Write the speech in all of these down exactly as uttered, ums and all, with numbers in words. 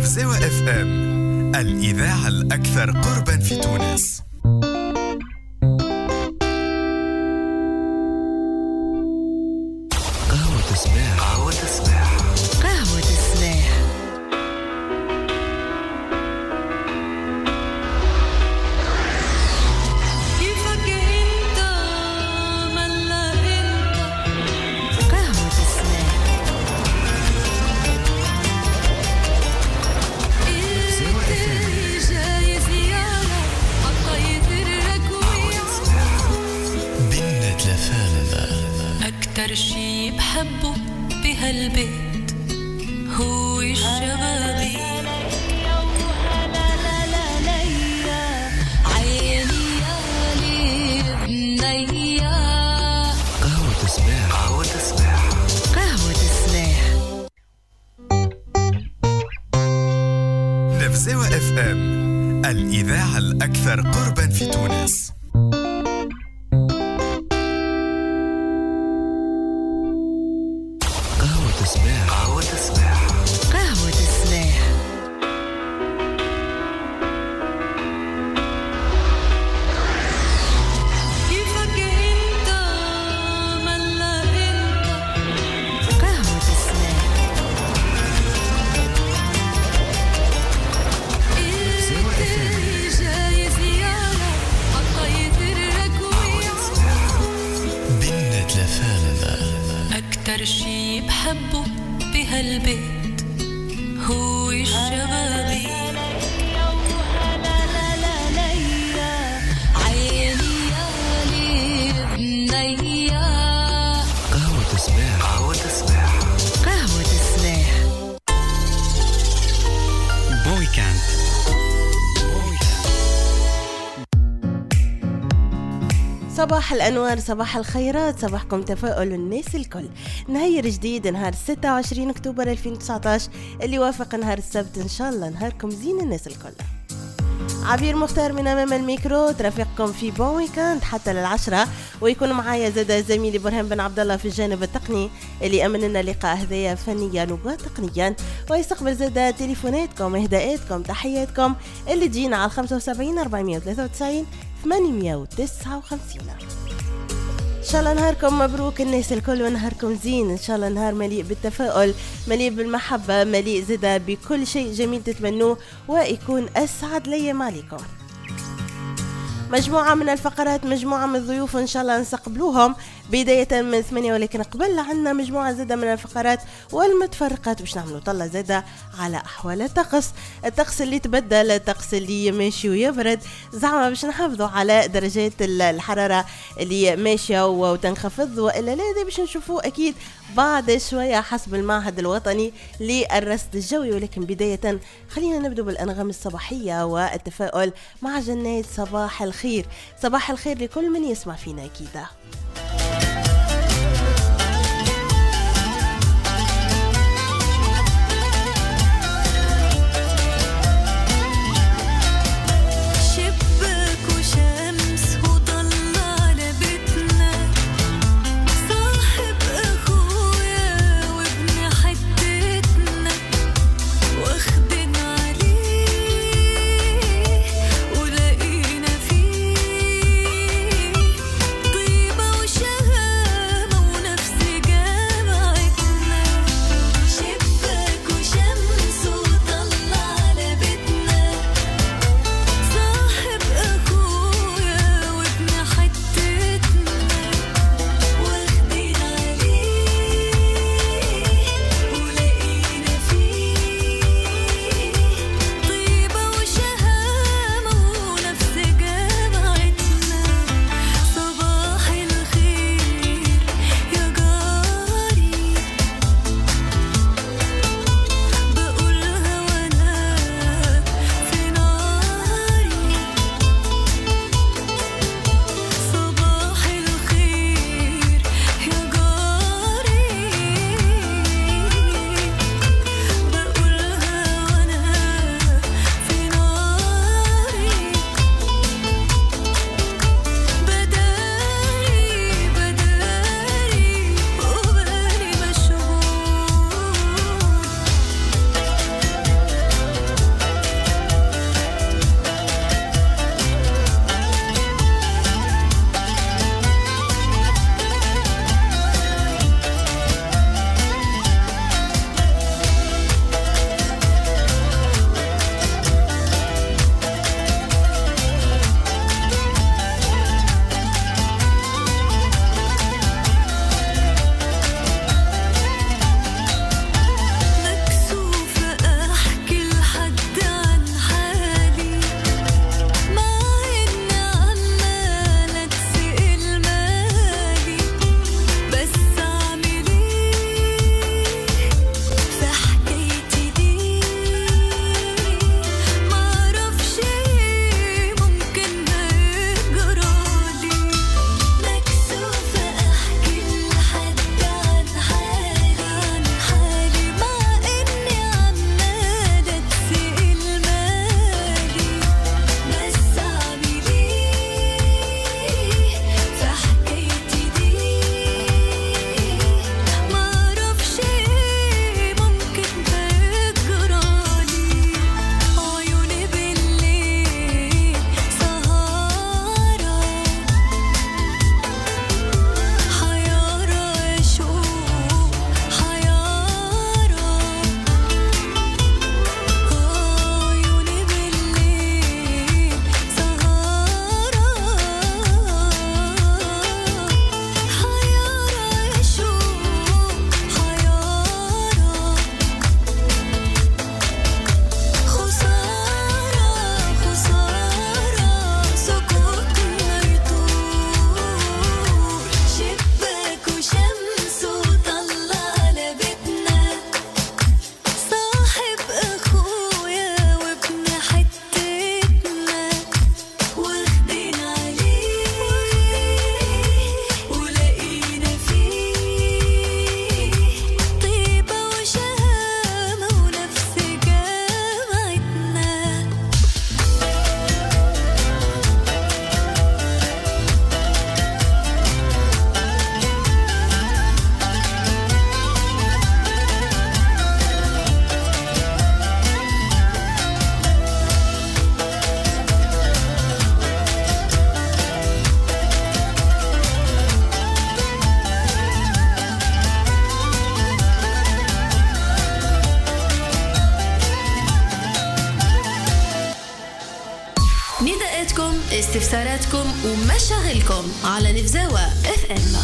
نفزوة اف ام، الإذاعة الأكثر قربا في تونس. قهوة الصباح. قهوة الصباح. قهوة الصباح. كيفك انت ملا انت. قهوة الصباح. اللي جاي زيارة عطيت الركوية. بنت لفالة. أكتر شي بحبه بهالبيت هو الشبابي. عيني يا لبنية. قهوة الصباح. قهوة الصباح. قهوة الصباح. نفزوة اف ام، الإذاعة الأكثر قربا في تونس. قهوة الصباح. قهوة الصباح. قهوة الصباح. كيفك انت ملا انت. قهوة الصباح. اللي جاي زيارة عطيت الركوية. بنت لفالة. أكتر شي بحبه بهالبيت هو الشبابي. عيني يا لبنية. قهوة الصباح. قهوة الصباح. قهوة الصباح. بويكاند. صباح الأنوار، صباح الخيرات، صباحكم تفاؤل الناس الكل. نهير جديد نهار ستة وعشرين أكتوبر ألفين وتسعة عشر اللي وافق نهار السبت. إن شاء الله نهاركم زين الناس الكل. عبير مختار من أمام الميكرو ترافقكم في بون ويكاند حتى للعشرة، ويكون معايا زاد زميلي برهان بن عبد الله في الجانب التقني اللي أمن لنا لقاء هدايا فنيا وتقنيا، ويستقبل زاد تليفوناتكم اهداءاتكم تحياتكم اللي تجينا على خمسة وسبعين أربعمية وثلاثة وتسعين ثمانمية وتسعة وخمسين. إن شاء الله نهاركم مبروك الناس الكل ونهاركم زين. إن شاء الله نهار مليء بالتفاؤل، مليء بالمحبة، مليء زدا بكل شيء جميل تتمنوه، ويكون أسعد الأيام عليكم. مجموعة من الفقرات، مجموعة من الضيوف إن شاء الله نستقبلوهم بداية من ثمانية، ولكن قبل عنا مجموعة زادة من الفقرات والمتفرقات باش نعملوا طلة زادة على أحوال الطقس، الطقس اللي تبدل، الطقس اللي ماشي ويبرد، زعما باش نحافظوا على درجات الحرارة اللي ماشية وتنخفض وإلا لا. دي باش نشوفوا أكيد بعد شوية حسب المعهد الوطني للرصد الجوي، ولكن بداية خلينا نبدأ بالأنغام الصباحية والتفاؤل مع جنات صباح الخير. صباح الخير لكل من يسمع فينا أكيد. ولقينا فيه طيبة وش استفساراتكم ومشاغلكم على نفزاوة اف ام.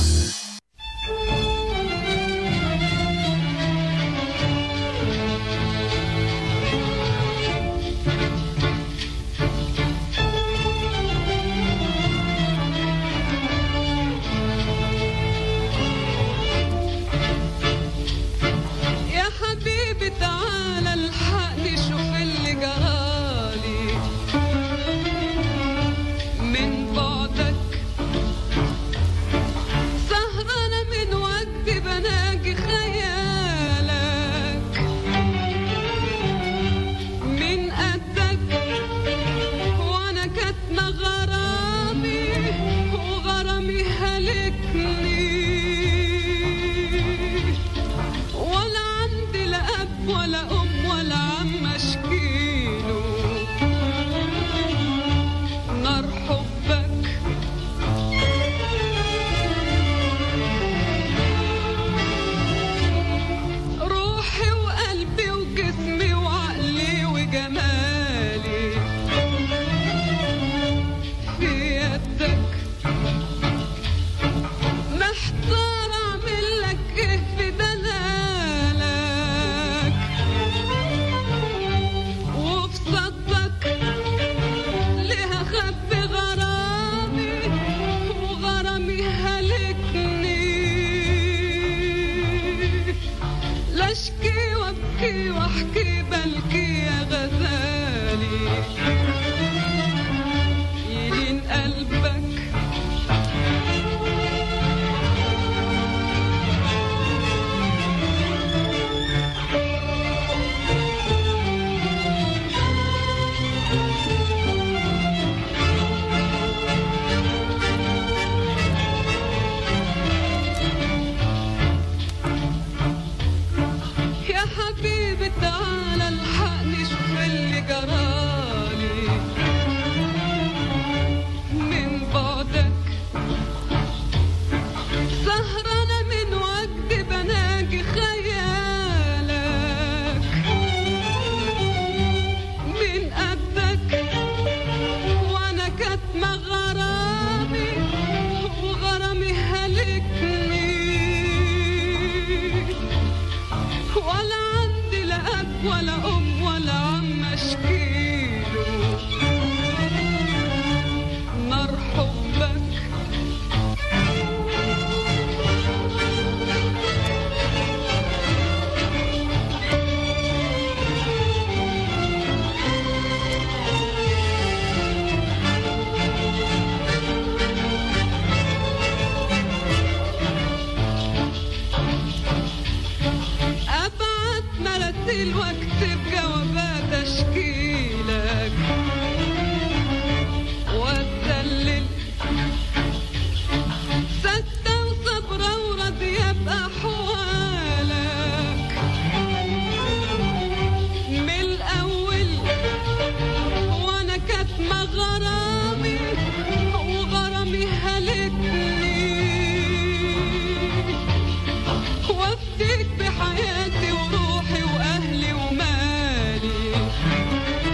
وفديك بحياتي وروحي وأهلي ومالي.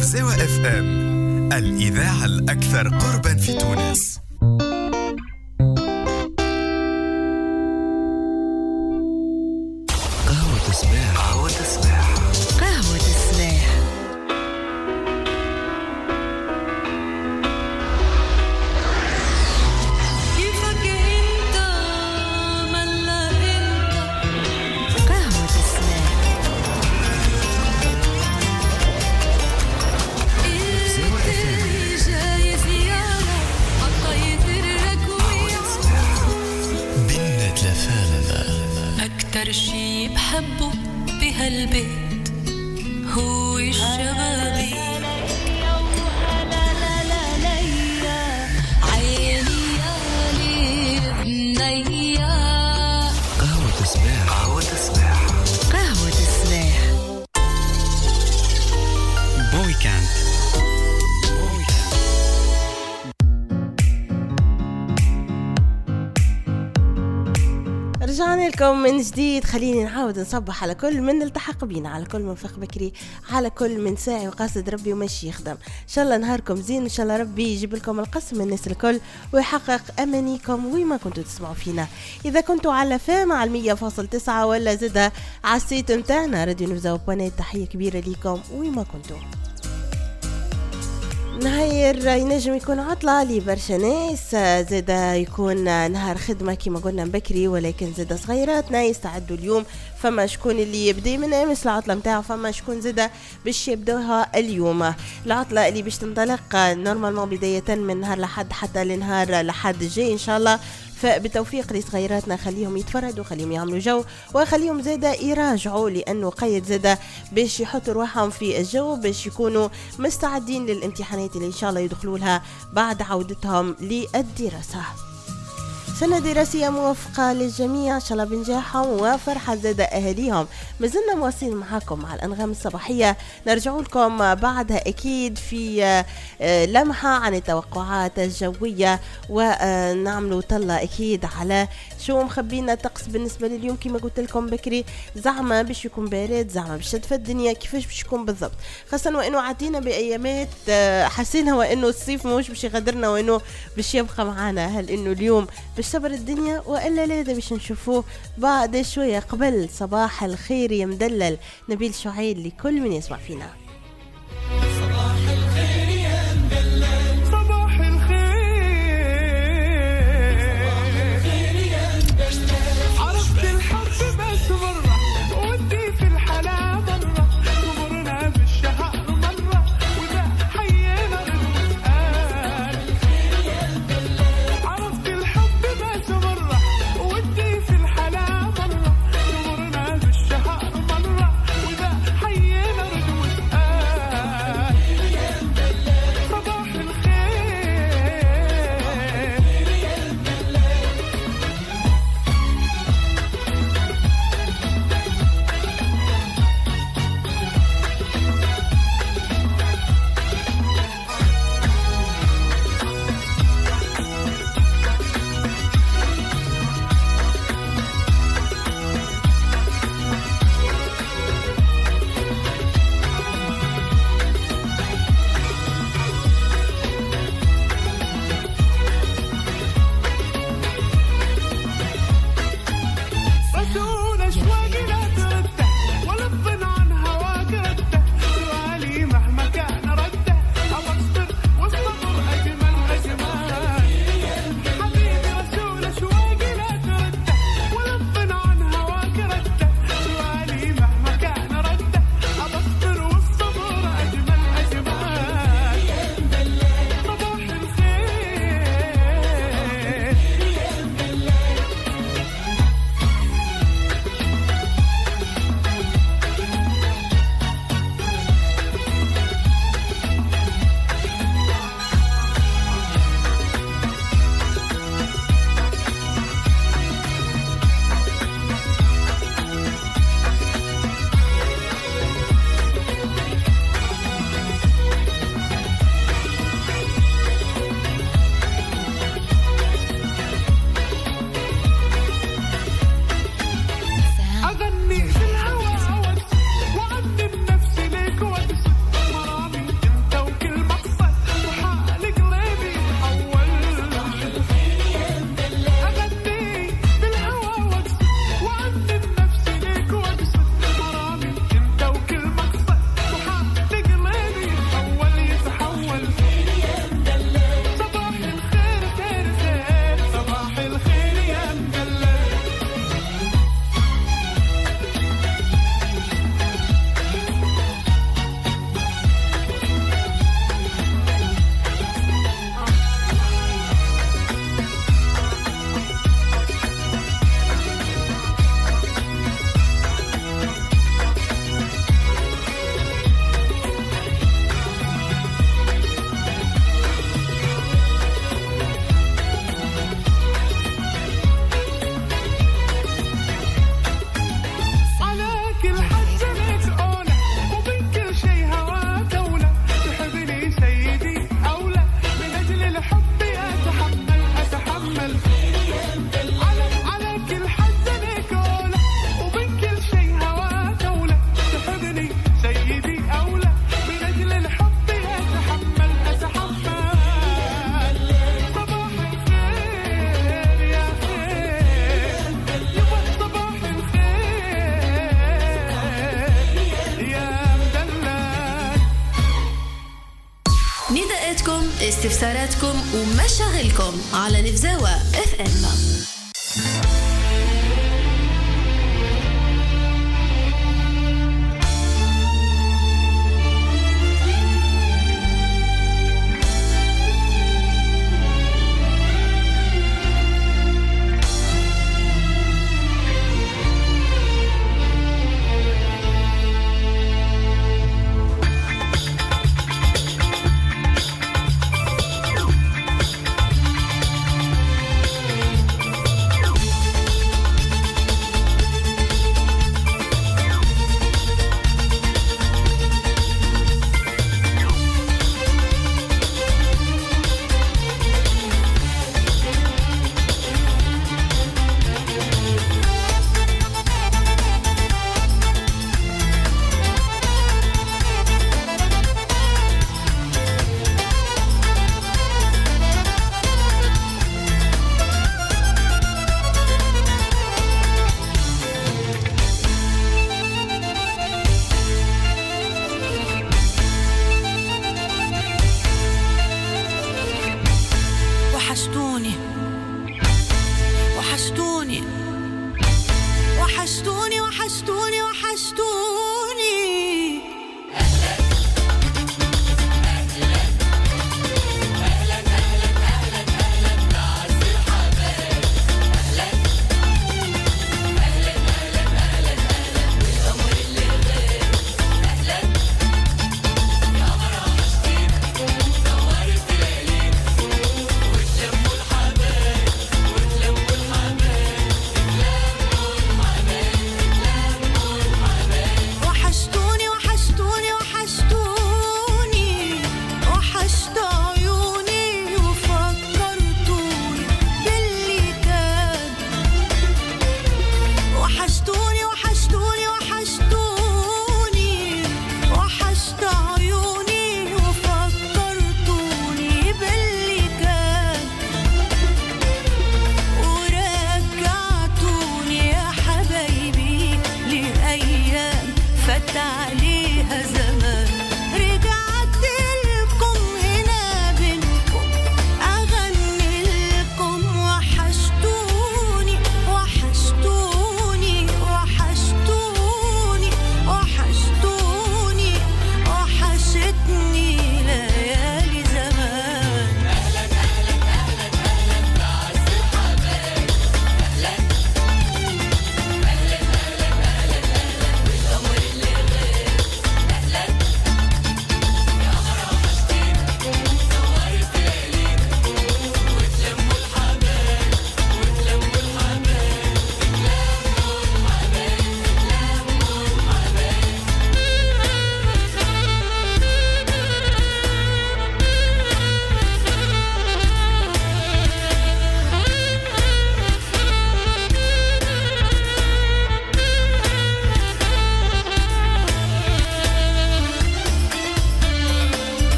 نفزاوة اف ام، الإذاعة الأكثر قربا في تونس. قهوة الصباح. قهوة الصباح. قهوة الصباح. كيفك انت ملا انت. قهوة الصباح. انت جاي زيارة عطيت الركوية. بنت لفالة. أكتر شي بحبه بهالبيت هو الشبابي. عيني يا بنية. قهوة الصباح. قهوة الصباح. قهوة الصباح. بويكاند. رجعنا لكم من جديد. خليني نعاود نصبح على كل من التحق بينا، على كل من فخ بكري، على كل من ساعي وقاصد ربي ومشي يخدم. ان شاء الله نهاركم زين، ان شاء الله ربي يجيب لكم القسم من الناس الكل ويحقق امانيكم وين ما كنتوا تسمعوا فينا. اذا كنتوا على فام على مية فاصلة تسعة ولا زدها على السيت نتاعنا راديو نفزاو بونيت، تحيه كبيره ليكم وين ما كنتوا. نهاير ينجم يكون عطلة لبرشا ناس، زادا يكون نهار خدمة كما قلنا بكري، ولكن زادا صغيراتنا يستعدوا اليوم. فما شكون اللي يبدأ من امس العطلة متاعه، فما شكون زادا باش يبدوها اليوم. العطلة اللي باش تنطلق نورمالمون بداية من نهار لحد حتى لنهار لحد الجاي ان شاء الله. فبتوفيق لصغيراتنا خليهم يتفردوا، خليهم يعملوا جو، وخليهم زادا يراجعوا، لانه قيد زادا باش يحطوا روحهم في الجو باش يكونوا مستعدين للامتحانات اللي ان شاء الله يدخلوا لها بعد عودتهم للدراسة. سنة دراسية موفقة للجميع ان شاء الله بنجاحهم وفرحة زادا اهاليهم. مازلنا مواصلين معاكم مع الانغام الصباحية، نرجع لكم بعدها اكيد في لمحة عن التوقعات الجوية، ونعملوا طلة اكيد على شو مخبينا الطقس بالنسبة لليوم. كما قلت لكم بكري زعما باش يكون بارد، زعما باش تدفى الدنيا، كيفاش باش يكون بالضبط، خاصة وانه عدينا بايامات حسينا وانه الصيف مش باش يغادرنا وانه باش يبقى معانا. هل انه اليوم باش تبرد الدنيا والا لا؟ ده باش نشوفوه بعد شوية. قبل صباح الخير يا مدلل نبيل شعيب لكل من يسمع فينا. صباح الخير يا مدلل. صباح الخير. صباح الخير يا مدلل. عرفت الحب بس مرة ودي في الحلا مرة، ومرنا بالشهر مرة وذا حيينا بالقال. عرفت الحب بس مرة ودي في الحلا مرة، ومرنا بالشهر مرة وذا حيينا بالقال. مداخلاتكم، استفساراتكم ومشاغلكم على نفزاوة اف ام.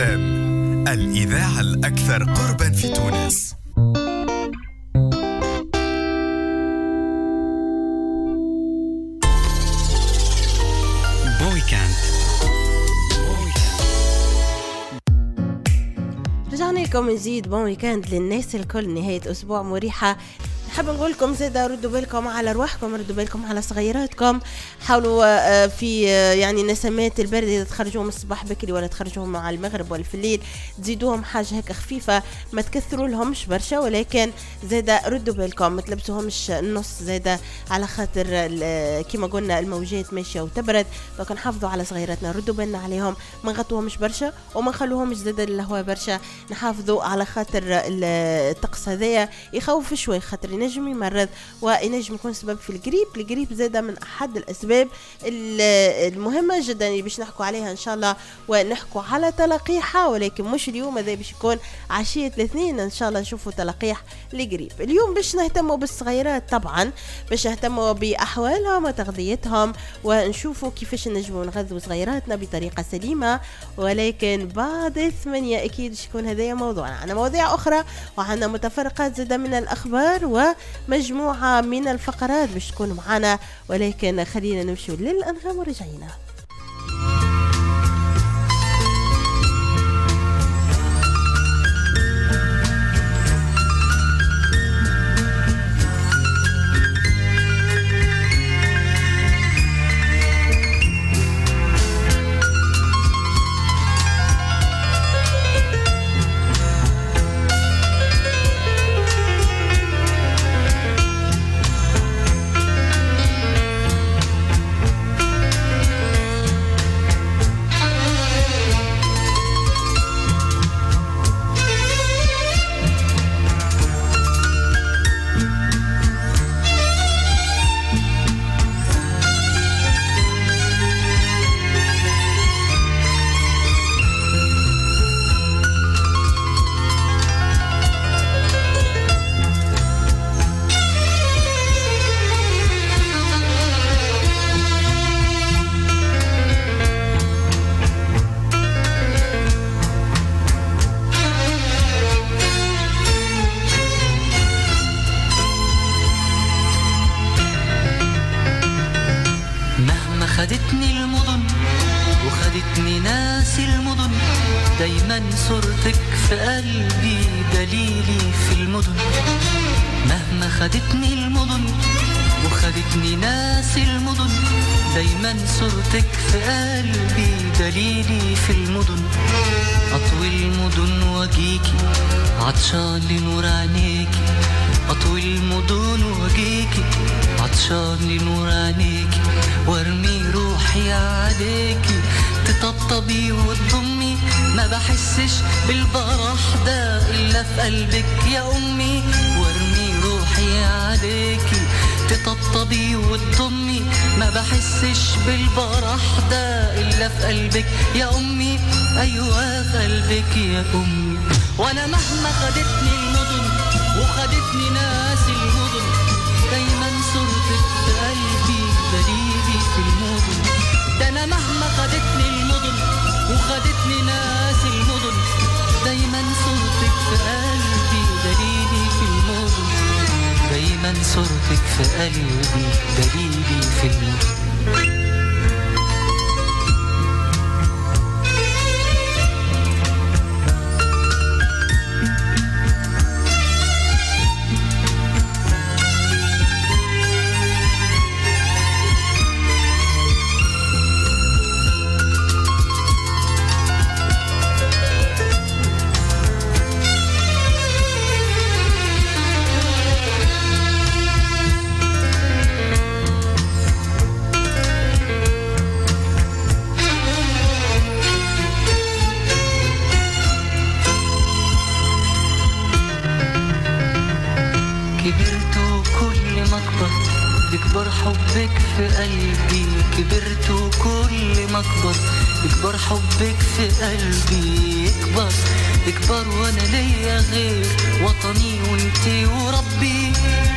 ام، الإذاعة الأكثر قربا في تونس. بويكاند. رجعنا لكم من جديد. بون ويكاند للناس الكل، نهاية أسبوع مريحة. نحب نقول لكم زيدا ردوا بالكم على رواحكم، ردوا بالكم على صغيراتكم، حاولوا في يعني نسمات البرد إذا تخرجوهم الصباح بكري ولا تخرجوهم مع المغرب ولا في الليل تزيدوهم حاجة هيك خفيفة، ما تكثروا لهمش برشا، ولكن زيدا ردوا بالكم ما تلبسوهمش النص زيدا على خاطر كما قلنا الموجات ماشية وتبرد. لو كان حافظوا على صغيراتنا ردوا بالنا عليهم، ما نغطوهمش برشا وما نخلوهمش زيدا الهواء برشا، نحافظوا على خاطر الطقس هذايا يخوف شوي، خاطر ينجم يمرض وينجم يكون سبب في الجريب. الجريب زاده من احد الاسباب المهمه جدا اللي باش نحكوا عليها ان شاء الله، ونحكوا على تلقيحها، ولكن مش اليوم، هذا باش يكون عشيه الاثنين ان شاء الله نشوفوا تلقيح لجريب. اليوم باش نهتموا بالصغيرات طبعا، باش نهتموا باحوالهم وتغذيتهم، ونشوفوا كيفاش نجموا نغذوا صغيراتنا بطريقه سليمه. ولكن بعد الثمانية اكيد شكون هذايا موضوعنا. عندنا مواضيع اخرى وعندنا متفرقات زاده من الاخبار و مجموعة من الفقرات باش تكون معنا، ولكن خلينا نمشي للأنغام ورجعينا. خدتني المدن وخدتني ناس المدن، دايما صورتك في قلبي دليلي في المدن. مهما خدتني المدن وخدتني ناس المدن، دايما صورتك في قلبي دليلي في المدن. أطوي المدن واجيكي عطشان لنور عينيكي، أطوي المدن واجيكي عطشان لنور عينيكي، وارمي روحي عليكي تطبطبي وتضمي، ما بحسش بالبرح ده إلا في قلبك يا أمي. وارمي روحي عليكي تطبطبي وتضمي، ما بحسش بالبرح ده إلا في قلبك يا أمي. أيوة في قلبك يا أمي. وأنا مهما خدتني المدن وخدتني ناس المدن، دايما صورتك في قلبي دليلي في المدن. ده أنا مهما خدتني المدن وخدتني ناس المدن، دايما صورتك في قلبي دليلي في المدن. دايما صورتك في قلبي دليلي في المدن. كبرت وكل ما اكبر يكبر حبك في قلبي، كبرت وكل ما اكبر يكبر حبك في قلبي. يكبر يكبر وانا ليا غير وطني وانتي وربي.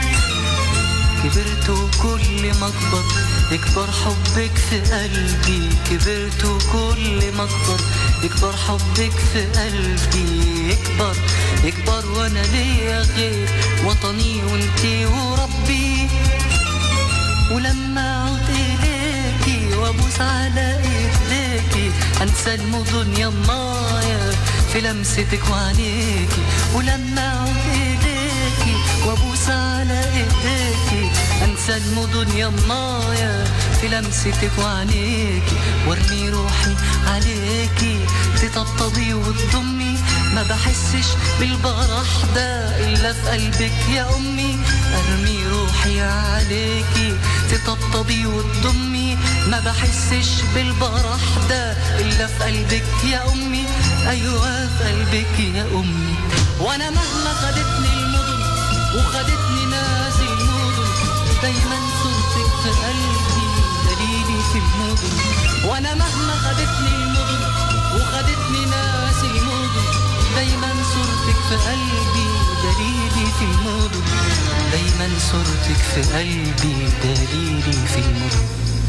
كبرت وكل ما اكبر يكبر حبك في قلبي، كبرت وكل ما اكبر يكبر حبك في قلبي يكبر يكبر وانا ليا غير وطني وانتي وربي. ولما اعود اليكي وابوس على ايديكي انسى المدن يمايا في لمستك وعينيكي. ولما اعود اليكي وابوس على ايديكي انسى المدن يمايا في لمستك وعينيكي. وارمي روحي عليكي تطبطبي وتضمي ما بحسش بالبرح ده الا في قلبك يا امي. ارمي روحي عليكي تطبطبي وتضمي ما بحسش بالبرح ده الا في قلبك يا امي. ايوه في قلبك يا امي. وانا مهما خدتني المدن وخدتني ناس المدن دايما صورتك في قلبي دليلي في المدن. وانا مهما خدتني المدن وخدتني ناس المدن دايما صورتك في قلبي دليلي في المدن. دايما صورتك في قلبي دليلي في المدن.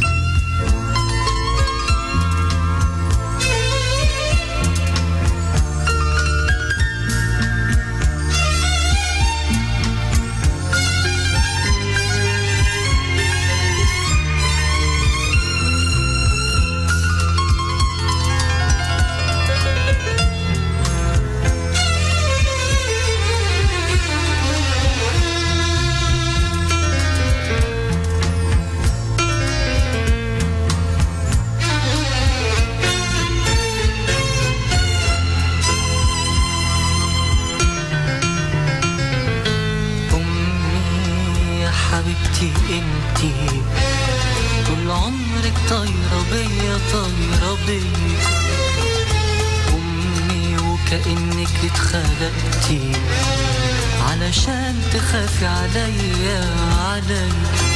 علشان تخافي عليا علي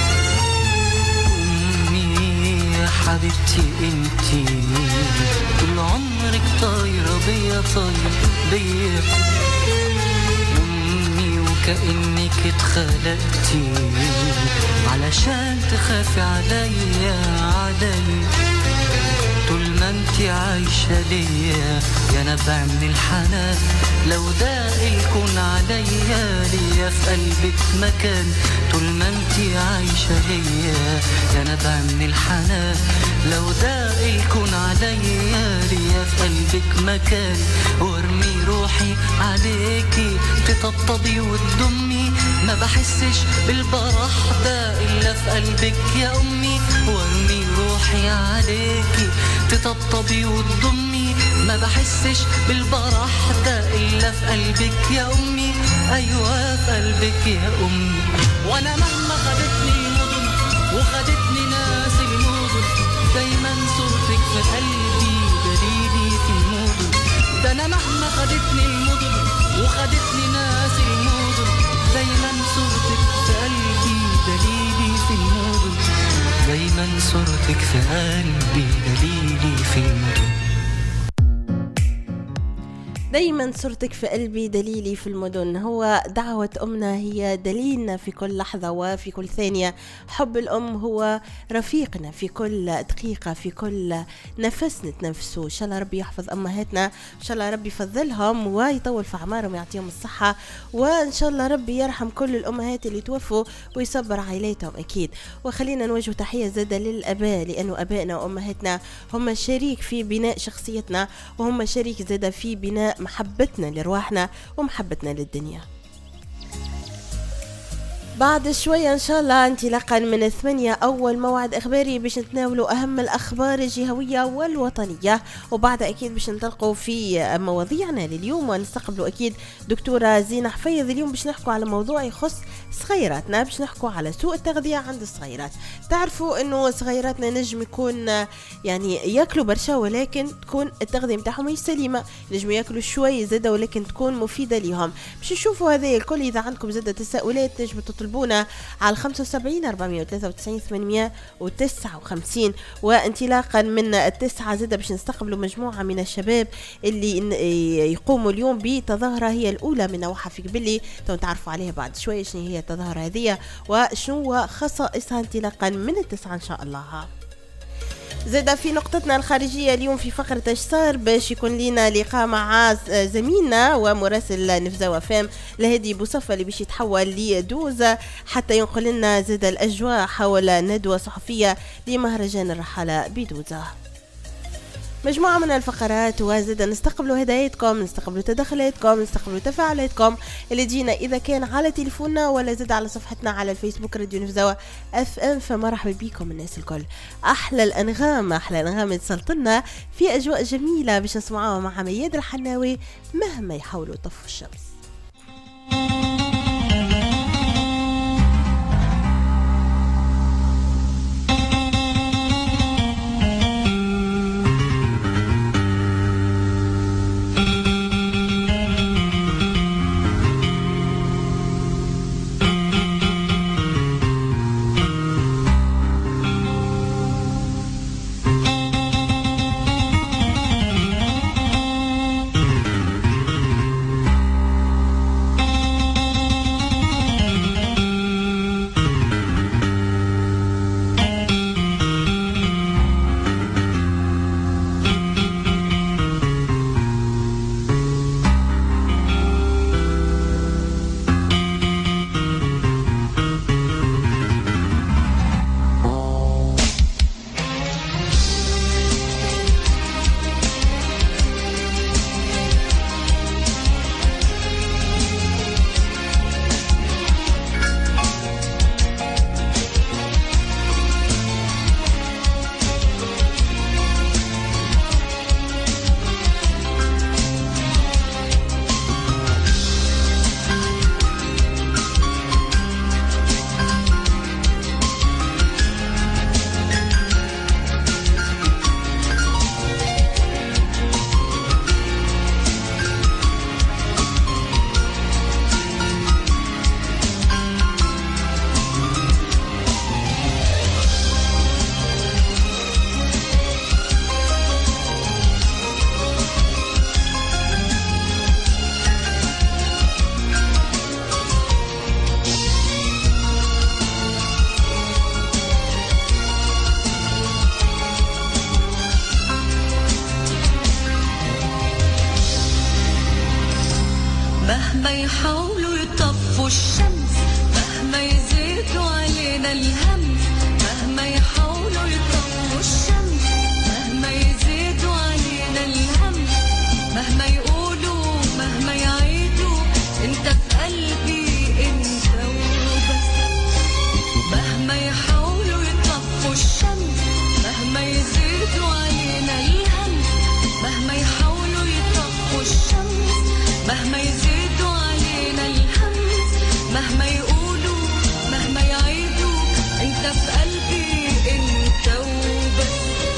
أمي يا حبيبتي انتي طول عمرك طايرة بيا طايرة بيا أمي وكأنك اتخلقتي علشان تخافي عليا علي. طول ما انتي عايشة ليا يا نبع من الحنان لو ده الكون عليا ليا في قلبك مكان. طول ما انتي عايشة ليا يا نبع من الحنان لو ده الكون عليا ليا في قلبك مكان. وارمي روحي عليكي تطبطبي وتضمي ما بحسش بالبرح ده الا في قلبك يا امي. وارمي روحي عليكي تطبطبي وتضمي ما بحسش بالبرح ده الا في قلبك يا امي. ايوه في قلبك يا امي. وانا مهما خدتني المدن وخدتني ناس المدن دايما صورتك في قلبي دليلي في المدن. ده انا مهما خدتني المدن وخدتني ناس المدن دايما صورتك في قلبي دليلي في المدن. دايما صورتك في قلبي دليلي في المدن. دايما صورتك في قلبي دليلي في المدن. هو دعوة أمنا هي دليلنا في كل لحظة وفي كل ثانية. حب الأم هو رفيقنا في كل دقيقة في كل نفس نتنفسه. إن شاء الله ربي يحفظ أمهاتنا، إن شاء الله ربي يفضلهم ويطول في أعمارهم ويعطيهم الصحة، وإن شاء الله ربي يرحم كل الأمهات اللي توفوا ويصبر عائلاتهم أكيد. وخلينا نوجه تحية زادة للأباء لأنه أبائنا وأمهاتنا هم شريك في بناء شخصيتنا وهم شريك زادة في بناء محبتنا لرواحنا ومحبتنا للدنيا. بعد شوية إن شاء الله انطلاقا من الثمانية أول موعد إخباري باش نتناولوا أهم الأخبار الجهوية والوطنية، وبعد أكيد باش ننطلقوا في مواضيعنا لليوم ونستقبلوا أكيد دكتورة زينة حفيظ. اليوم باش نحكوا على موضوع يخص صغيراتنا، باش نحكوا على سوء التغذية عند الصغيرات. تعرفوا إنه صغيراتنا نجم يكون يعني يأكلوا برشا ولكن تكون التغذية متاعهم مش سليمة، نجم يأكلوا شوي زادة ولكن تكون مفيدة لهم. باش نشوفوا هذا الكل. إذا عندكم زادة تساؤلات نجم تطلبوا بونا على خمسة وسبعين أربعمية وثلاثة وتسعين ثمانمية وتسعة وخمسين. وانطلاقا من التسعة زادة باش نستقبلوا مجموعة من الشباب اللي يقوموا اليوم بتظاهرة هي الأولى من نوعها في قبلي، تعرفوا عليها بعد شوية شنو هي التظاهرة هذه وشنو خصائصها انطلاقا من التسعة إن شاء الله. زاد في نقطتنا الخارجية اليوم في فقرة اش صار باش يكون لنا لقاء مع زميلنا ومراسل نفزاوة فام لهدي بوصفة اللي باش يتحول لدوزة حتى ينقل لنا زاد الأجواء حول ندوة صحفية لمهرجان الرحالة بدوزة. مجموعة من الفقرات وزاد نستقبلوا هدايتكم، نستقبلوا تدخلاتكم، نستقبلوا تفاعلاتكم اللي تجينا إذا كان على تليفوننا ولا زاد على صفحتنا على الفيسبوك راديو نفزاوة اف ام. فمرحبا بكم الناس الكل. أحلى الأنغام أحلى الأنغام اتصلت لنا في أجواء جميلة باش نسمعوها مع مياد الحناوي مهما يحاولوا يطفوا الشمس. مهما يحاولوا يطفوا الشمس، مهما يزيدوا علينا الهم، مهما يحاولوا يطفوا الشمس، مهما يزيدوا علينا الهم، مهما يقولوا مهما يعيدوا انت في قلبي انت وبس. مهما يحاولوا يطفوا الشمس، مهما يزيدوا علينا الهم، مهما يحاولوا يطفوا الشمس، مهما يزيدوا علينا الهمس، مهما يقولوا مهما يعيدوا انت في قلبي انت وبس.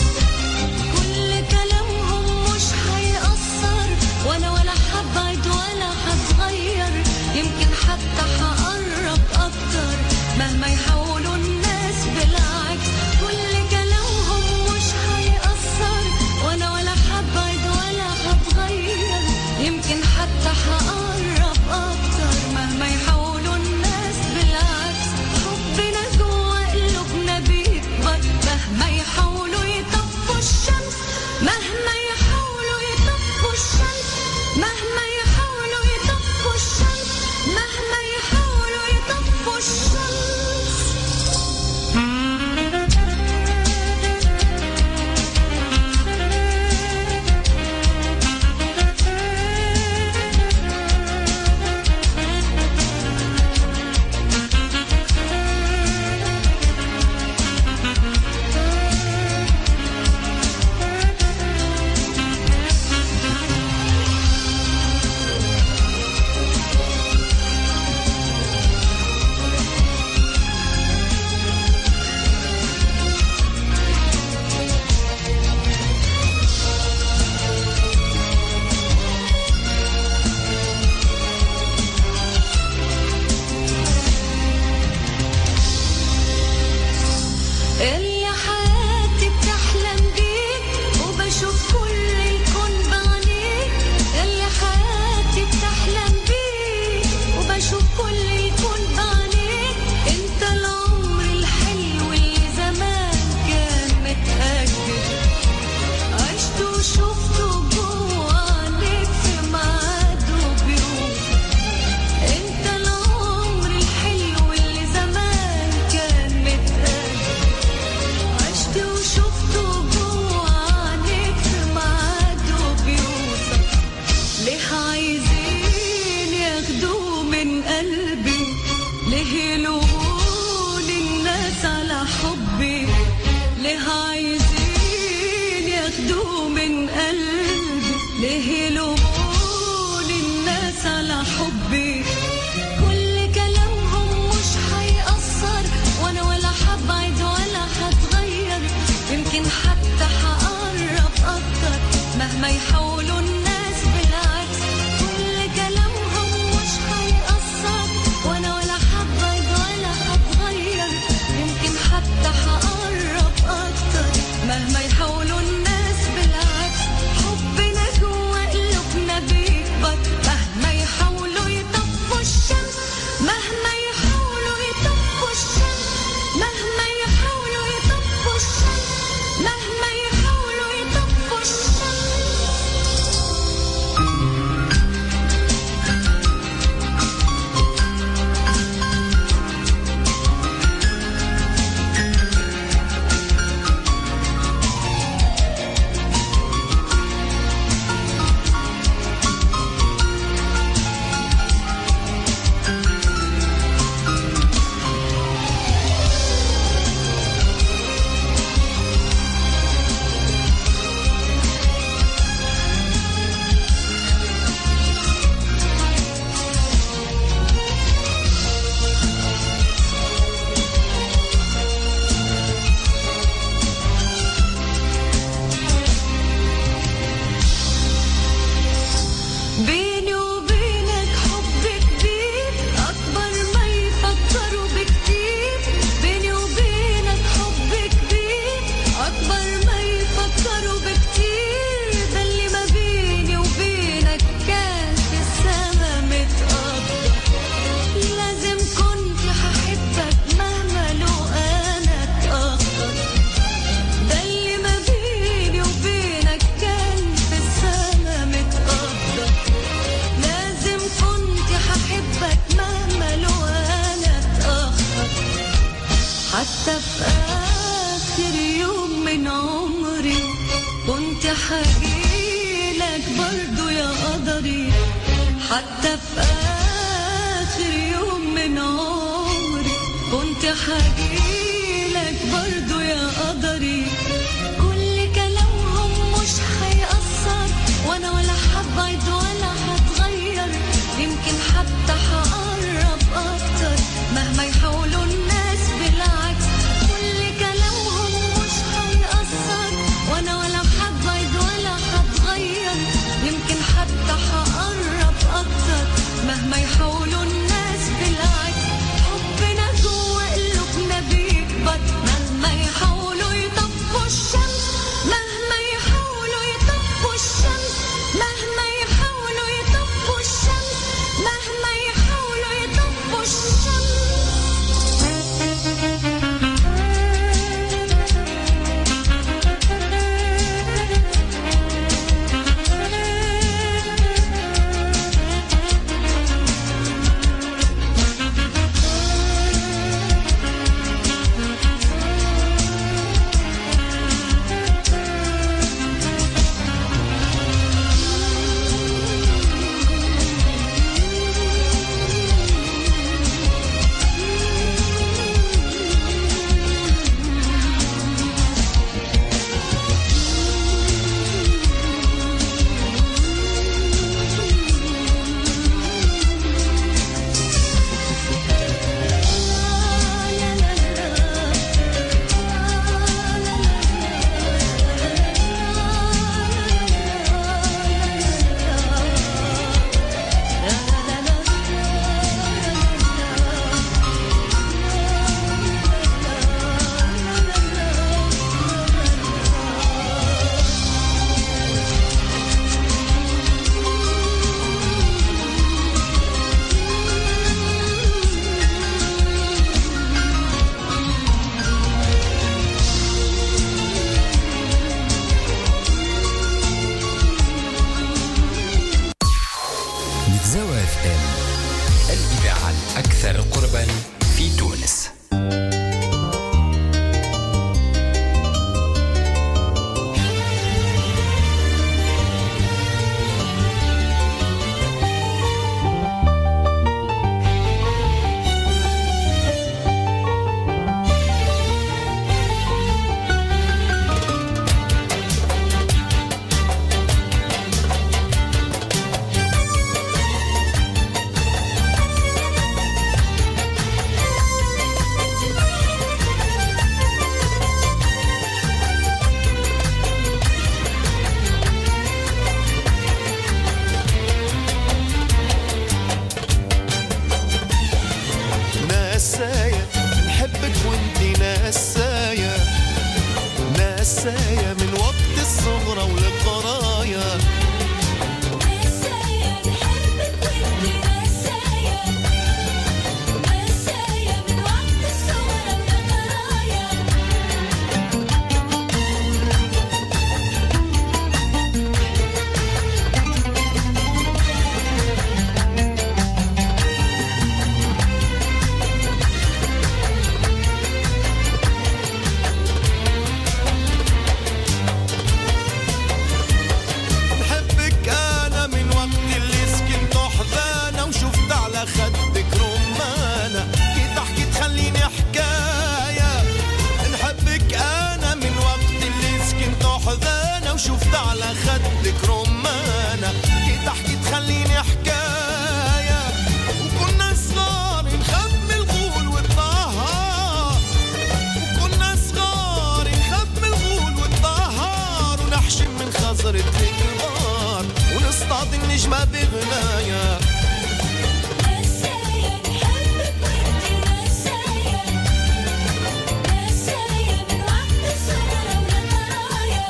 كل كلامهم مش هيأثر وانا ولا حبعد ولا هتغير، يمكن حتى هقرب اكتر مهما يحاولوا الناس بالعكس. كل كلامهم مش هيأثر وانا ولا حبعد ولا هتغير، يمكن حتى هقرب اكتر مهما يحاولوا الناس بالعكس. حبنا جوا قلوبنا بيكبر مهما يحاولوا يطفوا الشمس، مهما يحاولوا يطفوا الشمس، مهما يحاولوا يطفوا الشمس، مهما يحاولوا يطفوا الشمس. اللي حياتي بتحلم بيك وبشوف كل الكون بعينيك، اللي حياتي بتحلم بيك وبشوف كل الكون بعينيك. انت العمر الحلو اللي زمان كان متأجل من قلبي ليه يلوموني الناس على حبي كل كلامهم مش هيأثر وانا ولا حبعد ولا هتغير يمكن حتى هقرب اكتر مهما يحاولوا الناس بالعكس كل كلامهم مش هيأثر وانا ولا حبعد ولا هتغير يمكن حتى هقرب اكتر مهما يحاولوا الناس بالعكس حبنا جوا قلوبنا بيكبر مهما يحاولوا يطفوا الشمس مهما يحاولوا يطفوا الشمس مهما يحاولوا يطفوا الشمس مهما يحاولوا يطفوا الشمس بيني وبينك حب كبير أكبر ما يفكروا بكتير بيني وبينك حب كبير أكبر ما يفكروا بكتير ده اللي ما بيني وبينك كان في السما متقدر لازم كنت هحبك مهما لو أنا اتأخر ده اللي ما بيني وبينك كان في السما متقدر لازم كنت هحبك مهما لو أنا اتأخر حتى في آخر يوم من عمري كنت هجيلك برضو يا قدري حتى في آخر يوم من عمري كنت هجيلك برضو يا قدري كل كلامهم مش هيأثر وانا ولا حبعد ولا هتغير يمكن حتى هقرب اكتر مهما يحاولوا الناس بالعكس كل كلامهم مش هيأثر وانا ولا حبعد ولا هتغير يمكن حتى هقرب اكتر مهما يحاولوا الناس بالعكس حبنا جوا قلوبنا بيكبر نسايا من وقت الصغرى والقرايا. نسايا بحبك وانتي نسايا، نسايا من وقت الصغرى والقرايا. بحبك أنا من وقت اللي سكنت حذانة وشفت على خدك رمانة كي تحكي تخليني حكاية. نحبك أنا من وقت اللي سكنت حذانة وشفت على خدك رمانة كي تحكي تخليني حكاية. وكنا صغار نخاف من الغول والطهار، وكنا صغار نخاف من الغول والطهار، ونحشم من خزرة الكبار ونصطاد النجمة بغنايا. نسايا بحبك وانتي نسايا، نسايا من وقت الصغرى والقرايا.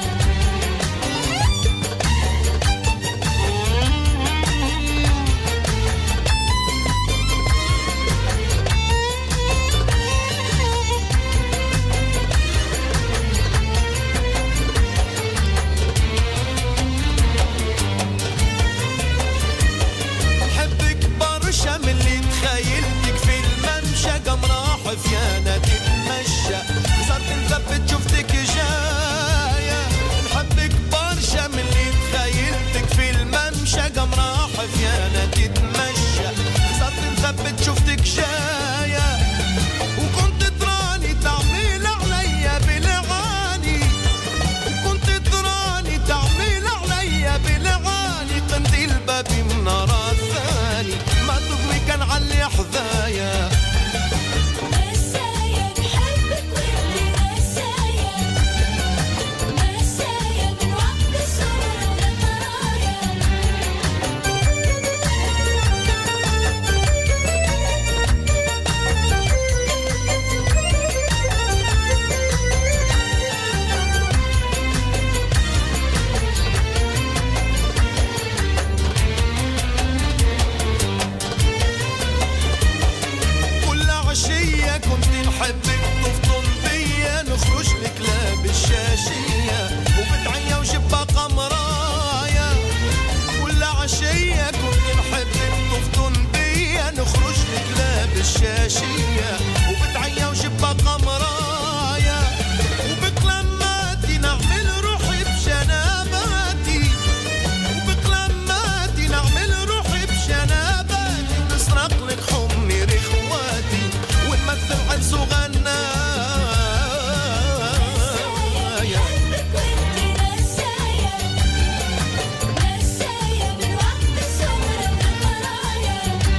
بحبك برشا من اللي تخيلتك في الممشى قمراح فيانا تتمشى صرت نثبت شفتك جاية. نحبك برشا من اللي تخيلتك في الممشى قمراح فيانا تتمشى صرت نثبت شفتك جاية. وكنت تراني تعمل عليا بالعاني، وكنت تراني تعمل عليا بالعاني. قنديل البابي من نار الثاني ما تضوي كان علي حذايا. نسايا بحبك وانتي نسايا، نسايا من وقت الصغرى والقرايا. كل عشية كنت نحبك تفطن بيا نخرج لكلاب الشاشية وبدعية وجبة قمرايا. كل عشية كنت نحبك تفطن بيا نخرج لكلاب الشاشية وبدعية وجبة قمرايا. وبكلماتي نعمل روحي بجناباتي، وبكلماتي نعمل روحي بجناباتي ونسرق لك حمي رخواتي ونمثل عز وغنايا. بحبك وانتي نسايا، نسايا من وقت الصغرى والقرايا.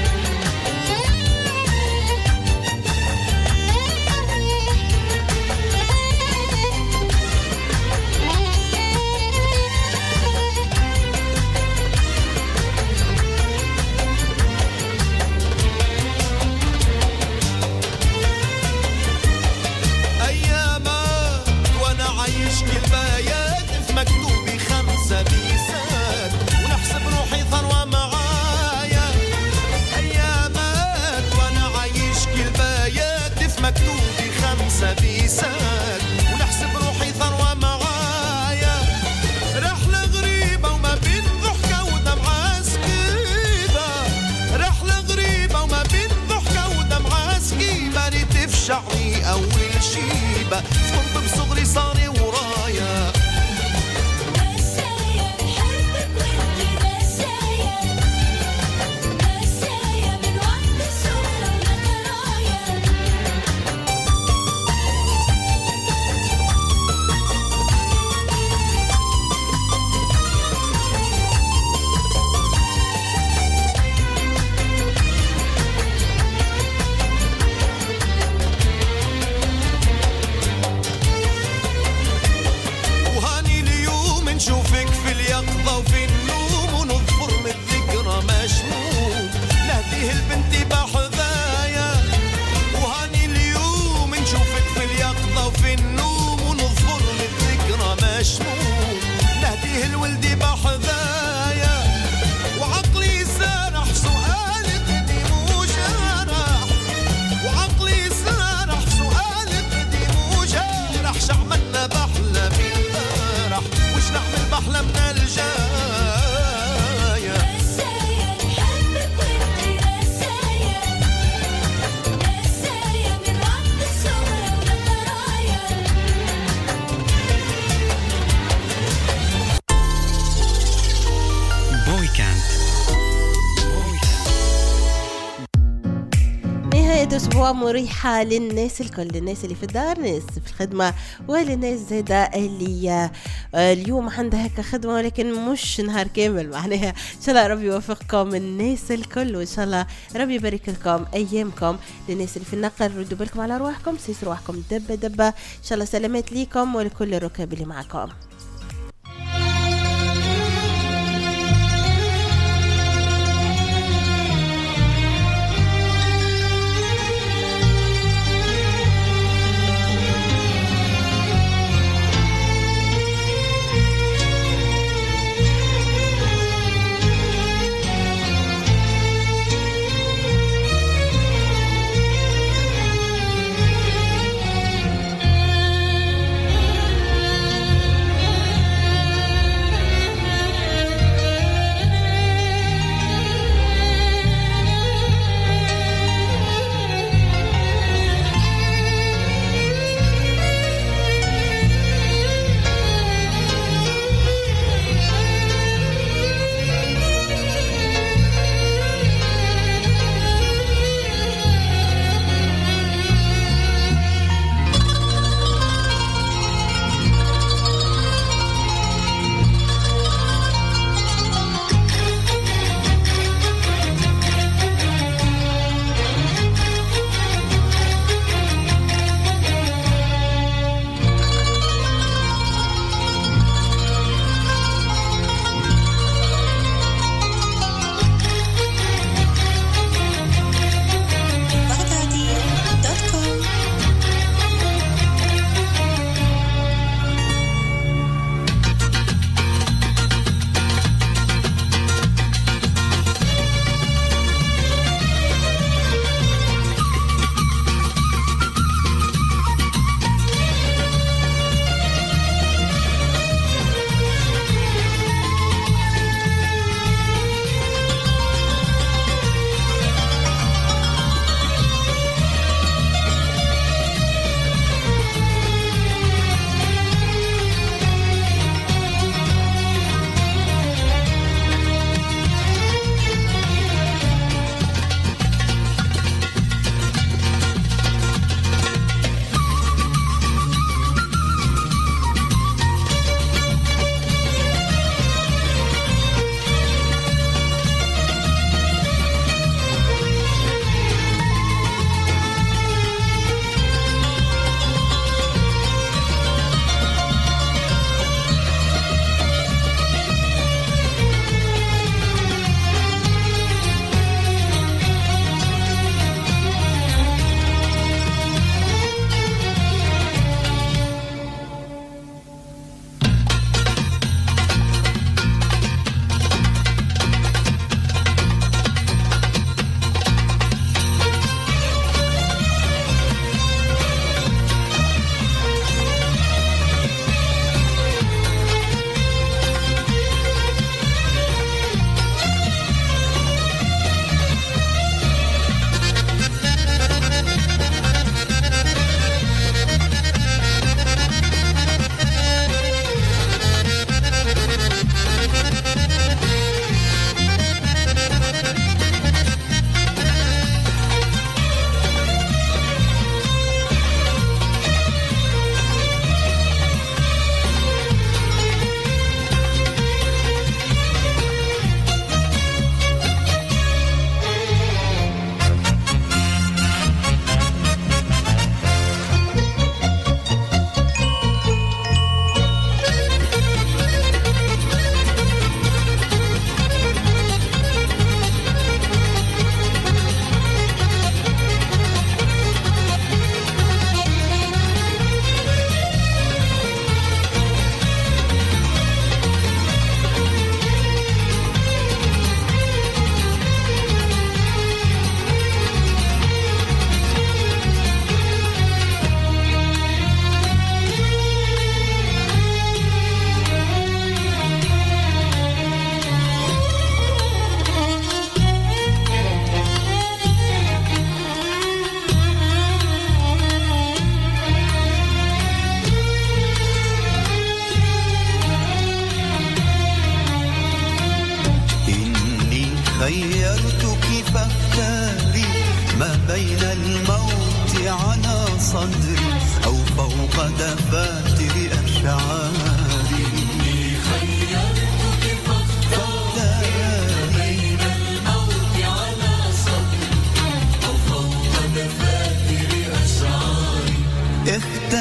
أيامات وأنا عايش كلبايات في مكتوبي خمسة بيسات ونحسب روحي ثروة معايا. أيامات وأنا عايش كلبايات في مكتوبي خمسة بيسات ونحسب روحي ثروة معايا. رحلة غريبة وما بين ضحكة ودمعة سكيبة، رحلة غريبة وما بين ضحكة ودمعة سكيبة. ريت في شعري أول شيبة فهمت بصغري صاري ورايا. نسايا بحبك وانتي نسايا، نسايا من وقت الصغرى والقرايا. في النوم ونظفر من الذكرى أجواء مريحة للناس الكل، للناس اللي في الدار، ناس في الخدمة، وللناس زادة اللي اليوم عندها هكا خدمة ولكن مش نهار كامل. معناها إن شاء الله ربي يوفقكم الناس الكل، وإن شاء الله ربي يبارك لكم أيامكم. للناس اللي في النقل ردوا بالكم على روحكم، سيسوا روحكم دبة دبة. إن شاء الله سلامات ليكم ولكل الركاب اللي معكم.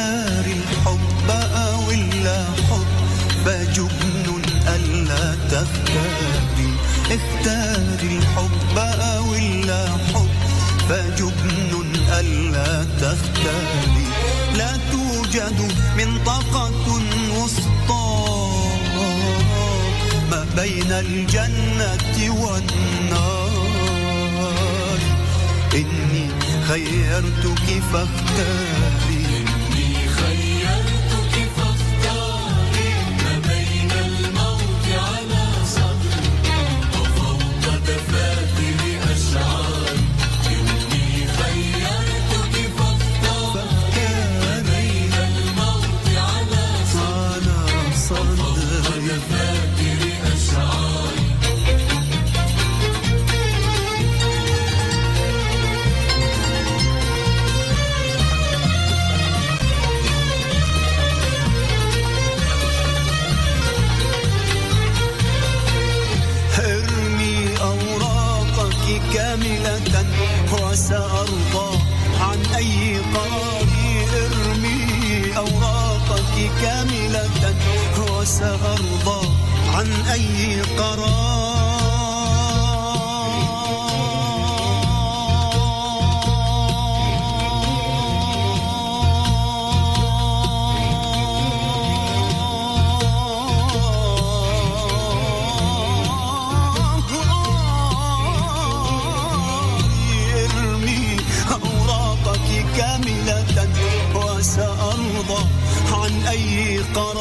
اختاري الحب أو اللا حب فجبن ألا تختاري اختاري الحب أو اللا حب فجبن ألا تختاري لا توجد منطقة وسطى ما بين الجنة والنار إني خيرتك فاختاري إني خيرتك فاختاري ما بين الموت على صدري وفوق دفاتر أشعاري إني خيرتك فاختاري ما بين الموت على صدري وفوق دفاتر أشعاري كاملة وسأرضى عن أي قرار ارمي أوراقك كاملة وسأرضى عن أي قرار كاملة وسأرضى عن أي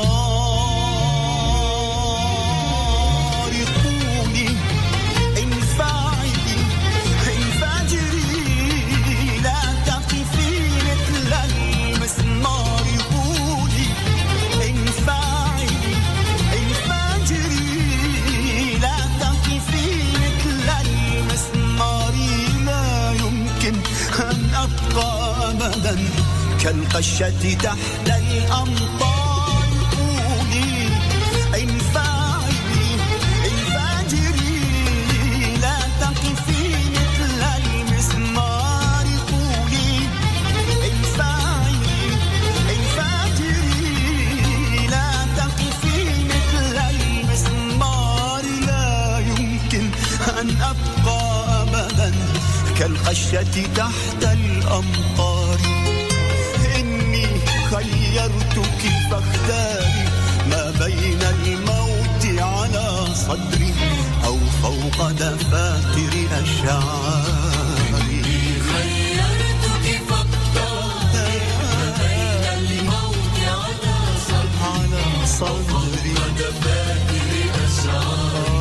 قرار قولي انفعلي انفجري لا تقفي مثل المسمار قولي انفعلي انفجري لا تقفي مثل المسمار لا يمكن أن أبقى أبدا كالقشة تحت الأمطار قولي انفعلي انفجري لا تقفي مثل المسمار قولي انفعلي انفجري لا تقفي مثل المسمار لا يمكن أن أبقى أبدا كالقشة تحت الأمطار إني خيرتك فاختاري ما بين الموت على صدري أو فوق دفاتر أشعاري خيرتك فاختاري ما بين الموت على صدري على صدري أو فوق دفاتر أشعاري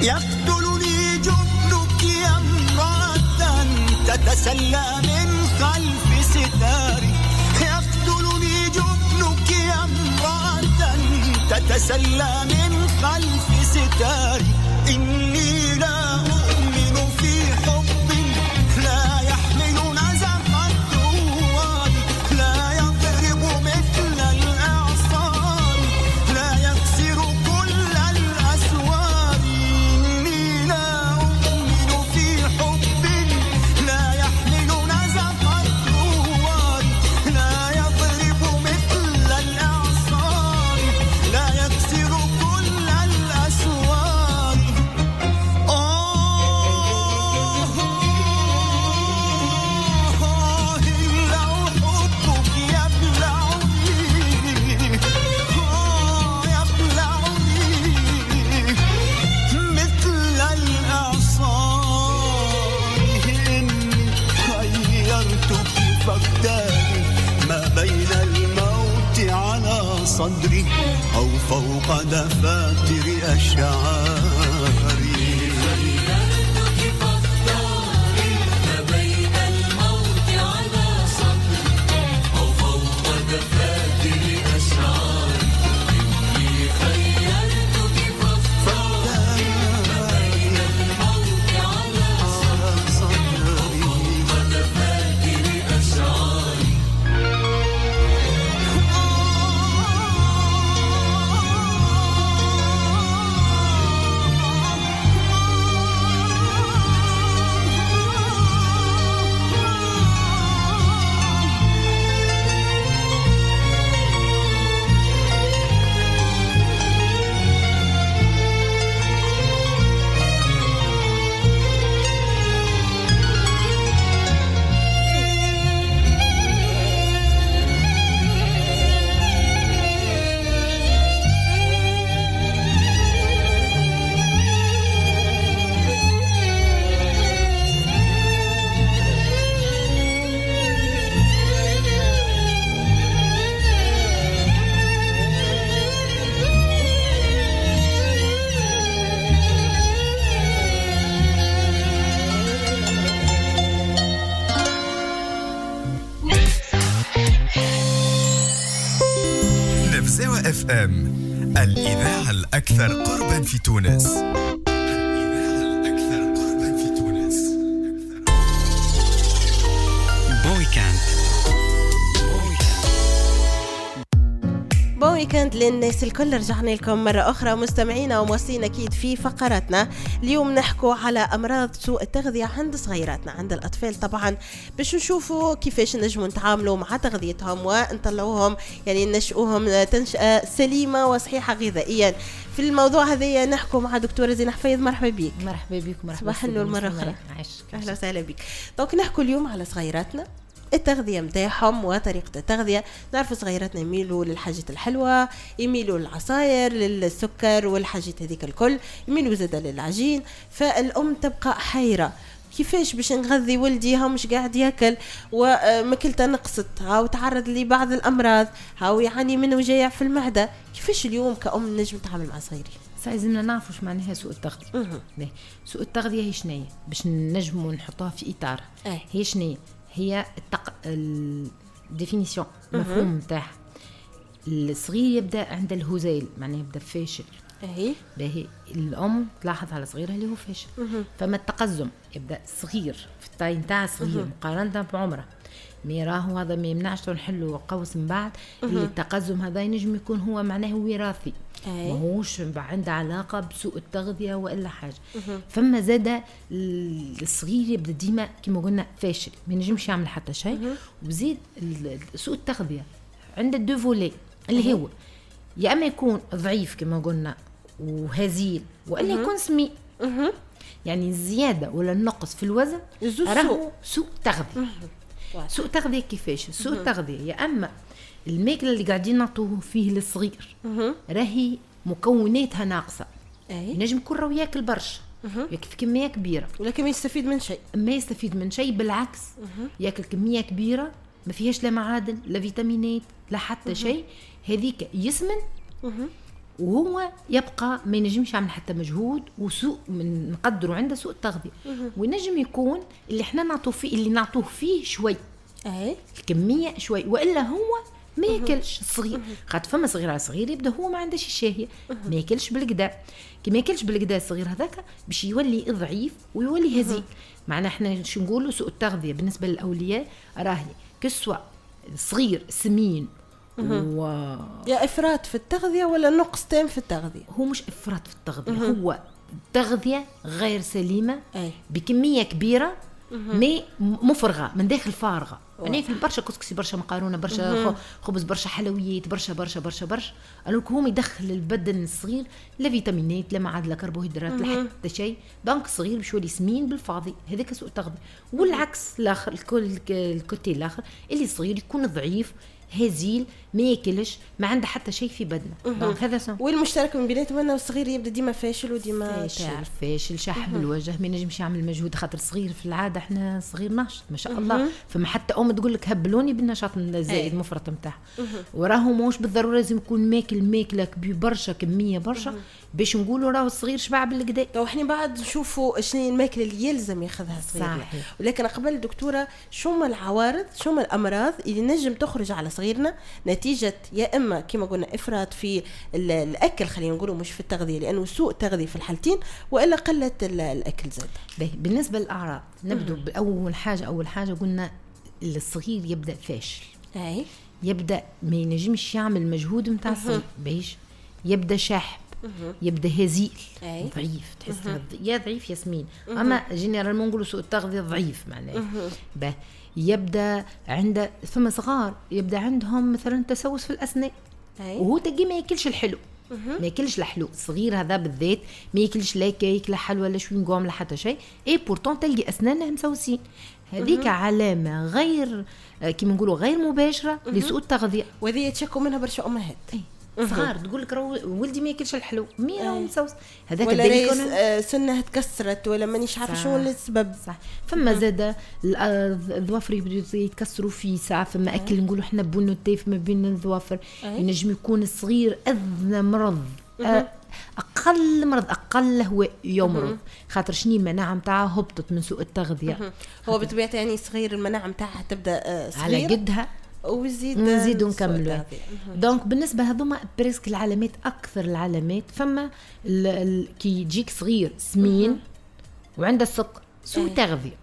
يقتلني جبنك يا امرأة تتسلى من خلف ستاري يقتلني جبنك يا امرأة تتسلى من خلف ستاري إني لا أؤمن في حب لا يحمل نزف الدوار لا يضرب مثل الإعصار لا يكسر كل الأسوار إني لا أؤمن في حب لا يحمل نزف الدوار لا يضرب مثل الإعصار لا يكسر كل الأسوار ما بين الموت على صدري أو فوق دفاتر أشعاري خيرتك فاختاري ما بين الموت على صدري أو فوق دفاتر أشعاري إني خيرتك فاختاري ما بين الموت على صدري أو فوق دفاتر أشعاري نفزاوة اف ام الإذاعة الأكثر قربا في تونس. بويكاند ويكند للناس الكل. رجعنا لكم مرة أخرى مستمعينا ومواصلين أكيد في فقراتنا. اليوم نحكوا على أمراض سوء التغذية عند صغيراتنا، عند الأطفال طبعا، باش نشوفوا كيفاش نجموا نتعاملوا مع تغذيتهم ونطلعوهم يعني نشأوهم تنشأة سليمة وصحيحة غذائيا. في الموضوع هذا نحكوا مع دكتورة زينة حفيظ. مرحبا بك. مرحبا بك. مرحبا. صباح النور مرة أخرى. عايشك. أهلا وسهلا بك. دونك نحكوا اليوم على صغيراتنا، التغذية متاعهم وطريقة التغذية. نعرف صغيراتنا يميلوا للحاجات الحلوة، يميلوا للعصاير، للسكر والحاجات هذيك الكل، يميلوا زادة للعجين. فالأم تبقى حيرة كيفاش باش نغذي ولدي، هاو مش قاعد ياكل ومكلته نقصت، هاو تعرض لبعض الأمراض، هاو يعاني من وجع في المعدة. كيفاش اليوم كأم نجم نتعامل مع صغيري؟ لازمنا نعرفوا ايش معناها سوء التغذية. سوء التغذية هي شنية باش نجموا نحطوها في إطار. أه. هي شنية؟ هي التق... الديفينيسيون مفهوم نتاعها. الصغير يبدا عند الهزيل، معناه يبدا فاشل. اهي باهي الام تلاحظ على صغيرها اللي هو فاشل. مه. فما التقزم يبدا صغير في الطاي نتاع صغير مقارنه بعمره. مي راهو هذا ما يمنعش نحلوا قوس من بعد. اللي التقزم هذا ينجم يكون هو معناه وراثي، ماهوش عنده علاقه بسوء التغذيه والا حاجه. مه. فما زاده الصغير يبدا ديما كما قلنا فاشل، ما ينجمش يعمل حتى شيء. وزيد سوء التغذيه عند الدو فولي اللي هو يا اما يكون ضعيف كما قلنا وهزيل، والا يكون سمي. يعني الزياده ولا النقص في الوزن راهو سوء تغذيه. سوء تغذيه كيفاش؟ سوء التغذيه يا اما الماكله اللي قاعدين نعطوه فيه للصغير راهي مكوناتها ناقصه. ينجم يكون راهو ياكل برشا، ياكل في كميه كبيره ولكن ما يستفيد من شيء. ما يستفيد من شيء، بالعكس ياكل كميه كبيره ما فيهاش لا معادن لا فيتامينات لا حتى شيء. هذيك يسمن وهو يبقى ما ينجمش يعمل حتى مجهود وسوء من نقدروا عنده سوء التغذيه. وينجم يكون اللي احنا نعطوه فيه اللي نعطوه فيه شوي اي الكميه شوي، والا هو ما ياكلش الصغير. خاطر فما صغير على صغير يبدا هو ما عندهش الشهيه، ما ياكلش بالكدا. كي ما ياكلش بالكدا الصغير هذاك باش يولي ضعيف ويولي هزيل. معنا احنا شو نقولوا سوء التغذيه بالنسبه للاولياء راهي كسوة صغير سمين و... يا افراط في التغذيه ولا نقص تام في التغذيه. هو مش افراط في التغذيه، هو تغذيه غير سليمه أي. بكميه كبيره مي مفرغه من داخل فارغه. يعني في برشا كسكسي برشا مقارونه برشا خبز برشا حلويات برشا برشا برشا برشا الوك هو يدخل البدن الصغير لا فيتامينات لا معادن لا كربوهيدرات لا حتى شيء. دونك الصغير باش يولي سمين بالفاضي. هذاك سوء التغذيه. والعكس الاخر الكل الكوتي الاخر اللي صغير يكون ضعيف هزيل ما ياكلش ما عنده حتى شيء في بدنه. دونك هذا سو والمشترك من بيناتهم انه الصغير يبدا ديما فاشل وديما فاشل فاشل شاحب الوجه ما ينجمش يعمل مجهود. خاطر صغير في العاده احنا صغير نشط ما شاء الله. فما حتى ام تقول لك هبلوني بالنشاط الزائد المفرط نتاعها. وراهو موش بالضروره لازم يكون ماكل ماكله كبير برشا كميه برشا باش نقولوا راهو الصغير شبع بالكدا. تو احنا بعد نشوفوا شنو الماكله اللي يلزم ياخذها الصغير. ولكن قبل دكتوره شو ما العوارض شو ما الامراض اللي نجم تخرج على صغيرنا نتيجه يا اما كما قلنا افراط في الاكل خلينا نقولوا مش في التغذيه لانه سوء تغذيه في الحالتين والا قله الاكل زاد. بالنسبه للاعراض نبدو باول حاجه اول حاجه قلنا الصغير يبدا فاشل. اي يبدا ما ينجمش يعمل مجهود نتاع الصغير باش يبدا شاحب يبدا هزيل ضعيف تحس يا ضعيف ياسمين. اما جينيرالمون نقولوا سوء التغذيه ضعيف معناه به يبدا عنده ثم صغار يبدا عندهم مثلا تسوس في الاسنان وهو تجي ما ياكلش الحلو ما ياكلش الحلو. الصغير هذا بالذات ما ياكلش لا كيك لا حلوى لا شوينغوم لا حتى شيء اي بورتون تلقي اسنانه مسوسين. هذيك علامه غير كيما نقولوا غير مباشره لسوء التغذيه وهذه يتشكوا منها برشا امهات. صغار تقول لك راهو ولدي ما ياكلش الحلو مي راهو مسوس هذاك ولا ريس آه سنه تكسرت ولا مانيش عارفه شنو السبب. صح. فما زاد الظوافر يبدو يتكسروا في ساعه. فما اكل نقولوا احنا بونو تيف ما بين الظوافر ينجم يكون الصغير ادنى مرض اقل مرض اقل هو يمرض. خاطر شنو المناعه نتاعها هبطت من سوء التغذيه. هو بطبيعته يعني صغير المناعه نتاعها تبدا آه صغيره على قدها وزيد نزيدوا نكملوا. دونك بالنسبه هذوما بريسك العلامات اكثر العلامات. فما كي يجيك صغير سمين وعنده السكر سوء تغذيه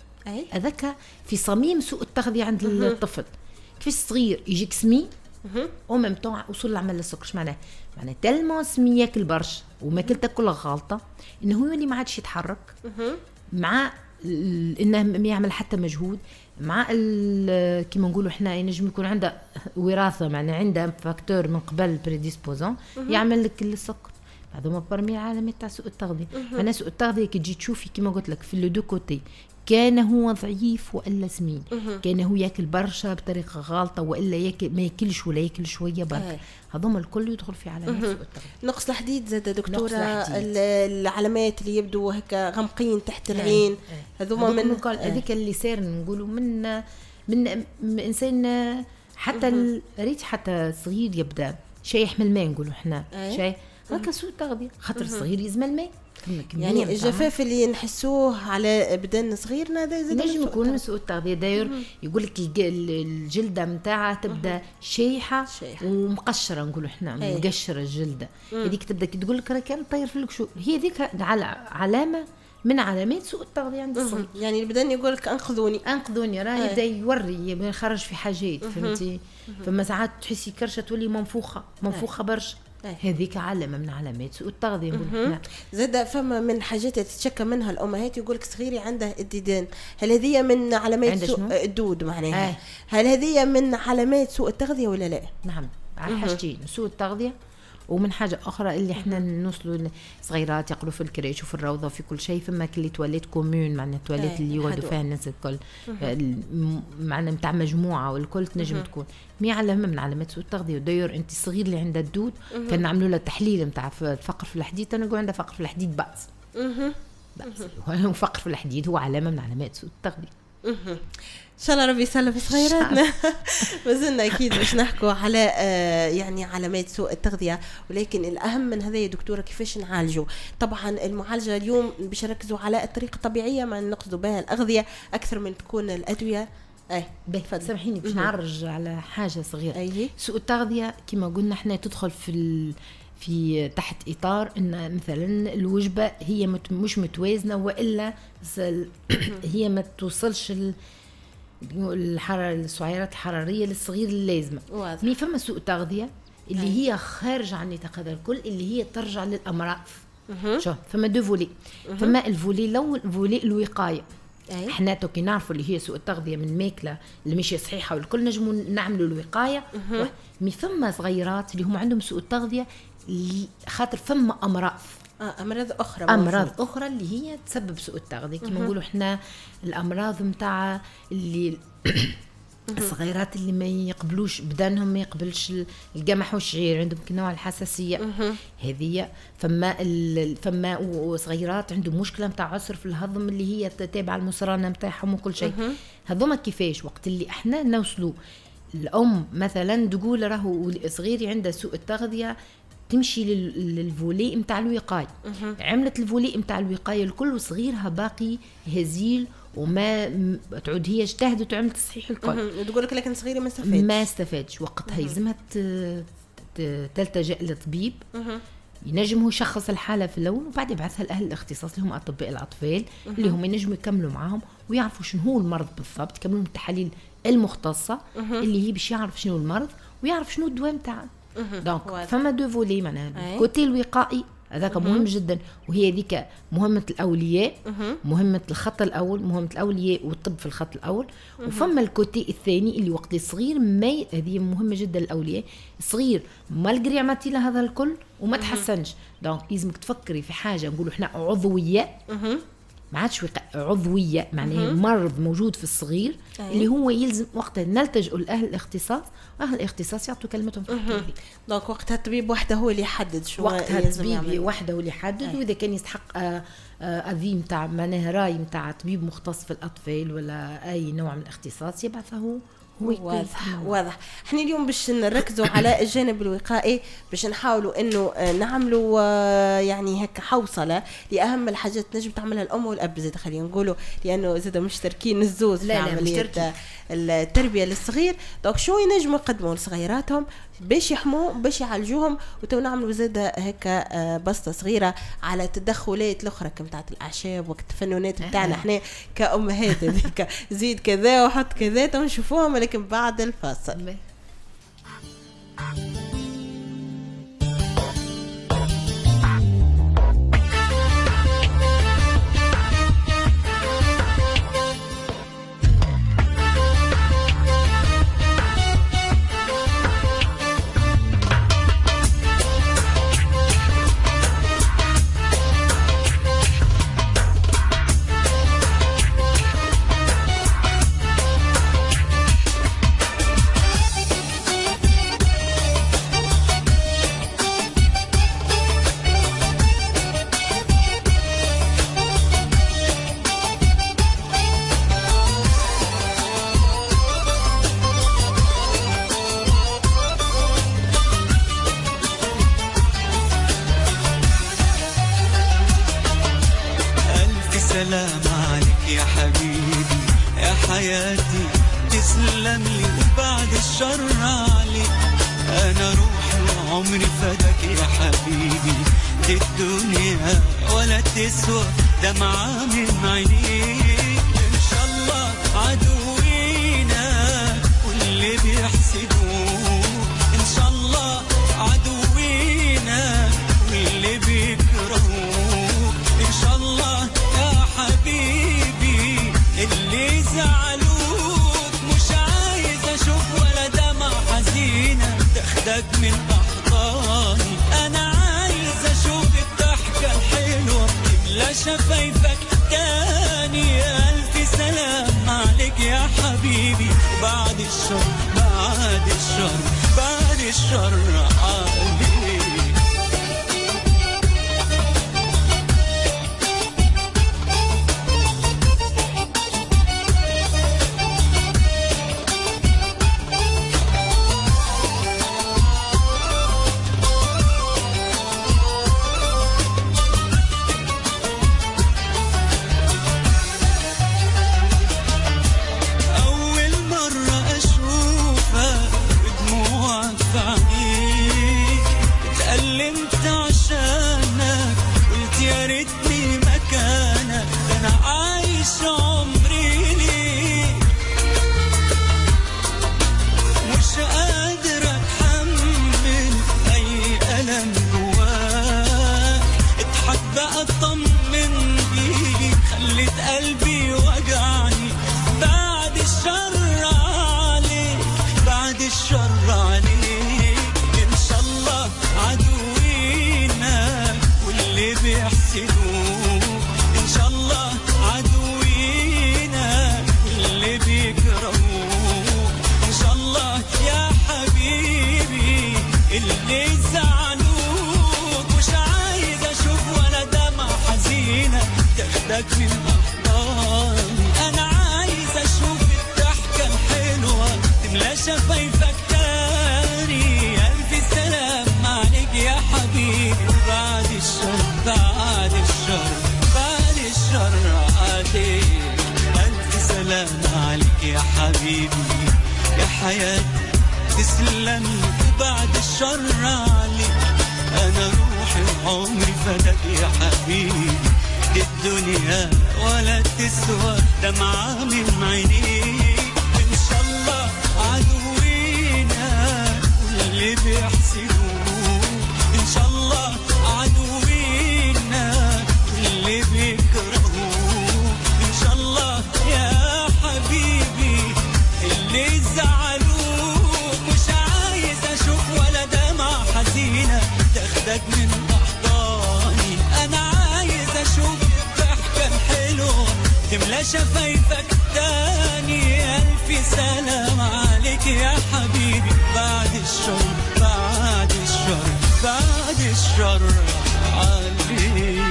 هذاك في صميم سوء التغذيه عند الطفل. كيف الصغير يجيك سمين ومم طون وصول العمل للسكر. اش معناه؟ معناه تلمو سمي ياكل برش وماكلته كلها غلطه انه هو اللي ما عادش يتحرك مع انه ما يعمل حتى مجهود مع كيما نقولوا احنا ينجم يكون عنده وراثه معناه عنده فاكتور من قبل بريديسبوزون يعمل لك السكر. هذوما برمي العلامات تاع سوء التغذيه. معناه سوء التغذيه كي تجي تشوفي كيما قلت لك في لو دو كوتي كان هو ضعيف والا سمين كان هو ياكل برشا بطريقه غلطه والا ياكل ما ياكلش ولا ياكل شويه برك. هذوما الكل يدخل في علامات سوء التغذيه. نقص الحديد زاد دكتوره العلامات اللي يبدو هكا غمقين تحت العين هذوما من هذيك اللي صار نقولوا من من, من انسان حتى ريت حتى صغير يبدا شيء يحمل ماء نقولوا احنا شيء هكا سوء التغذيه. خاطر الصغير يزمل الماء يعني الجفاف اللي نحسوه على بدن صغيرنا هذا زاد نجم يكون من سوء التغذيه. داير يقول لك الجلده نتاعها تبدا شيحه ومقشره نقولوا احنا مقشره الجلده. هذيك تبدا كي تقول لك راه كان طير في الكشوف هي ذيك علامه من علامات سوء التغذيه عند الصغير. يعني البدن يقول لك انقذوني انقذوني راه يبدا يوري يخرج في حاجات فهمتي. فما ساعات تحسي كرشه تولي منفوخه منفوخه برشا هذيك علامه من علامات سوء التغذيه نقول. زاد فما من الحاجات اللي تتشكى منها الامهات يقول لك صغيري عنده الديدان. هل هذه من علامات سوء الدود معناها آه. هل هذه من علامات سوء التغذيه ولا لا؟ نعم على حاجتين سوء التغذيه ومن حاجه اخرى اللي احنا نوصلوا صغيرات يقروا في الكريش وفي الروضه في كل شيء. فما كلي تواليت كومون معناها تواليت اللي يودوا فيها الناس الكل معناها نتاع مجموعه والكل تنجم تكون مي علامه من علامات سوء التغذيه. وداير انت الصغير اللي عنده الدود كان نعملوا له تحليل نتاع فقر في الحديد. انا نقول عنده فقر في الحديد بأس بأس هو فقر في الحديد هو علامه من علامات سوء التغذيه. ان شاء الله ربي يسلم صغيراتنا. ما زلنا اكيد باش نحكوا على آه يعني علامات سوء التغذيه، ولكن الاهم من هذا يا دكتوره كيفاش نعالجوا. طبعا المعالجه اليوم باش نركزوا على الطريقه الطبيعيه ما نقصدوا بها الاغذيه اكثر من تكون الادويه. اي سامحيني باش نعرج على حاجه صغيره. أيه. سوء التغذيه كما قلنا احنا تدخل في ال... في تحت اطار ان مثلا الوجبه هي مت... مش متوازنه، والا هي ما توصلش ال... الحرارة السعرات الحرارية للصغير اللازمة. مي فما سوء تغذية اللي أي. هي خارج عن نطاق هذا الكل، اللي هي ترجع للأمراض. شوف فما دو فولي، فما الفولي لو الفولي الوقاية. أي. احنا توكي نعرفوا اللي هي سوء التغذية من ماكلة اللي مش صحيحة والكل نجموا نعملوا الوقاية. مي فما صغيرات اللي هم عندهم سوء التغذية خاطر فما أمراض. آه أمراض أخرى أمراض موجود. أخرى اللي هي تسبب سوء التغذية كما نقولوا إحنا الأمراض متاع اللي الصغيرات اللي ما يقبلوش بدنهم ما يقبلش القمح والشعير، عندهم نوع الحساسية هذه. فما فما وصغيرات عندهم مشكلة متاع عسر في الهضم اللي هي تتابع المصرانة متاعهم وكل شيء. هذوما كيفاش وقت اللي إحنا نوصلوا الأم مثلا تقول راهو صغيري عنده سوء التغذية تمشي للفولي متاع الوقاية. عملت الفولي متاع الوقاية الكل وصغيرها باقي هزيل وما تعود هي اجتهدت وعملت صحيح الكل. تقول لك لكن صغيرة ما استفادش ما استفادش وقتها يلزمها تلتجأ لطبيب ينجم هو يشخص الحالة في الأول وبعد يبعثها لأهل الاختصاص اللي هم أطباء الأطفال اللي هم ينجموا يكملوا معهم ويعرفوا شنو هو المرض بالضبط، يكملوا التحاليل المختصة اللي هي باش يعرف شنو المرض ويعرف شنو الدواء متاعه. دونك فما دو فولي معناها الكوتي الوقائي هذاك مهم جدا، وهي ذيك مهمة الأولياء، مهمة الخط الأول، مهمة الأولياء والطب في الخط الأول. وفما الكوتي الثاني اللي وقت الصغير ما هذه مهمة جدا الأولياء. الصغير ما القري عملتي له هذا الكل وما تحسنش، دونك لازمك تفكري في حاجة نقولوا احنا عضوية، ما عادش عضوية معناها مرض موجود في الصغير أي. اللي هو يلزم وقتها نلتجئ لأهل الاختصاص، وأهل الاختصاص يعطوا كلمتهم في الحكاية. دونك وقتها الطبيب وحده هو اللي يحدد شو وقتها الطبيب وحده هو اللي يحدد، وإذا كان يستحق أذي متاع معناها راي متاع طبيب مختص في الأطفال ولا أي نوع من الاختصاص يبعثه. واضح واضح. احنا اليوم باش نركزوا على الجانب الوقائي، باش نحاولوا انه نعملوا يعني هكا حوصله لاهم الحاجات نجم تعملها الام والاب زاد خلينا نقولوا، لانه زاد مشتركين الزوز في عمليه التربيه للصغير. دونك شو ينجموا يقدموا لصغيراتهم باش يحموهم باش يعالجوهم، وتو نعملوا زاد هكا بسطه صغيره على التدخلات الاخرى كمتاعت الاعشاب وقت التفننات بتاعنا احنا كامهات هذيك زيد كذا وحط كذا تو نشوفوهم لكن بعد الفاصل. سلام عليك يا حبيبي يا حياتي، تسلم لي وبعد الشر عليك. أنا روحي وعمري فداك يا حبيبي، دي الدنيا ولا تسوى دمعة من عينيك. إن شاء الله عدوينا واللي بيحسدوك، إن شاء الله عدوينا واللي بيكرهوك، إن شاء الله حبيبي اللي زعلوك. مش عايز اشوف ولا دمع حزينة تاخدك من احضاني، انا عايز اشوف الضحكة الحلوة تملى شفايفك تاني. الف سلام عليك يا حبيبي، بعد الشر بعد الشر بعد الشر عليك. بيحسدوك إن شاء الله عدوينا اللي بيكرهوك إن شاء الله يا حبيبي اللي زعلوك مش عايز أشوف ولا دمع حزينة تاخدك من أحضاني أنا عايز أشوف الضحكة الحلوة تملى شفايفك تاني ألف سلام عليك يا حبيبي بعد الشر بعد الشر بعد الشر عليك ألف سلام عليك يا حبيبي يا حياتي تسلم بعد الشر عليك أنا روحي وعمري فداك يا حبيبي الدنيا ولا تسوى دمعة من عينيك إن شاء الله عدوينا اللي بيحسدوك إن شاء الله عدوينا اللي بيكرهوك إن شاء الله يا حبيبي اللي زعلوك مش عايز أشوف ولا دمعة حزينة تاخدك من أحضاني أنا عايز أشوف الضحكة الحلوة تملى شفايفك تاني ألف سلام عليك يا حبيبي بعد الشر بعد الشر بعد الشر عليك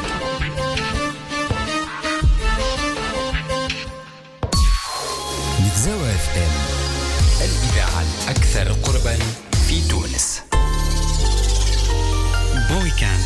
نفزاوة اف ام الإذاعة الأكثر قربا في تونس. بويكاند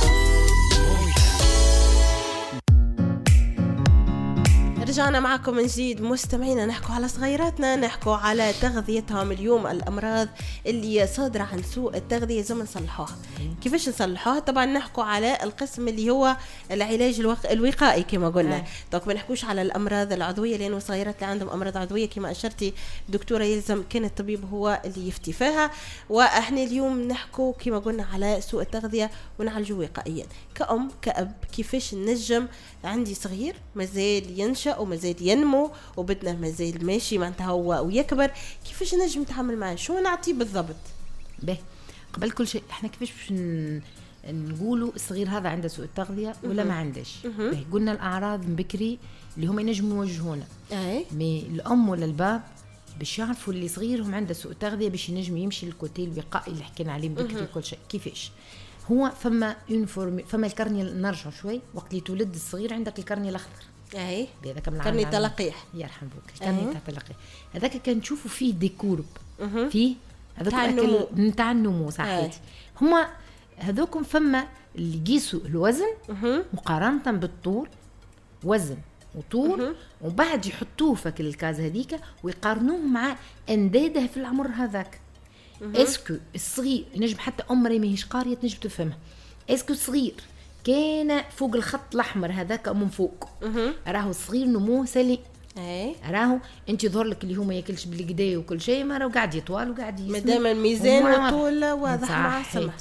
رجعنا معكم من جديد مستمعينا، نحكو على صغيراتنا، نحكو على تغذيتهم اليوم. الأمراض اللي صادرة عن سوء التغذية لازم نصلحوها. كيفاش نصلحوها؟ طبعا نحكو على القسم اللي هو العلاج الوق... الوقائي كما قلنا. دونك ما نحكوش على الأمراض العضوية، لأنه صغيرات اللي عندهم أمراض عضوية كما أشرتي دكتورة يلزم كان الطبيب هو اللي يفتي فيها. وإحنا اليوم نحكو كما قلنا على سوء التغذية ونعالجه وقائيا. كأم كأب كيفاش نجم عندي صغير مازال ينشأ ومازال ينمو وبدنا مازال ماشي معناتها هو ويكبر، كيفاش نجم نتعامل معاه؟ شو نعطيه بالضبط؟ به قبل كل شيء احنا كيفاش باش نقولوا الصغير هذا عنده سوء التغذية ولا ما عندش؟ به قلنا الأعراض من بكري اللي هم ينجموا يوجهونا. اي مي الأم ولا الباب باش يعرفوا اللي صغيرهم عنده سوء التغذية باش ينجم يمشي للكوتيل الوقائي اللي حكينا عليه من بكري كل شيء. كيفاش؟ هو فما يونيفورم، فما الكرني، نرجع شوي وقت اللي تولد الصغير عندك الكرني الأخضر. اي بهذاك من كرني تلقيح يرحم بوك، الكرني تاع تلقيح هذاك كان نشوفوا فيه ديكورب فيه هذوك نتاع النمو صحيتي. هما هذوكم فما اللي يقيسوا الوزن مقارنة بالطول، وزن وطول، وبعد يحطوه في الكاز هذيك ويقارنوه مع انداده في العمر هذاك. اسكو الصغير ينجم حتى ام ري ماهيش قاريه تنجم تفهمها. اسكو الصغير كان فوق الخط الاحمر هذاك من فوق، راهو الصغير نموه سليم. اي راهو انت يظهر لك اللي هو ما ياكلش بالكدا وكل شيء، ما راهو قاعد يطول وقاعد يسمع مادام الميزان والطول واضح مع السمح.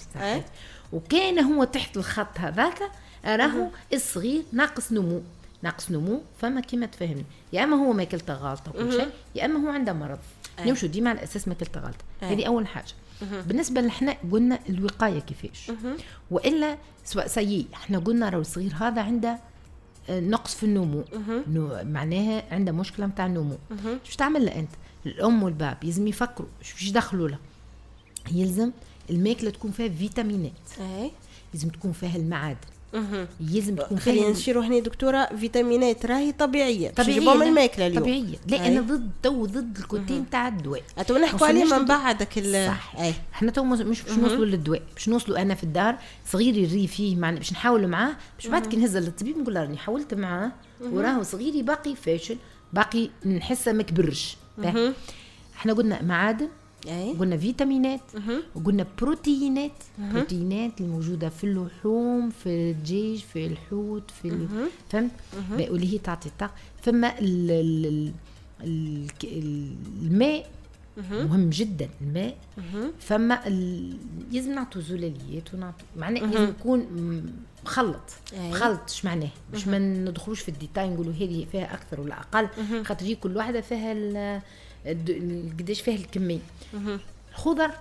وكان هو تحت الخط هذاك راهو الصغير ناقص نمو. ناقص نمو فما كيما تفهمني، يا اما هو ماكلته غلطه وكل شيء، يا اما هو عنده مرض. نمشوا ديما على اساس ماكلته غلطه. هذه اول حاجه. بالنسبه لحنا قلنا الوقايه كيفاش، والا سواء سيء احنا قلنا راهو الصغير هذا عنده نقص في النمو، معناها عنده مشكله نتاع النمو. شو تعمل له انت؟ الام والباب يلزم يفكروا شو يدخلوا له. يلزم الماكله تكون فيها فيتامينات، يلزم تكون فيها المعادن، يلزم تكون فيها. خلينا نشيروا هنا دكتوره، فيتامينات راهي طبيعيه طبيعيه من الماكله اليوم طبيعيه، لان ضد تو ضد الكوتين نتاع الدواء. تو نحكوا عليه من بعدك صح. اي احنا تو مش باش نوصلوا للدواء، باش نوصلوا انا في الدار صغير يري فيه معنا باش نحاول معاه، باش بعد كي نهز للطبيب نقول له راني حاولت معاه وراهو صغيري باقي فاشل، باقي نحسه ما كبرش. احنا قلنا معادن، أي. قلنا فيتامينات، وقلنا بروتينات. مه. بروتينات الموجودة في اللحوم، في الدجاج، في الحوت، في ال... فهمت؟ واللي هي تعطي الطاقة. فما ال... ال... ال... الماء مهم جدا، الماء. فما ال... لازم نعطوا زلاليات ونعطوا معناه لازم يكون مخلط. خلط ايش معناه؟ باش ما ندخلوش في الديتاي نقولوا هذه فيها اكثر ولا اقل، خاطر كل واحده فيها ال... قديش فيها الكميه. الخضر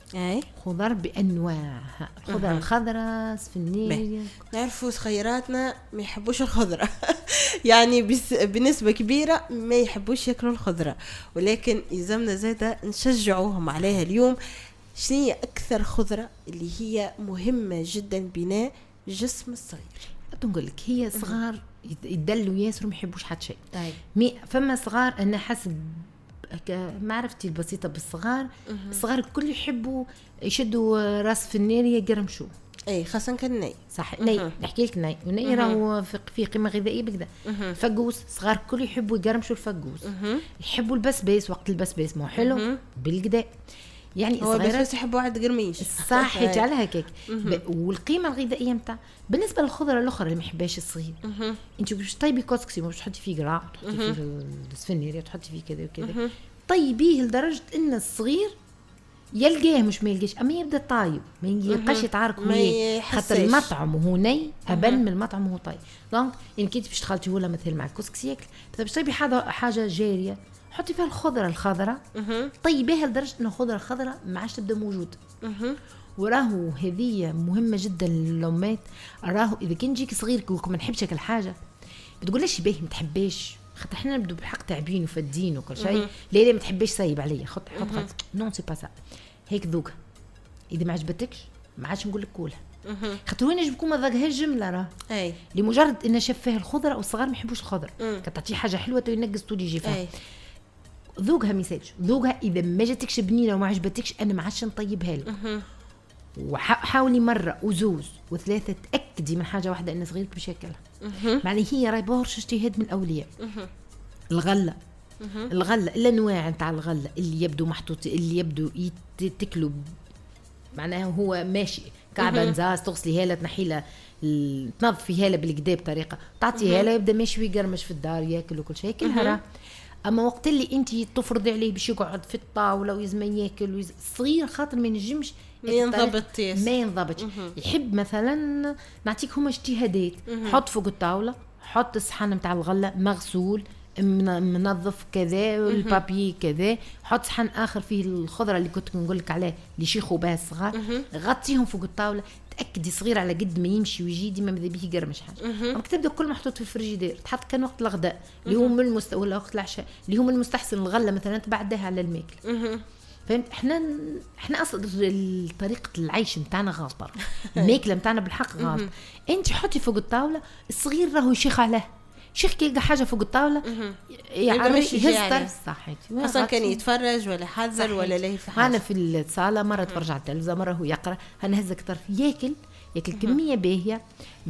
اي خضر بانواعها، خضره الخضراء، سفنيه. نعرفوا صغيراتنا ما يحبوش الخضره يعني بس بنسبه كبيره ما يحبوش ياكلوا الخضره، ولكن يلزمنا زاده نشجعوهم عليها اليوم. شنو هي اكثر خضره اللي هي مهمه جدا بناء جسم الصغير؟ نقول لك هي صغار يدلوا ياسر وما يحبوش حتى شيء. مي فما صغار انا حسب معرفتي البسيطه بالصغار، الصغار الكل يحبوا يشدوا راس في النار يقرمشوا. اي خاصه كان ني صح. ني نحكي لك ني وني راهو في قيمه غذائيه بكذا. فقوس صغار الكل يحبوا يقرمشوا الفقوس، يحبوا البسباس وقت البسباس مو حلو بالكدا. يعني صغيرات يحبوا واحد قرميش صح على هكاك. والقيمه الغذائيه نتاع بالنسبه للخضره الاخرى اللي ما يحبهاش الصغير، انت باش طيبي كسكسي باش تحطي فيه قراع، تحطي فيه السفنيريه، تحطي فيه كذا وكذا، طيبيه لدرجه ان الصغير يلقاه مش ما يلقاش، اما يبدا طايب ما يبقاش يتعارك وياه، خاطر المطعم وهو ني ابن من المطعم وهو طايب. دونك ان كنتي باش تخلطي ولا مثل مع الكسكسي ياكل، باش طيبي حاجه حاجه جاريه، حطي فيها الخضره الخضراء طيبيها لدرجه ان الخضره الخضراء ما عادش تبدا موجود. وراهو هذه مهمه جدا للامات. راهو اذا كان جيك صغير ما نحبش اكل حاجه بتقولش باهي ما تحبيش، خاطر احنا نبدو بالحق تعبين وفدين وكل شيء. لا لا ما تحبيش صايب عليا، خط حط خط نون سي با سا هيك ذوقها. اذا ما عجبتكش ما عادش نقول لك كولها، خاطر وين نجيبكم ما ذاقهاش جمله راه اي لمجرد ان شاف فيها الخضره، والصغار ما يحبوش الخضره، كتعطيه حاجه حلوه تو ينقص تو يجي فيها. ذوقها ميساج ذوقها، اذا ما جاتكش بنينه وما عجبتكش انا ما عادش نطيبها لك. وحاولي مره وزوز وثلاثه تاكدي من حاجه واحده ان صغيرك باش ياكلها. معني هي راي بورش اجتهاد من الاولياء. الغله الغله الانواع نتاع الغله اللي يبدو محطوط اللي يبدو يتكلوا معناها هو ماشي كعبه نزاز تغسليها له تنحيله تنظفيها له بالكدا بطريقه تعطيها له يبدا ماشي ويقرمش في الدار ياكل وكل شيء كلها راه. اما وقت اللي انت تفرضي عليه باش يقعد في الطاوله ويزم ياكل ويز... الصغير خاطر ما ينجمش ما ينضبط ما ينضبط. يحب مثلا نعطيك هما اجتهادات، حط فوق الطاوله، حط الصحن نتاع الغله مغسول منظف كذا والبابي كذا، حط صحن اخر فيه الخضره اللي كنت نقول لك عليه اللي شيخوا بها الصغار، غطيهم فوق الطاوله. تاكدي صغير على قد ما يمشي ويجي ديما ماذا بيه يقرمش حاجه. راك تبدا كل محطوط في الفريجيدير، تحط كان وقت الغداء اللي هو من المست... ولا وقت العشاء اللي هو من المستحسن الغله مثلا تبعدها على الماكل. فهمت؟ احنا احنا اصلا طريقه العيش نتاعنا غلطه، الماكله نتاعنا بالحق غلط. انت حطي فوق الطاوله الصغير راهو يشيخ عليه، شيخ كي يلقى حاجه فوق الطاوله يعني يهز صحيت اصلا كان يتفرج ولا حذر ولا لا في حاجه. انا في الصاله مره تفرج على التلفزيون، مره هو يقرا، انا هزك طرف ياكل ياكل كميه باهيه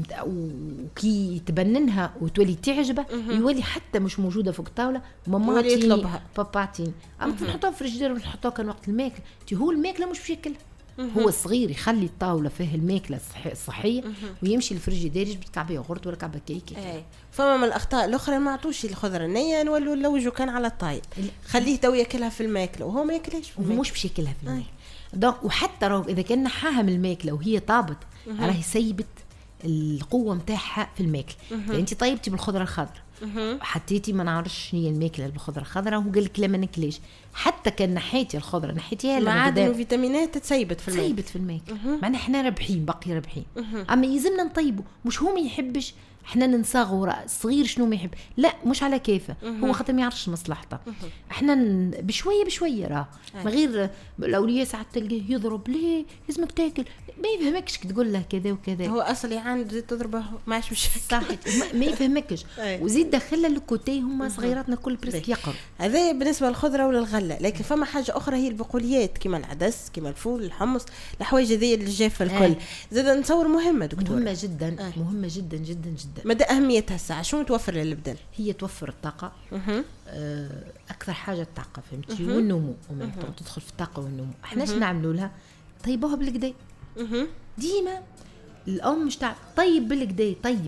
وكي يتبننها وتولي تعجبه يولي حتى مش موجوده فوق الطاوله ماما يطلبها باباتين. اما نحطوها في الفريجيدير ونحطوها كان وقت الماكله تي هو الماكله مش باش ياكلها. هو الصغير يخلي الطاوله فيه الماكله الصحيه ويمشي الفريجيدير يجبد كعبه يogurt ولا كعبه كيك. اي فما من الاخطاء الاخرى ما عطوش الخضره النيه نولوا نلوجوا كان على الطايب، خليه تو ياكلها في الماكله وهو ما ياكلهاش في الماكله، مش باش ياكلها في الماكله. دونك وحتى راهو اذا كان نحاها من الماكله وهي طابت راهي سيبت القوه نتاعها في الماكله. انت طيبتي بالخضره الخضراء حطيتي ما نعرفش هي الماكله بالخضره الخضراء وقال لك لا ما ناكليش، حتى كان نحيتي الخضره نحيتيها معادن وفيتامينات تسيبت في الماكله تسيبت في الماكله. معنا احنا رابحين باقي رابحين. اما يلزمنا نطيبه، مش هو ما يحبش احنا ننصاغوا الصغير شنو ما يحب، لا مش على كيفه هو خاطر ما يعرفش مصلحته. احنا بشويه بشويه راه من غير الاولياء ساعات تلقاه يضرب ليه لازمك تاكل ما يفهمكش تقول له كذا وكذا، هو اصلي عنده تضربه ماش مش صحيح ما يفهمكش. وزيد دخلها للكوتي هما صغيراتنا كل بريسك يقروا. هذا بالنسبه للخضره ولا الغله. لكن فما حاجه اخرى هي البقوليات كما العدس كما الفول الحمص الحوايج هذه الجافه الكل زاد نتصور مهمه دكتور. مهمه جدا آه. مهمه جدا جدا جدا. مدى اهميتها الساعه شنو توفر للبدن؟ هي توفر الطاقه آه اكثر حاجه الطاقه فهمتي والنمو ومن تدخل في الطاقه والنمو. احنا اش نعملوا لها؟ طيبوها بالكدا ديما الام مش تعب طيب بالكدا طيب طيب وقت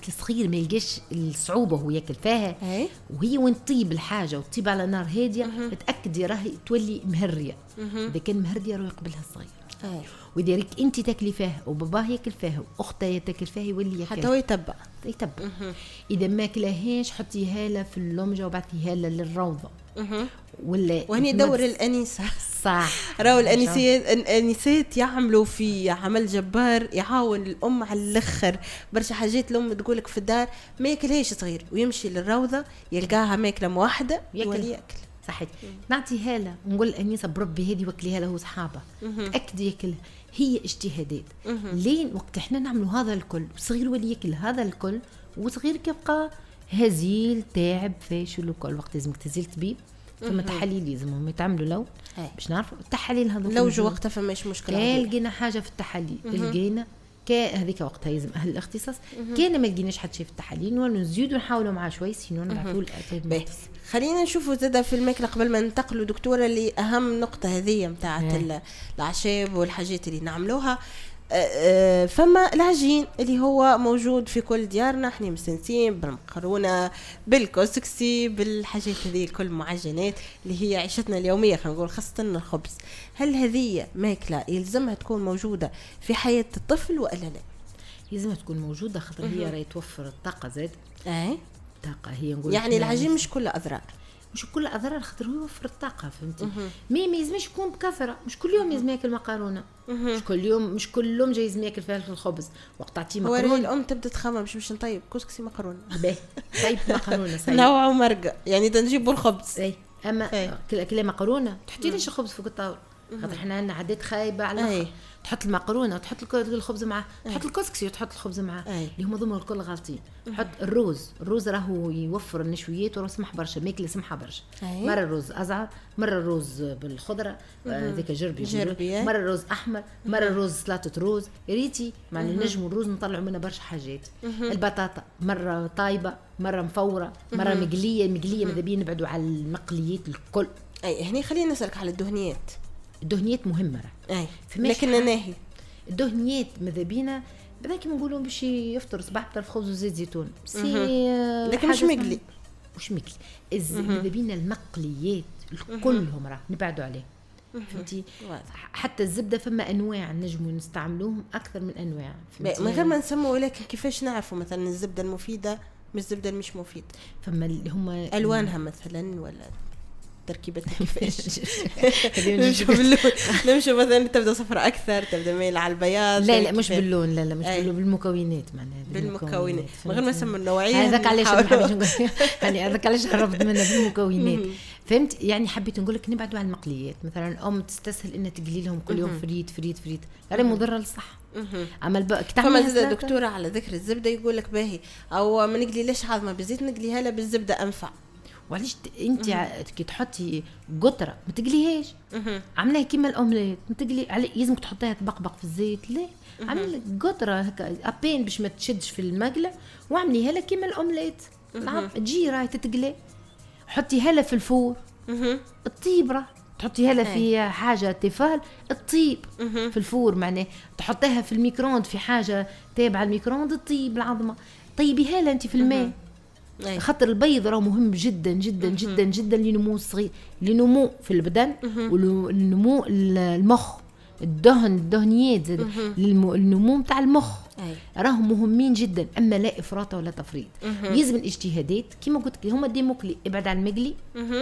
وقت الصغير ما يلقاش الصعوبه وهو ياكل فيها أي. وهي وين تطيب الحاجه وتطيب على نار هاديه تاكدي راهي تولي مهريه. اذا كان مهريه راهو يقبلها الصغير. أي. واذا ريك انت تاكلي فيها وباباه ياكل فيها واختها تاكل فيها يولي ياكل حتى هو يتبع يتبع. اذا ما كلاهاش حطيها لها في اللمجه وبعثيها لها للروضه. ولا وهني دور الانسه صح. راهو الانسيات الانسات يعملوا في عمل جبار، يعاون الام على الاخر. برشا حاجات الام تقولك في الدار ما ياكلهاش صغير ويمشي للروضه يلقاها ماكله موحده يولي ياكل. صحيح. نعطيها له ونقول الانسه بربي هذه وكليها له صحابه تاكدي ياكلها. هي اجتهادات لين وقت احنا نعملوا هذا الكل صغير ولي ياكل هذا الكل وصغير كيبقى هزيل تاعب فاشل وكل وقت لازمك تزيل طبيب. ثم تحاليل لازمهم يتعملوا لو باش نعرفوا التحاليل هذوك لو جو وقتها فماش مشكله. لقينا حاجه في التحاليل لقينا هذيك وقتها يلزم اهل الاختصاص. كان ما لقيناش حد شيء في التحاليل ونزيدوا نحاولوا معاه شوي سينو نبعثوا له. خلينا نشوفوا زاده في الماكله قبل ما ننتقلوا دكتوره لأهم نقطه هذه نتاعت الاعشاب والحاجات اللي نعملوها. فما العجين اللي هو موجود في كل ديارنا، احنا مستنسين بالمقرونه بالكسكسي بالحاجات هذه كل معجنات اللي هي عيشتنا اليوميه، خلينا نقول خاصه الخبز. هل هذه ماكله يلزمها تكون موجوده في حياه الطفل ولا لا؟ يلزمها تكون موجوده خاطر هي راهي توفر الطاقه زاد. اي طاقه هي نقول يعني العجين مش كله اضرار، مش كل اضرار خاطر هو يوفر الطاقه فهمتي. مي ما يلزمش يكون بكثره، مش كل يوم لازم ياكل مقارونه، مش كل يوم مش كل يوم جاي لازم ياكل فيها الخبز. وقت تعطيه مقارونه الام تبدا تخمم مش باش نطيب كسكسي مقارونه باهي طيب مقارونه صحيح نوع ومرقه يعني تنجيبوا الخبز. اي اما كل مقارونه تحطي ليش الخبز فوق الطاوله خاطر احنا عندنا عادات خايبه على تحط المقرونه وتحط الخبز معاه، تحط الكسكسي وتحط الخبز معاه اللي هما ذوما الكل غالطين. حط الروز، الروز راهو يوفر النشويات وراه سمح برشا ماكله سمحه برشا. مره الروز ازعر، مره الروز بالخضره هذيك جربي جربي، مره الروز احمر، مره الروز سلطه روز. ريتي مع النجم والروز نطلعوا منها برشا حاجات. البطاطا مره طايبه مره مفوره مره مقليه مقليه ماذا بينا نبعدوا على المقليات الكل. اي هني خلينا نسالك على الدهنيات. الدهنيات مهمه اي لكن ناهي الدهنيات ماذا بينا بدا كيما نقولوا باش يفطر صباح طرف خبز وزيت زيتون سي لكن مش مقلي مش مقلي. ماذا بينا المقليات كلهم راه نبعدوا عليه فهمتي. حتى الزبده فما انواع نجموا نستعملوهم اكثر من انواع من غير ما نسموا، ولكن كيفاش نعرفوا مثلا الزبده المفيده من الزبده المش مفيده؟ فما اللي هما الوانها مثلا ولا تركيبتها كيفاش؟ نمشي باللون، نمشي مثلا تبدا صفراء اكثر تبدا ميل على البياض. لا لا مش باللون، لا لا مش باللون، بالمكونات معناها بالمكونات من غير ما نسمي النوعيه. هذاك علاش ما حبيتش نقول يعني هذاك علاش هربت منها بالمكونات فهمت. يعني حبيت نقول لك نبعدوا على المقليات. مثلا الام تستسهل انها تقلي لهم كل يوم فريت فريت فريت راهي مضره للصحه. عمل بقى فما زاد دكتوره على ذكر الزبده يقول لك باهي او ما نقلي ليش عظمه بالزيت نقليها لها بالزبده انفع. وعلاش انت كي تحطي قطره ما تقليهاش عاملاها كيما الاومليت ما تقلي على لازمك تحطيها تبقبق في الزيت. لا عامل قطره هكا ابين باش ما تشدش في المقله واعمليها لها كيما الاومليت تجي راهي تتقلي. حطيها لها في الفور الطيب راه تحطيها لها في حاجه تيفال الطيب في الفور معناه تحطيها في الميكروند في حاجه تابعه الميكروند الطيب العظمه طيبيها لها انت في الماء. خاطر البيض راه مهم جدا جدا جدا جدا لنمو الصغير لنمو في البدن ولنمو المخ الدهن الدهنيات زاد النمو نتاع المخ راهم مهمين جدا. اما لا افراط ولا تفريط. يلزم الاجتهادات كيما قلت هما ديموكلي ابعد عن المقلي.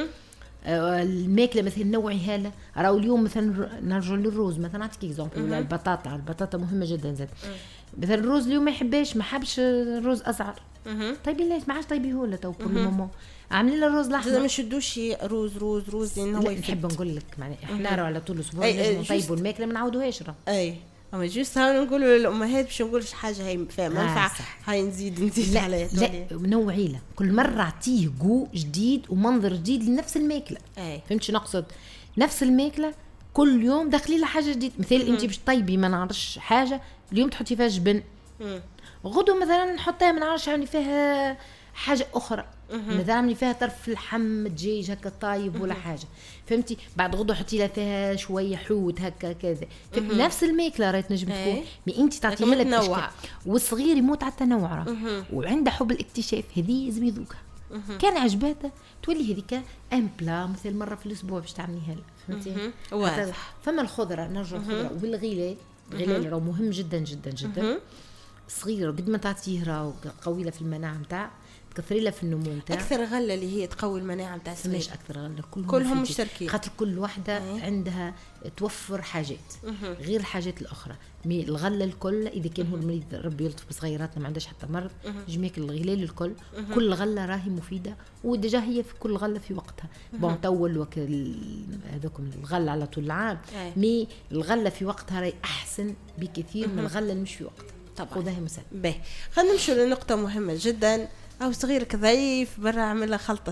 الماكله مثلا نوعيها له راهو اليوم مثلا نرجع للروز مثلا نعطيك اكزومبل ولا البطاطا. البطاطا مهمه جدا زاد. مثلا الروز اليوم ما يحبش ما حبش الروز ازعر طيبين ليش ما عادش طيبيه له تو بور ماما عاملين له الروز الاحمر. ما نشدوش روز روز روز لان هو نحب نقول لك معناها احنا راه على طول اسبوع نجمو نطيبوا الماكله ما نعاودوهاش راه. اي اما جوست هاو نقولوا للامهات باش نقولش حاجه هي فيها منفعه هاي نزيد نزيد عليها. لا نوعي له كل مره اعطيه جو جديد ومنظر جديد لنفس الماكله. فهمت شنو نقصد؟ نفس الماكله كل يوم دخلي لها حاجه جديده. مثلا انت باش طيبي ما نعرفش حاجه اليوم تحطي فيها جبن غدو مثلا نحطها ما نعرفش يعني فيها حاجه اخرى ما تعملي فيها طرف اللحم دجاج هكا طايب ولا حاجه فهمتي بعد غدوه حطي لها فيها شويه حوت هكا كذا نفس الماكله راهي تنجم تكون مي انت تعطيها لها تنوع والصغير يموت على التنوع وعنده حب الاكتشاف هذه لازم يذوقها كان عجباته تولي هذيك ام بلا مثل مره في الاسبوع باش تعمليها له فهمتي واضح فما الخضره نرجع الخضره والغلال الغلال راه مهم جدا جدا جدا صغيره قد ما تعطيه راه قويه في المناعه نتاع تكثري لها في النمو نتاع اكثر غله اللي هي تقوي المناعه نتاع الصغير مش اكثر غله كلهم كلهم مشتركين خاطر كل واحده أيه. عندها توفر حاجات مه. غير الحاجات الاخرى مي الغله الكل اذا كان هو المريض ربي يلطف بصغيراتنا ما عندهاش حتى مرض يجم ياكل الغلال الكل مه. كل غله راهي مفيده ودجا هي في كل غله في وقتها بون تول وكل هذوكم الغله على طول العام أيه. مي الغله في وقتها راهي احسن بكثير مه. من الغله اللي مش في وقتها طبعا خذها مثال باهي خلينا نمشوا لنقطه مهمه جدا أو صغيرك ضعيف برا عملها خلطة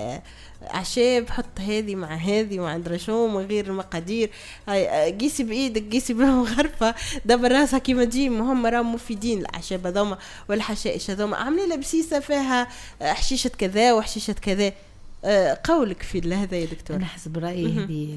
الأعشاب حط هذه مع هذه ومع درشوم من غير المقادير قيسي بإيدك قيسي بالمغرفة دبر راسها كيما تجي مهم راهم مفيدين الأعشاب هذوما والحشائش هذوما عاملين لها بسيسة فيها حشيشة كذا وحشيشة كذا قولك في هذا يا دكتور أنا حسب رأيي هذه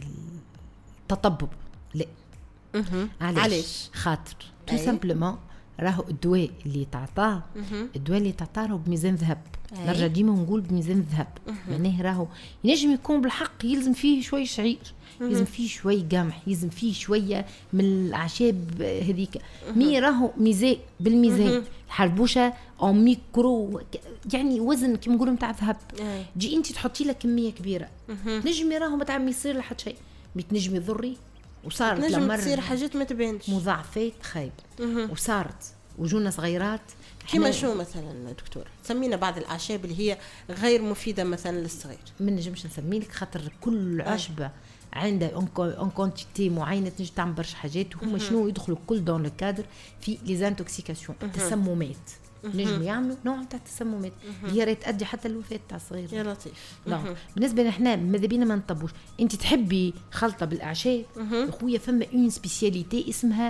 التطبب لا علاش, علاش؟ خاطر تو سامبلومون راهو الدواء اللي تعطاه الدواء اللي تعطاه راهو بميزان ذهب نرجع ديما نقول بميزان ذهب معناه راهو ينجم يكون بالحق يلزم فيه شويه شعير يلزم فيه شويه قمح يلزم فيه شويه من الاعشاب هذيك مي راهو ميزان بالميزان الحربوشه او ميكرو يعني وزن كيما نقولوا نتاع ذهب جي انت تحطي له كميه كبيره نجمي راهو ما تعمل يصير لحد شيء بتنجمي ضري وصارت نجم تصير حاجات ما تبانش مضاعفات خايب وصارت وجونا صغيرات كما شو مثلا دكتور سمينا بعض الاعشاب اللي هي غير مفيده مثلا للصغير ما نجمش نسمي لك خاطر كل عشبه عندها اون كونتيتي معينه تنجم تعمل برشا حاجات وهما شنو يدخلوا كل دون لو كادر في لي زانتوكسيكاسيون التسممات نجم يعملوا نوع تاع التسممات اللي هي تؤدي حتى الوفاه تاع الصغير يا لطيف لا بالنسبه لنا ماذا بينا ما نطبوش انت تحبي خلطه بالاعشاب اخويا فما اون سبيسياليتي اسمها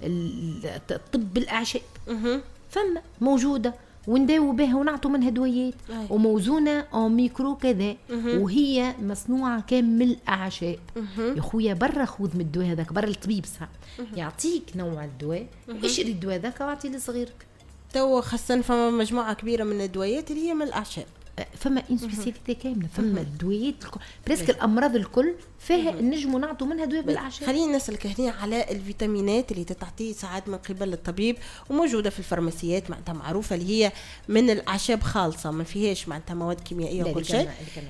الطب بالاعشاب فما موجوده ونداو بها ونعطوا منها دويات وموزونه او ميكرو كذا وهي مصنوعه كامل من الاعشاب يا خويا برا خذ من الدواء هذاك برا الطبيب صح يعطيك نوع الدواء واشري الدواء ذاك واعطيه لصغيرك تو خاصة فما مجموعة كبيرة من الدويات اللي هي من الأعشاب فما إن سبيسياليتي كاملة فما الدويات بريسك الأمراض الكل فيها النجم ونعطوا منها دوية بالأعشاب خلينا نسألك هنا على الفيتامينات اللي تتعطي ساعات من قبل الطبيب وموجودة في الفارماسيات معناتها معروفة اللي هي من الأعشاب خالصة ما فيهاش معناتها مواد كيميائية وكل شيء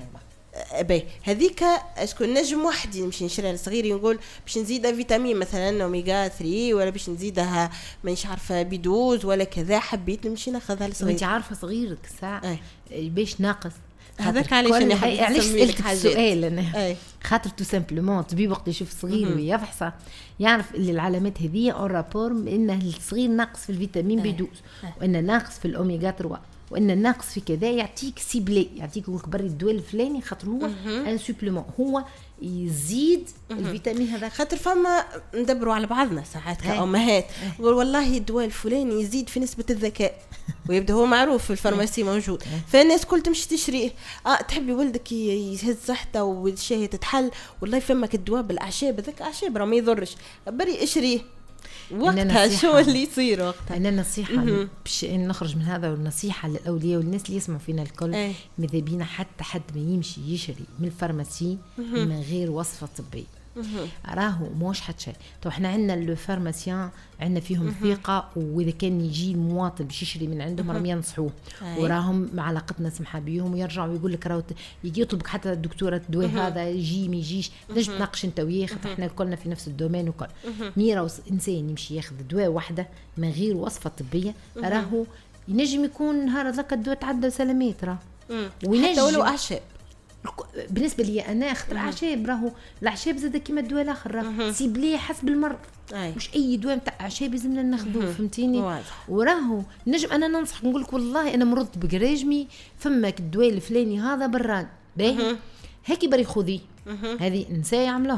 باهي هذيك اسكو نجم واحد يمشي نشريها للصغير يقول باش نزيدها فيتامين مثلا اوميغا ثلاثة ولا باش نزيدها مانيش عارفه بيدوز ولا كذا حبيت نمشي ناخذها للصغير انت عارفه صغيرك ساعه باش ناقص هذاك علاش انا علاش سالتك السؤال انا خاطر تو سامبلومون طبيب وقت يشوف الصغير ويفحصه يعرف اللي العلامات هذه او رابور ان الصغير ناقص في الفيتامين بيدوز وان ناقص في الاوميغا ثلاثة وان الناقص في كذا يعطيك سيبلي يعطيك يقولك بري الدواء الفلاني خاطر هو ان سوبليمون هو يزيد الفيتامين هذا خاطر فما ندبروا على بعضنا ساعات كأمهات يقول والله الدواء الفلاني يزيد في نسبة الذكاء ويبدا هو معروف في الفارماسي موجود فالناس كل تمشي تشريه اه تحبي ولدك يهز صحته والشهية تتحل والله فمك الدواء بالاعشاب هذاك اعشاب راه ما يضرش بري اشريه وقتها شو اللي يصير وقتها انا نصيحه باش نخرج من هذا والنصيحه للاولياء والناس اللي يسمعوا فينا الكل أي. ماذا بينا حتى حد ما يمشي يشري من الفارماسي من غير وصفه طبيه راهو موش حد شيء تو احنا عندنا لو فارماسيان عندنا فيهم ثقه واذا كان يجي المواطن باش يشري من عندهم راهم ينصحوه وراهم علاقتنا سمحه بيهم ويرجعوا يقول لك راهو يجي يطلبك حتى الدكتوره الدواء هذا يجي ما يجيش نجم تناقش انت وياه خاطر احنا كلنا في نفس الدومين وكل ميرا انسان يمشي ياخذ دواء واحده من غير وصفه طبيه راهو ينجم يكون نهار ذاك الدواء تعدى سلامات راه وينجم ولو اعشاب بالنسبه لي انا اخذ الاعشاب راهو الاعشاب زاد كيما الدواء الاخر راه سيبليه حسب المرض مش اي دواء نتاع اعشاب لازمنا ناخذوه فهمتيني وراهو نجم انا ننصح نقول لك والله انا مرضت بقراجمي فماك الدواء الفلاني هذا بران باهي هيك بري خذيه هذه نساء يعملوها راه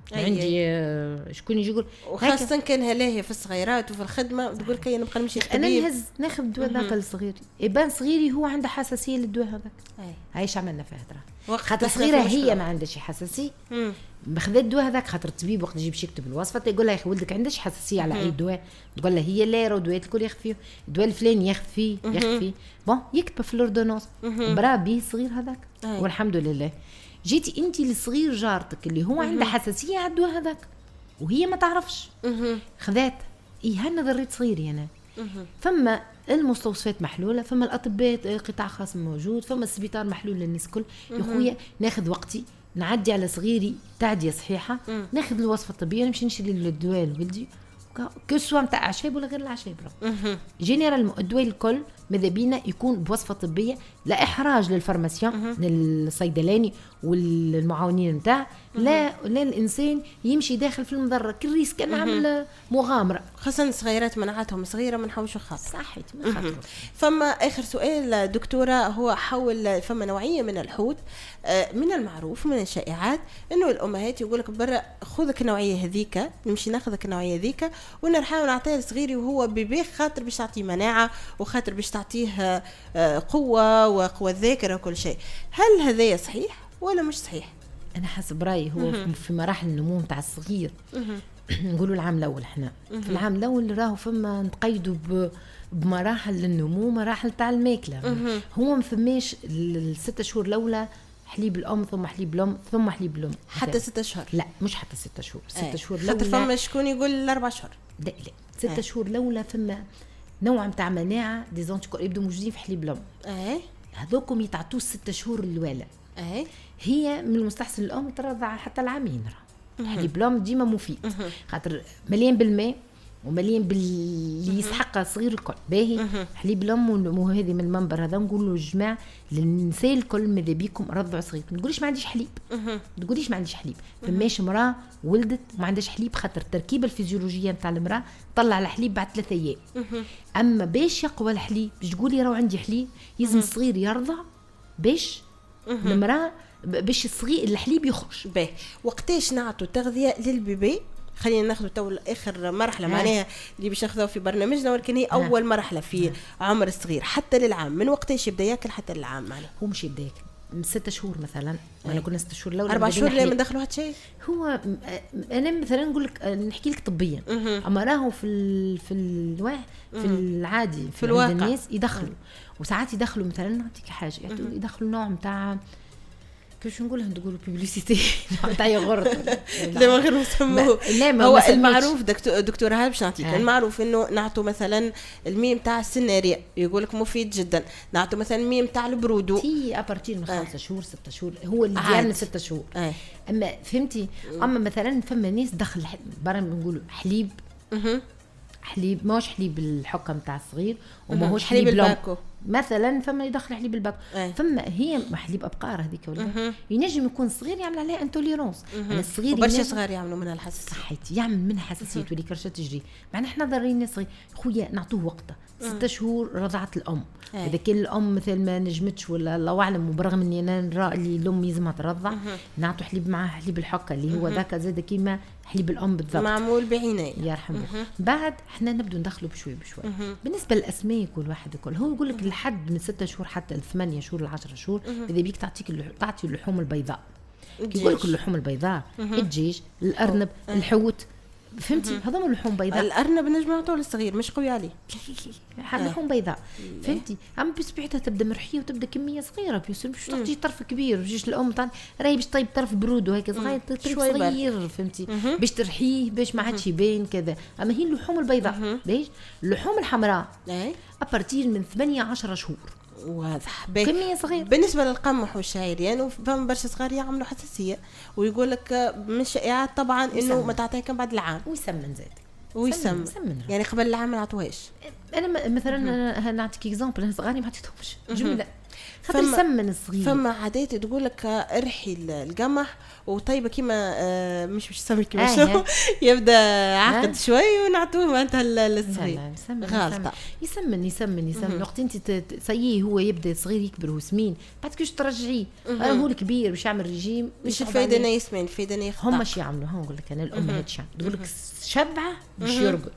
أي عندي آه، شكون يجي يقول وخاصة كان هلاهي في الصغيرات وفي الخدمة تقول كي نبقى نمشي انا للطبيب. نهز ناخذ الدواء ذاك الصغير يبان صغيري هو عنده حساسيه للدواء هذاك. أي. عايش عملنا فيها هضره وقت خاطر تصريف صغيره المشكلة. هي ما عندهاش حساسيه مم. ماخذ الدواء هذاك خاطر الطبيب وقت يجي باش يكتب الوصفه يقول لها يا اخي ولدك عندش حساسيه على اي دواء تقول لها هي لا راه الدواء الكل ياخذ فيه الدواء الفلاني ياخذ فيه ياخذ فيه بون يكتب في الاوردونونس برا به الصغير هذاك أي. والحمد لله. جيتي انت للصغير جارتك اللي هو عنده حساسيه على الدواء هذاك وهي ما تعرفش خذات ايه هنا ضريت صغيري انا. فما المستوصفات محلوله فما الاطباء قطاع خاص موجود فما السبيطار محلول للناس الكل. يا خويا ناخذ وقتي نعدي على صغيري تعديه صحيحه ناخذ الوصفه الطبيه نمشي نشري الدواء لولدي كو سوا نتاع اعشاب ولا غير الاعشاب. جينيرال الدواء الكل ماذا بينا يكون بوصفه طبيه لا احراج للفارماسيان للصيدلاني والمعاونين نتاع لا لا الانسان يمشي داخل في المضره كالريسك انا عامل مغامره خاصة الصغيرات منعتهم صغيرة ما نحوشوا خاص. صحيت ما خاطر. فما آخر سؤال دكتورة هو حول فما نوعية من الحوت آه، من المعروف من الشائعات إنه الأمهات يقولك برا خذك النوعية هذيك نمشي ناخذك النوعية هذيك ونرحاول نعطيه لصغيري وهو بيبي خاطر باش تعطيه مناعة وخاطر باش تعطيه آه، قوة وقوة ذاكرة وكل شيء. هل هذا صحيح ولا مش صحيح؟ انا حسب رايي هو مهم. في مراحل النمو نتاع الصغير مهم. نقولوا العام الاول احنا مهم. في العام الاول راهو فما نتقيدوا ب بمراحل النمو مراحل تاع الماكله. مهم. هو ما فماش الست شهور الاولى حليب الام ثم حليب الام ثم حليب الام حتى ستة شهور؟ لا مش حتى ستة شهور. ستة شهور حتى الاولى فما شكون يقول الأربع شهور؟ لا لا ستة شهور الاولى فما نوع نتاع مناعه دي زونتيكور يبدو موجودين في حليب الام. اي هذوكم يتعطوا ستة شهور الاولى. اي هي من المستحسن الام ترضع حتى العامين. حليب الام ديما مفيد خاطر مليان بالماء ومليان باللي يسحق صغير الكل باهي. حليب الام وهذه من المنبر هذا نقول له الجماعه للنساء الكل ماذا بيكم رضعوا صغير ما تقوليش ما عنديش حليب ما تقوليش ما عنديش حليب. فماش مراه ولدت ما عندهاش حليب خاطر التركيبه الفيزيولوجيه نتاع المراه طلع الحليب بعد ثلاثة ايام. اما باش يقوى الحليب باش تقولي راه عندي حليب يلزم الصغير يرضع باش المراه باش الصغير الحليب يخرج. باهي وقتاش نعطوا تغذيه للبيبي؟ خلينا ناخذ تو اخر مرحله معناها اللي باش ناخذوها في برنامجنا ولكن هي اول مرحله في عمر الصغير حتى للعام. من وقتاش يبدا ياكل حتى للعام معناها؟ هو مش يبدا ياكل من ستة شهور مثلا. انا كنا ستة شهور الاول اربع شهور لما ندخلوا هاد شيء. هو انا مثلا نقول لك نحكي لك طبيا اما راهو في ال في الواقع في العادي في, في الواقع الناس يدخلوا وساعات يدخلوا مثلا نعطيك حاجه يدخلوا نوع نتاع كيفاش نقولها نقولوا بيبليسيتي تاع يغرد لا ما غير نسموه. هو المعروف دكتور دكتوره هاي باش نعطيك المعروف انه نعطوا مثلا الميم تاع السناريا يقول لك مفيد جدا. نعطوا مثلا الميم تاع البرودو تي ابارتير من خمسة شهور ستة شهور هو اللي ديال ستة شهور. آه. اما فهمتي اما مثلا فما ناس دخل برا نقولوا حليب حليب ماهوش حليب الحكه نتاع الصغير وماهوش حليب, حليب الباكو مثلا. فما يدخل حليب الباكو أي. فما هي حليب ابقار هذيك ولا ينجم يكون صغير يعمل عليه انتوليرونس. انا الصغير برشا صغار يعملوا منها الحساسيه صحيت يعمل منها حساسيه تولي كرشه تجري. معنا احنا ضارين صغير خويا نعطوه وقته ستة شهور رضعه الام. أي. اذا كان الام مثل ما نجمتش ولا الله اعلم وبرغم اني انا نرى اللي الام لازمها ترضع نعطوا حليب معاه حليب الحكه اللي هو ذاك زاد كيما حليب الام بالضبط معمول بعنايه يرحمه. بعد احنا نبدو ندخلوا بشوي بشوي. بالنسبه للاسماء كل واحد يقول هو يقول لك لحد من ستة شهور حتى الثمانية شهور العشرة شهور اذا بيك تعطيك اللح... تعطي اللحوم البيضاء. يقول لك اللحوم البيضاء الدجاج الارنب الحوت فهمتي هذوما اللحوم بيضاء. الارنب نجم نعطوه للصغير مش قوي عليه لحوم بيضاء فهمتي. اما بسبيعتها تبدا مرحيه وتبدا كميه صغيره باش باش تعطي طرف كبير باش الام طن راهي باش طيب طرف برود وهيك صغير شوي صغير فهمتي باش ترحيه باش ما عادش يبان كذا. اما هي اللحوم البيضاء ليش اللحوم الحمراء ابارتير من ثمانية عشرة شهور واضح كميه صغيره. بالنسبه للقمح والشعير يعني فما برشا صغار يعملوا حساسيه ويقول لك من الشائعات طبعا انه ما تعطيه كان بعد العام ويسمن زاد ويسمن يعني قبل العام ما نعطوهاش. انا مثلا نعطيك اكزامبل انا صغاري ما عطيتهمش جمله خاطر يسمن الصغير. فما عادات تقول لك ارحي القمح وطيبه كيما آه مش مش سمي كيما شنو يبدا عقد شوي ونعطوه معناتها للصغير. غلطه. يسمن يسمن يسمن وقت انت سيي هو يبدا صغير يكبر هو سمين بعد كيش ترجعيه هو الكبير باش يعمل ريجيم مش الفايده انه يسمن الفايده انه يخطأ. هم اش يعملوا هون نقول لك انا الامهات شعب تقول لك شبعه باش يرقد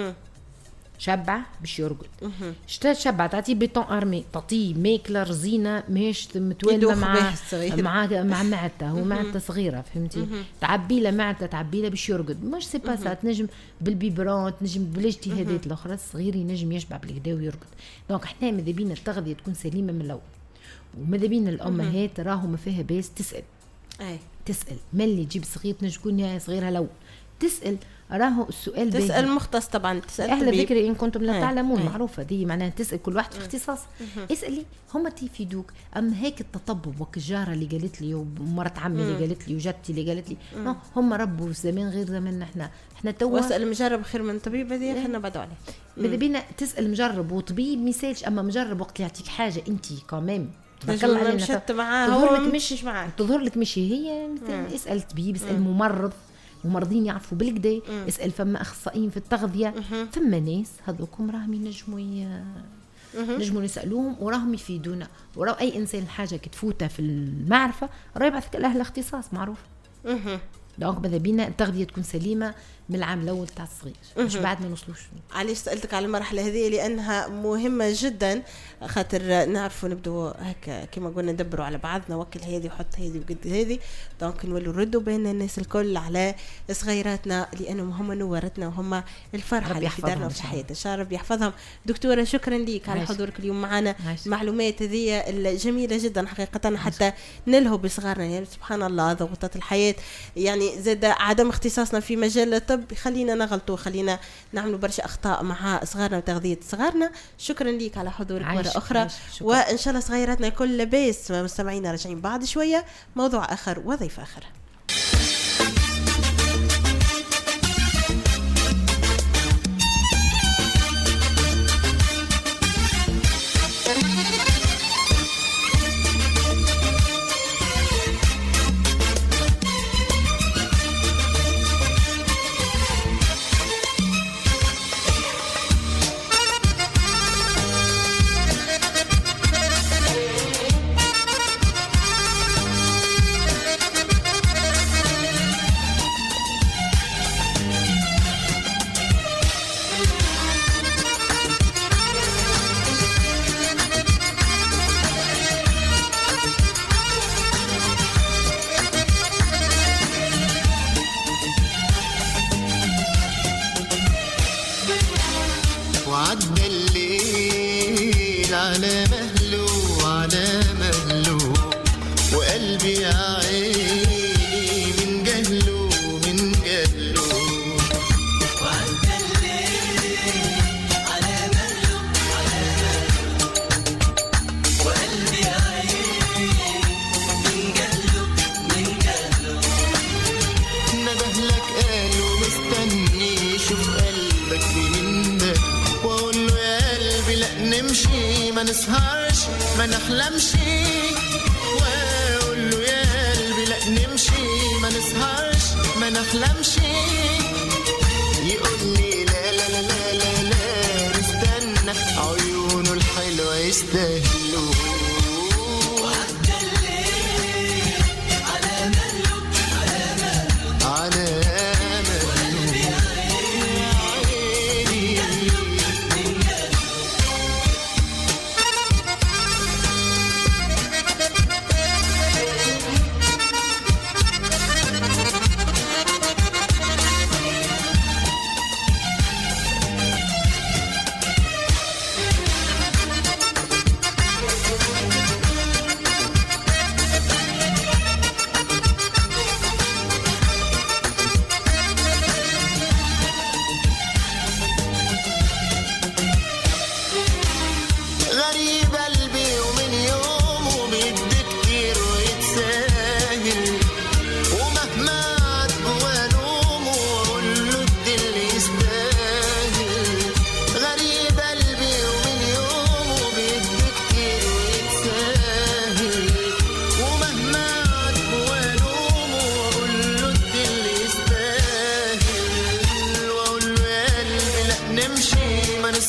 شبعه باش يرقد شتا شبعه تعطيه بيتون ارمي تعطيه ماكله رزينه ماهيش متوالمه مع مع مع معدته هو معدته صغيره فهمتي تعبي له معدته تعبي له باش يرقد مش سي با سا تنجم بالبيبرون تنجم بالاجتهادات الاخرى الصغير ينجم يشبع بالكدا ويرقد دونك احنا ماذا بينا التغذيه تكون سليمه من الاول وماذا بينا الامهات راهو ما فيها باس تسال اي تسال ملي تجيب صغير تنجم تكون صغيرها لو تسال راهو السؤال تسأل باهي. مختص طبعا تسأل أهل ذكر إن كنتم لا تعلمون هاي. معروفة دي معناها تسأل كل واحد في اختصاص اسألي هم تيفيدوك أما هيك التطبب وكجارة اللي قالت لي ومرت عمي اللي قالت لي وجدتي اللي قالت لي هم ربوا زمان غير زماننا احنا احنا توا واسأل مجرب خير من طبيب هذه خلينا بعدوا عليه ماذا بينا تسأل مجرب وطبيب ميسالش أما مجرب وقت يعطيك حاجة أنت كمان تظهر مشت معاه هو مشيش معاه تظهر لك مشي هي اسأل طبيب اسأل ممرض ممرضين يعرفوا بالكدا اسال فما اخصائيين في التغذيه فما ناس هذوكم راهم ينجموا نجموا نسالوهم وراهم يفيدونا وراه اي انسان حاجه كتفوته في المعرفه راه يبعثك لاهل الاختصاص معروف دونك ماذا بينا التغذيه تكون سليمه من العام الاول تاع الصغير مش بعد ما نوصلوش. علاش سالتك على المرحله هذه لانها مهمه جدا خاطر نعرفوا نبدو هكا كما قلنا ندبروا على بعضنا وكل هذه وحط هذه وقد هذه دونك نولوا نردوا بين الناس الكل على صغيراتنا لانهم هم نورتنا وهم الفرحه اللي في دارنا وفي حياتنا. شرف يحفظهم. دكتوره شكرا لك على حضورك اليوم معنا المعلومات هذه الجميله جدا حقيقه حتى نلهوا بصغارنا يعني سبحان الله ضغوطات الحياه يعني زاد عدم اختصاصنا في مجال الطب خلينا نغلطوا خلينا نعملوا برشا اخطاء مع صغارنا وتغذيه صغارنا. شكرا لك على حضورك مره اخرى وان شاء الله صغيراتنا كل لاباس. مستمعينا راجعين بعد شويه موضوع اخر وضيف اخر.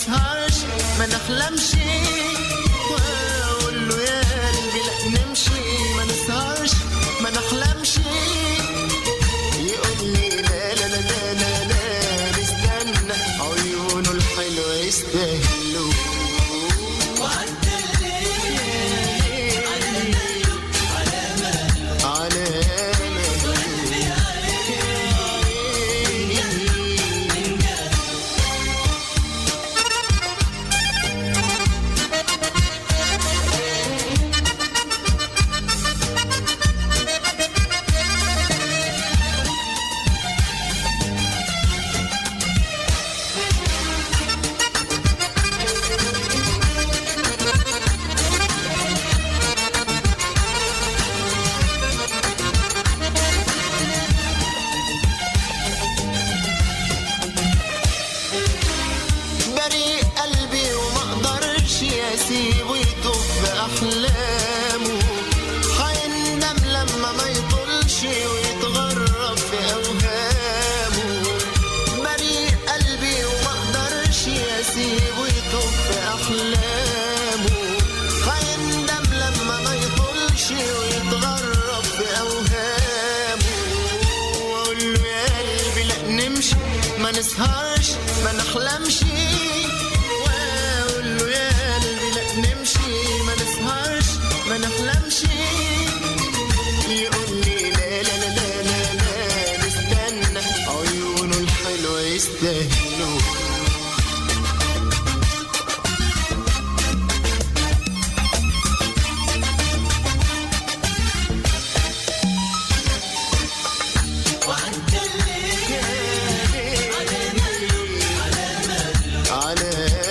نسهرش ما نحلمش واقول له يا قلبي لا نمشي ما نسهرش ما نحلمش يقول لي لا لا لا لا لا لا نستنى عيونه الحلوة يستاهلوا وعدى الليل على مهله على يسيبه يطوف بأحلامه حيندم لما ما يطولش ويتغرب في أوهامه بريء قلبي وما اقدرش يسيبه يطوف بأحلامه حيندم لما ما يطولش ويتغرب في أوهامه وأقول له يا قلبي لا نمشي ما نسهرش ما نحلمش نمشي ما نسهرش ما نحلمش يقول لي لا لا لا لا لا لا نستنى عيونه الحلوة يستاهلوا وعدى الليل على مهله على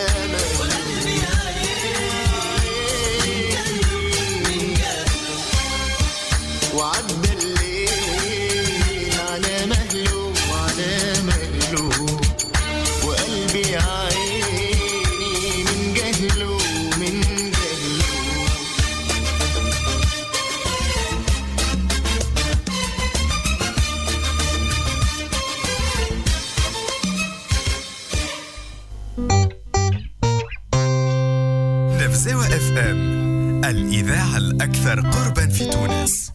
وعدى الليل على مهله وعلى مهله وقلبي عيني من جهله من جهله نفزاوة اف ام الإذاعة الأكثر قربا في تونس.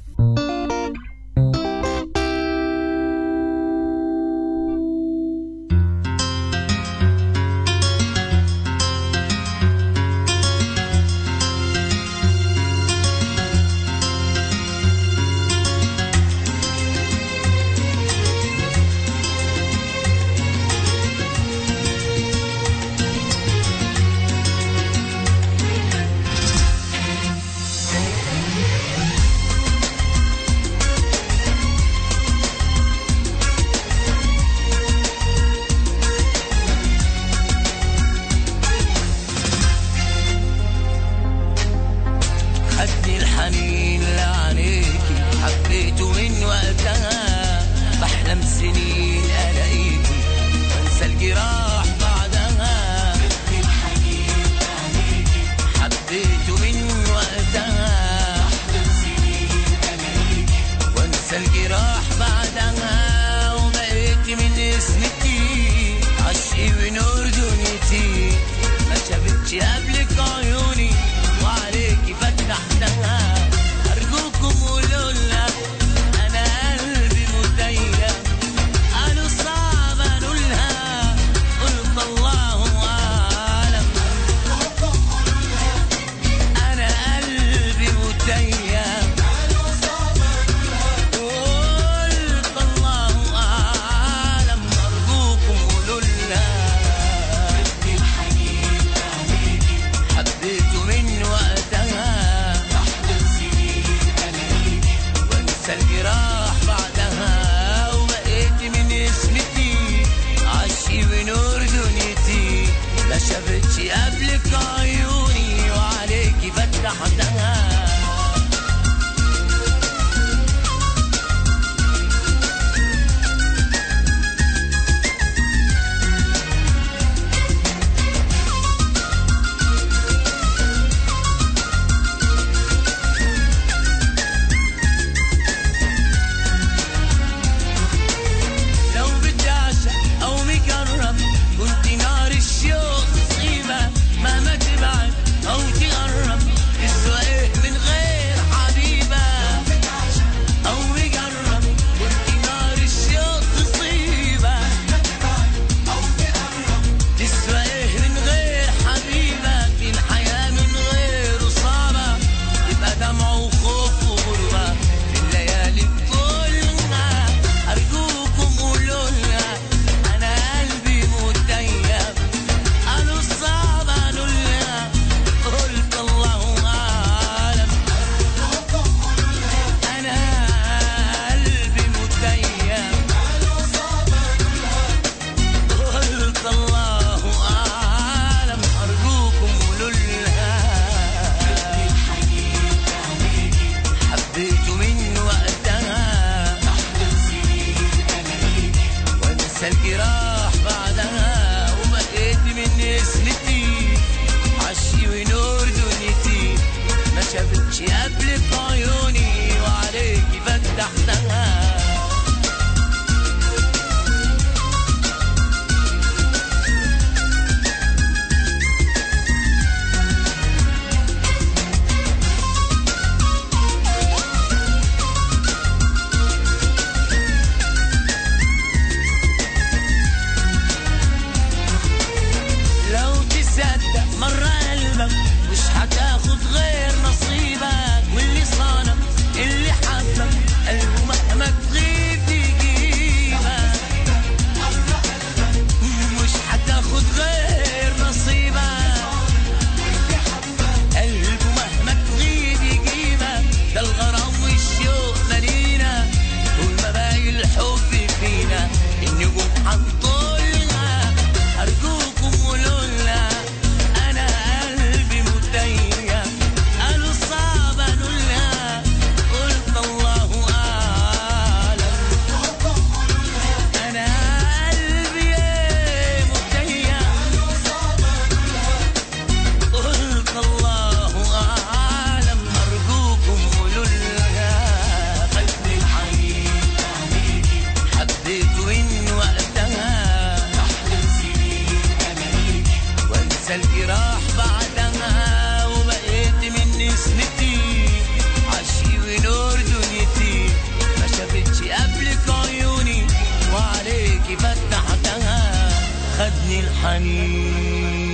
راح بعدها وبقيت مني سنتي عشي ونور دنيتي ما شافتش قبلك عيوني وعليكي فتحتها خدني الحنين.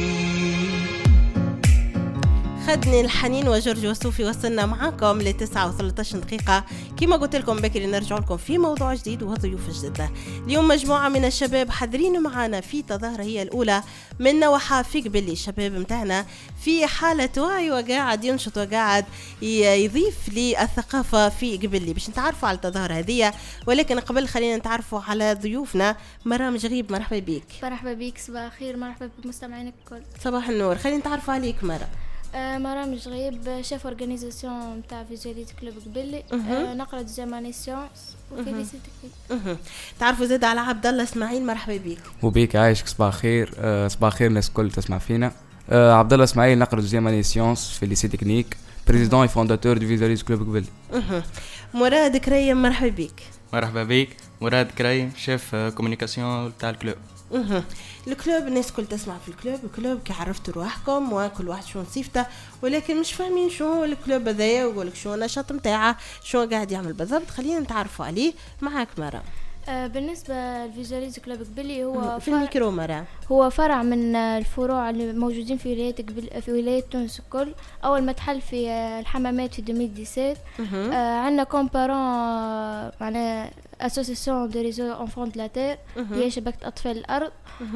خدني الحنين وجورج وسوفي. وصلنا معاكم ل تسعة وثلاثة عشر دقيقة. كما قلت لكم بكري نرجع لكم في موضوع جديد وضيوف جديدة. اليوم مجموعة من الشباب حاضرين معنا في تظاهرة هي الأولى من نوحة في قبلي. الشباب متاعنا في حالة وعي وقاعد ينشط وقاعد يضيف للثقافة في قبلي باش نتعرفوا على التظاهرة هذه. ولكن قبل خلينا نتعرفوا على ضيوفنا. مرام جغيب مرحبا بك. مرحبا بك صباح الخير. مرحبا بمستمعينك الكل. صباح النور. خلينا نتعرفوا عليك مرام. آه مرام جغيب شيف اورغانيزاسيون نتاع فيزياليت كلوب قبلي. آه نقرا ديزاماني سيونس وفي ليسي تكنيك. تعرفوا زاد على عبد الله اسماعيل مرحبا بك. وبيك عايشك صباح خير. آه صباح خير الناس الكل تسمع فينا. آه عبد الله اسماعيل نقرا ديزاماني سيونس في ليسي تكنيك بريزيدون اي فونداتور دو فيزياليت كلوب قبلي. مراد كريم مرحبا بك. مرحبا بك. مراد كريم شيف كومونيكاسيون تاع الكلوب. اها الكلوب الناس كل تسمع في الكلوب. الكلوب كي عرفتوا رواحكم وكل واحد شو نصيفته ولكن مش فاهمين شو هو الكلوب هذايا ويقولك شو النشاط نتاعه شو قاعد يعمل بالضبط. خلينا نتعرفوا عليه. معاك مرام. آه بالنسبة لفيزياليز كلوب قبلي هو في الميكرو مرام. هو فرع من الفروع اللي موجودين في ولاية قبل في ولاية تونس الكل. أول ما تحل في الحمامات في ألفين وسبعطاش. آه عندنا كومبارون معنا اسوسيسيون دو ريزو انفون دو لا تير هي شبكة أطفال الأرض.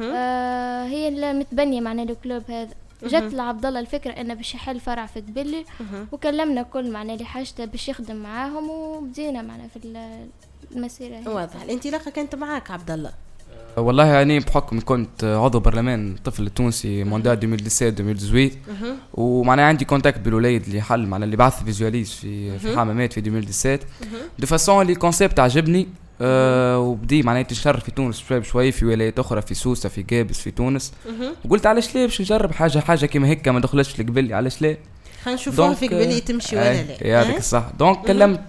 آه هي اللي متبنية معنا الكلوب هذا. جت لعبد الله الفكرة انه باش يحل فرع في قبلي وكلمنا كل معنا اللي حاجته باش يخدم معاهم وبدينا معنا في المسيرة هي. واضح. الانطلاقة كانت معاك عبد الله. والله يعني بحكم كنت عضو برلمان الطفل التونسي مونديال ألفين وسبعطاش ألفين وثمانية عشر ومعناها عندي كونتاكت بالوليد اللي حل معنا اللي بعث فيزواليز في في حمامات في ألفين وسبعطاش دو فاسون لي كونسيبت عجبني. أه وبدي معناها تنشر في تونس شوي بشوي في ولايات اخرى في سوسه في قابس في تونس. وقلت علاش لا باش نجرب حاجه حاجه كيما هيك ما دخلتش في قبلي علاش لا خلينا نشوفوها في قبلي تمشي ولا لا. يا هذاك الصح. دونك كلمت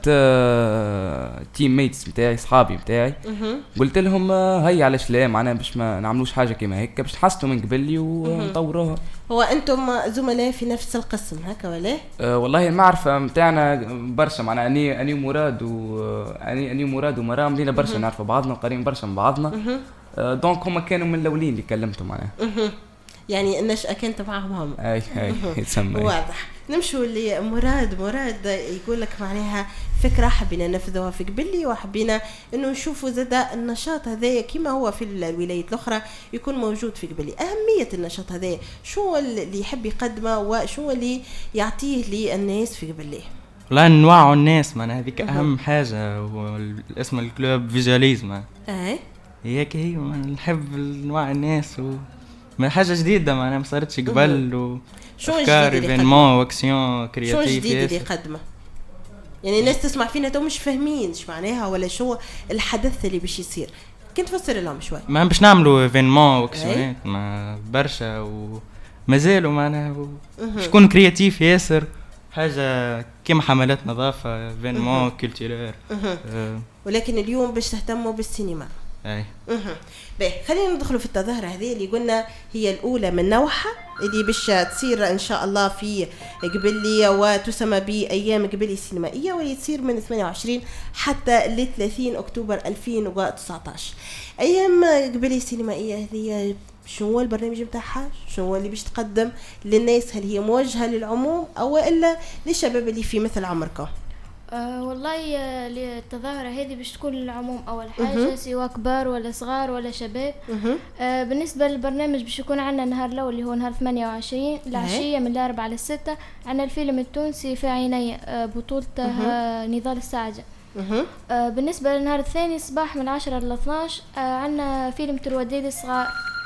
آه تيم ميتس نتاعي صحابي نتاعي قلت لهم آه هي علاش لا معناها باش ما نعملوش حاجه كيما هيك باش نحسنوا من قبلي ونطوروها. هو انتم زملاء في نفس القسم هكا ولا؟ آه والله المعرفه نتاعنا برشا معناها اني اني مراد و اني اني مراد ومرام لينا برشا نعرفوا بعضنا وقريبين برشا من بعضنا. آه دونك هما كانوا من الاولين اللي كلمتهم معناها. يعني النشأة كانت معهم هم. اي اي يتسمى. واضح. نمشوا لمراد. مراد يقول لك معناها فكرة حبينا ننفذوها في قبلي وحبينا انه نشوفوا زاد النشاط هذا كما هو في الولايات الاخرى يكون موجود في قبلي. اهمية النشاط هذا شو اللي يحب يقدمه وشو اللي يعطيه للناس في قبلي؟ لا نوعوا الناس معناها هذيك اهم حاجة. والاسم الكلوب فيجواليز معناها. اي هيك هي نحب نوع الناس و ما حاجه جديده معناها ما صارتش قبل و شو افكار ايفينمون واكسيون كرياتيف. شو جديد اللي يقدمه؟ يعني الناس تسمع فينا تو مش فاهمين ايش معناها ولا شو الحدث اللي باش يصير. كنت تفسر لهم شوي. ما باش نعملوا ايفينمون واكسيونات ما برشا ومازالوا معناها شكون كرياتيف ياسر حاجه كيما حملات نظافه ايفينمون كولتورير. ولكن اليوم باش تهتموا بالسينما. اي اها باهي خلينا ندخلوا في التظاهره هذه اللي قلنا هي الاولى من نوعها اللي باش تصير ان شاء الله في قبلي وتسمى بايام قبلي السينمائيه واللي تصير من ثمانية وعشرين حتى ل ثلاثين اكتوبر ألفين وتسعطاش. ايام قبلي السينمائيه هذه شنو هو البرنامج نتاعها؟ شنو هو اللي باش تقدم للناس؟ هل هي موجهه للعموم او الا للشباب اللي في مثل عمركم؟ أه والله التظاهرة هذه باش تكون للعموم أول حاجة سواء كبار ولا صغار ولا شباب. أه بالنسبة للبرنامج باش يكون عنا نهار الأول اللي هو نهار ثمانية وعشرين العشية من الأربعة للستة. عنا الفيلم التونسي في عيني أه بطولته أه نضال السعجة. أه بالنسبة للنهار الثاني صباح من عشرة للاثناش أه عنا فيلم تروادي للصغار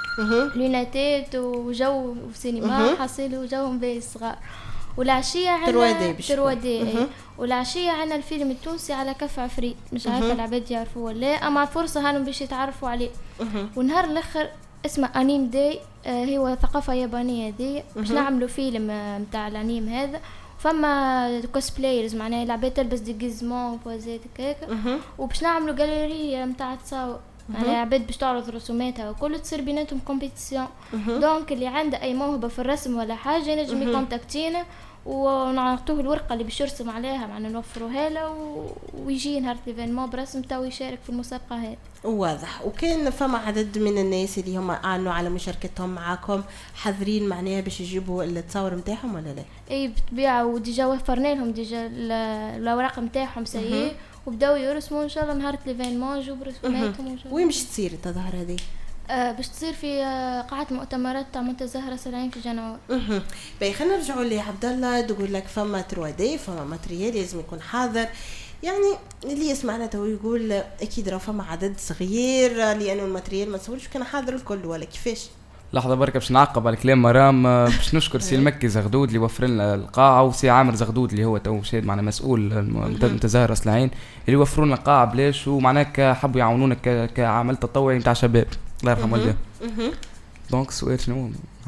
لوناتات وجو وسينما حصيل وجوهم باهي الصغار. والعشية عنا تروادي تروادي والعشية عنا الفيلم التونسي على كف عفريت مش عارفة العباد يعرفوه ولا أما فرصة هانم باش يتعرفوا عليه. ونهار الآخر اسمه أنيم داي آه هو ثقافة يابانية دي باش نعملوا فيلم آه متاع الأنيم هذا. فما كوسبلايرز معناها العباد تلبس ديجيزمون وبوزات هكاك وباش نعملوا جاليري متاع تصاور يعني عباد باش تعرض رسوماتها وكل تصير بيناتهم كومبيتيسيون. دونك اللي عنده اي موهبه في الرسم ولا حاجه ينجم يكونتاكتينا ونعطوه الورقه اللي باش يرسم عليها، معنا نوفروها له و... ويجي نهار ليفينمون برسم تاو يشارك في المسابقه هذه. واضح. وكان فما عدد من الناس اللي هم اعلنوا على مشاركتهم معاكم حاضرين معناها باش يجيبوا التصاور نتاعهم ولا لا؟ اي بالطبيعه، وديجا وفرنا لهم ديجا الاوراق نتاعهم سيء وبداو يرسموا ان شاء الله نهار ليفينمون يجيبوا رسوماتهم. وين باش تصير التظاهره هذه؟ آه باش تصير في آه قاعة مؤتمرات تاع منتزه راس العين في جنوب. اها باهي خلينا نرجعوا لعبد الله. تقول لك فما ثري دي فما ماتريال لازم يكون حاضر، يعني اللي يسمعنا تو يقول اكيد راه فما عدد صغير لانه الماتريال ما تصورش كان حاضر الكل ولا كيفاش؟ لحظه بركه باش نعقب على كلام مرام. باش نشكر سي المكي زغدود اللي وفر لنا القاعه، وسي عامر زغدود اللي هو تو شاد معنا مسؤول منتزه راس العين اللي وفروا لنا القاعه بلاش، ومعناها حبوا يعاونونا كعمل تطوعي نتاع شباب الله يرحم والديه. دونك السؤال شنو؟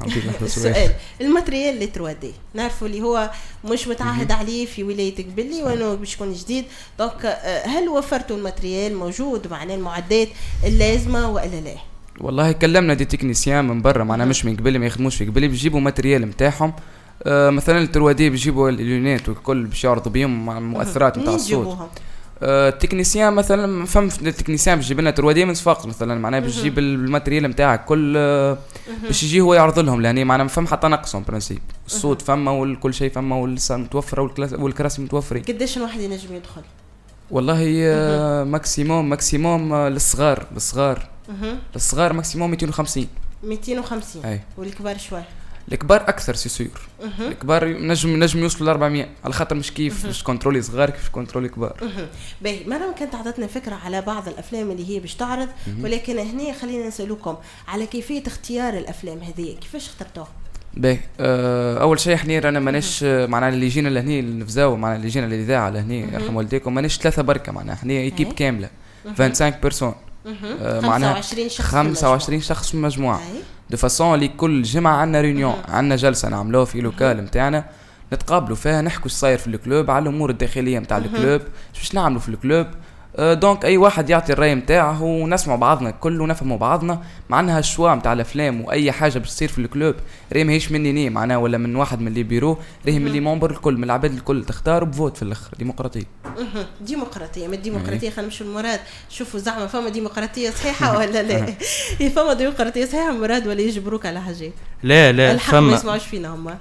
السؤال الماتريال اللي ثري دي نعرفوا اللي هو مش متعهد عليه في ولايه قبلي وانه باش يكون جديد. دونك هل وفرتوا الماتريال موجود معناه المعدات اللازمه والا لا؟ والله كلمنا دي تكنيسيان من برا معناها مش من قبل، ما يخدموش في قبل، بيجيبوا ماتريال نتاعهم. آه مثلا ثري دي بيجيبوا الاليونات والكل باش يعرضوا بهم المؤثرات نتاع الصوت. التكنيسيان آه مثلا فهم التكنيسيان بيجيب لنا ثري دي من صفاقس مثلا معناها بيجيب الماتريال نتاعك كل آه باش يجي هو يعرض لهم، لاني معناها ما فهم حتى نقصهم برانسيب. الصوت فما والكل شيء فما واللسان متوفره والكراسي متوفرين. قداش الواحد ينجم يدخل؟ والله آه ماكسيموم ماكسيموم آه للصغار للصغار الصغار ماكسيموم مئتين وخمسين مئتين وخمسين. أي. والكبار شوي؟ الكبار اكثر سي سيور. الكبار نجم نجم يوصلوا ل أربعمية على خاطر مش كيف باش كنترولي صغار كيف كنترولي كبار. باهي مرام كانت عطتنا فكره على بعض الافلام اللي هي باش تعرض، ولكن هنا خلينا نسالوكم على كيفيه اختيار الافلام هذه، كيفاش اخترتوها؟ باهي أه اول شيء حنير انا ماناش معناها اللي جينا لهني نفزاو معناها اللي جينا للاذاعه لهني يرحم والديكم ماناش ثلاثه بركه معناها حنيا ايكيب كامله خمسة وعشرين بيرسون أه معناها خمسة وعشرين شخص في المجموعه دو فاسون اللي كل جمعه عندنا ريونيون عندنا جلسه نعملوها في لوكال نتاعنا نتقابلوا فيها نحكوا ايش صاير في الكلوب على الامور الداخليه نتاع الكلوب باش نعملوا في الكلوب. أه دونك اي واحد يعطي الراي نتاعه ونسمعوا بعضنا كل ونفهموا بعضنا معناها الشوا نتاع الافلام واي حاجه باش تصير في الكلوب راه ماهيش مني ني معناها ولا من واحد من اللي بيرو راه من اللي ممبر الكل من العباد الكل تختار بفوت في الاخر ديمقراطيه. ديمقراطيه ما الديمقراطيه خلينا نمشوا المراد شوفوا زعما فما ديمقراطيه صحيحه ولا لا؟ فما ديمقراطيه صحيحه مراد ولا يجبروك على حاجات؟ لا لا فما ما يسمعوش فينا هما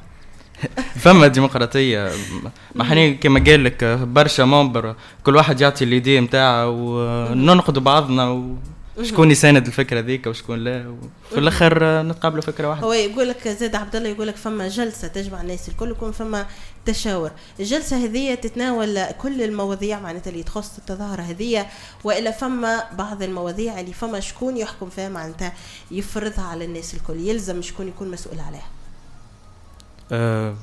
فما ديمقراطيه ما حني كما قال لك برشا ممبر كل واحد يعطي الليدي نتاعه وننقدوا بعضنا وشكون يساند الفكره ذيك وشكون لا وفي الاخر نتقابلوا فكره واحده. هو يقول لك زاد عبد الله يقول لك فما جلسه تجمع الناس الكل يكون فما تشاور. الجلسه هذه تتناول كل المواضيع معناتها اللي تخص التظاهره هذه والا فما بعض المواضيع اللي فما شكون يحكم فيها معناتها يفرضها على الناس الكل يلزم شكون يكون مسؤول عليها؟ أه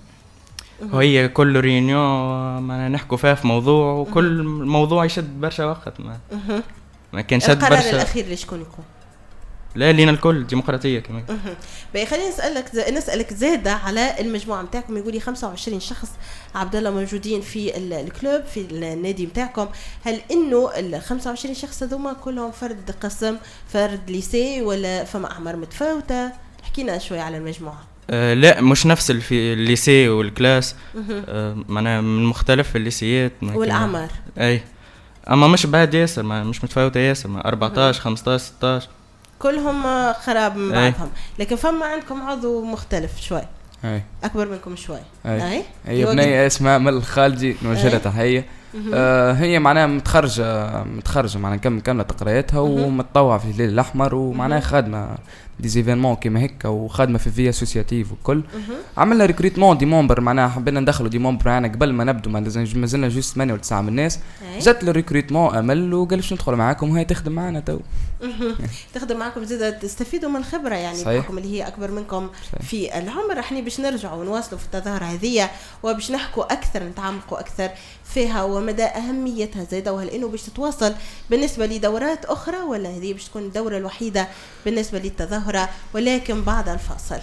وهي كل ريونيون ما نحكوا فيها في موضوع وكل موضوع يشد برشا وقت ما ما كان شد برشا. القرار الاخير لشكون يكون؟ لا لينا الكل ديمقراطيه كمان. باهي خلينا نسالك نسالك زاده على المجموعه نتاعكم. يقولي خمسة وعشرين شخص عبد الله موجودين في الكلوب في النادي نتاعكم، هل انه ال خمسة وعشرين شخص هذوما كلهم فرد قسم فرد ليسي ولا فما اعمار متفاوته؟ حكينا شوي على المجموعه. أه لا مش نفس في الليسي والكلاس أه معناها من مختلف الليسيات والاعمار. اي اما مش بعد ياسر ما مش متفاوته ياسر ما أربعتاش خمسطاش ستاش كلهم خراب من بعضهم. لكن فما عندكم عضو مختلف شوي اي اكبر منكم شوي. اي هي بنيه اسمها مل الخالجي نوجه لها تحيه. آه هي معناها متخرجه متخرجه معناها كم كامله تقرياتها ومتطوعه في الهلال الاحمر ومعناها خادمه دي زيفينمون كيما هكا وخادمه في في اسوسياتيف وكل. عملنا ريكروتمون دي ممبر معناها حبينا ندخلوا دي ممبر معنا قبل ما نبدو ما زلنا جوست ثمانية ولا تسعة من الناس. جات الريكروتمون امل وقال باش ندخل معاكم وهي تخدم معنا تو. تخدم معكم زيد تستفيدوا من الخبره يعني بحكم اللي هي اكبر منكم صحيح. في العمر احنا باش نرجعوا ونواصلوا في التظاهره هذه وباش نحكوا اكثر نتعمقوا اكثر فيها ومدى اهميتها زاده وهل انه باش تتواصل بالنسبه لدورات اخرى ولا هذه باش تكون الدوره الوحيده بالنسبه للتظاهره ولكن بعد الفاصل.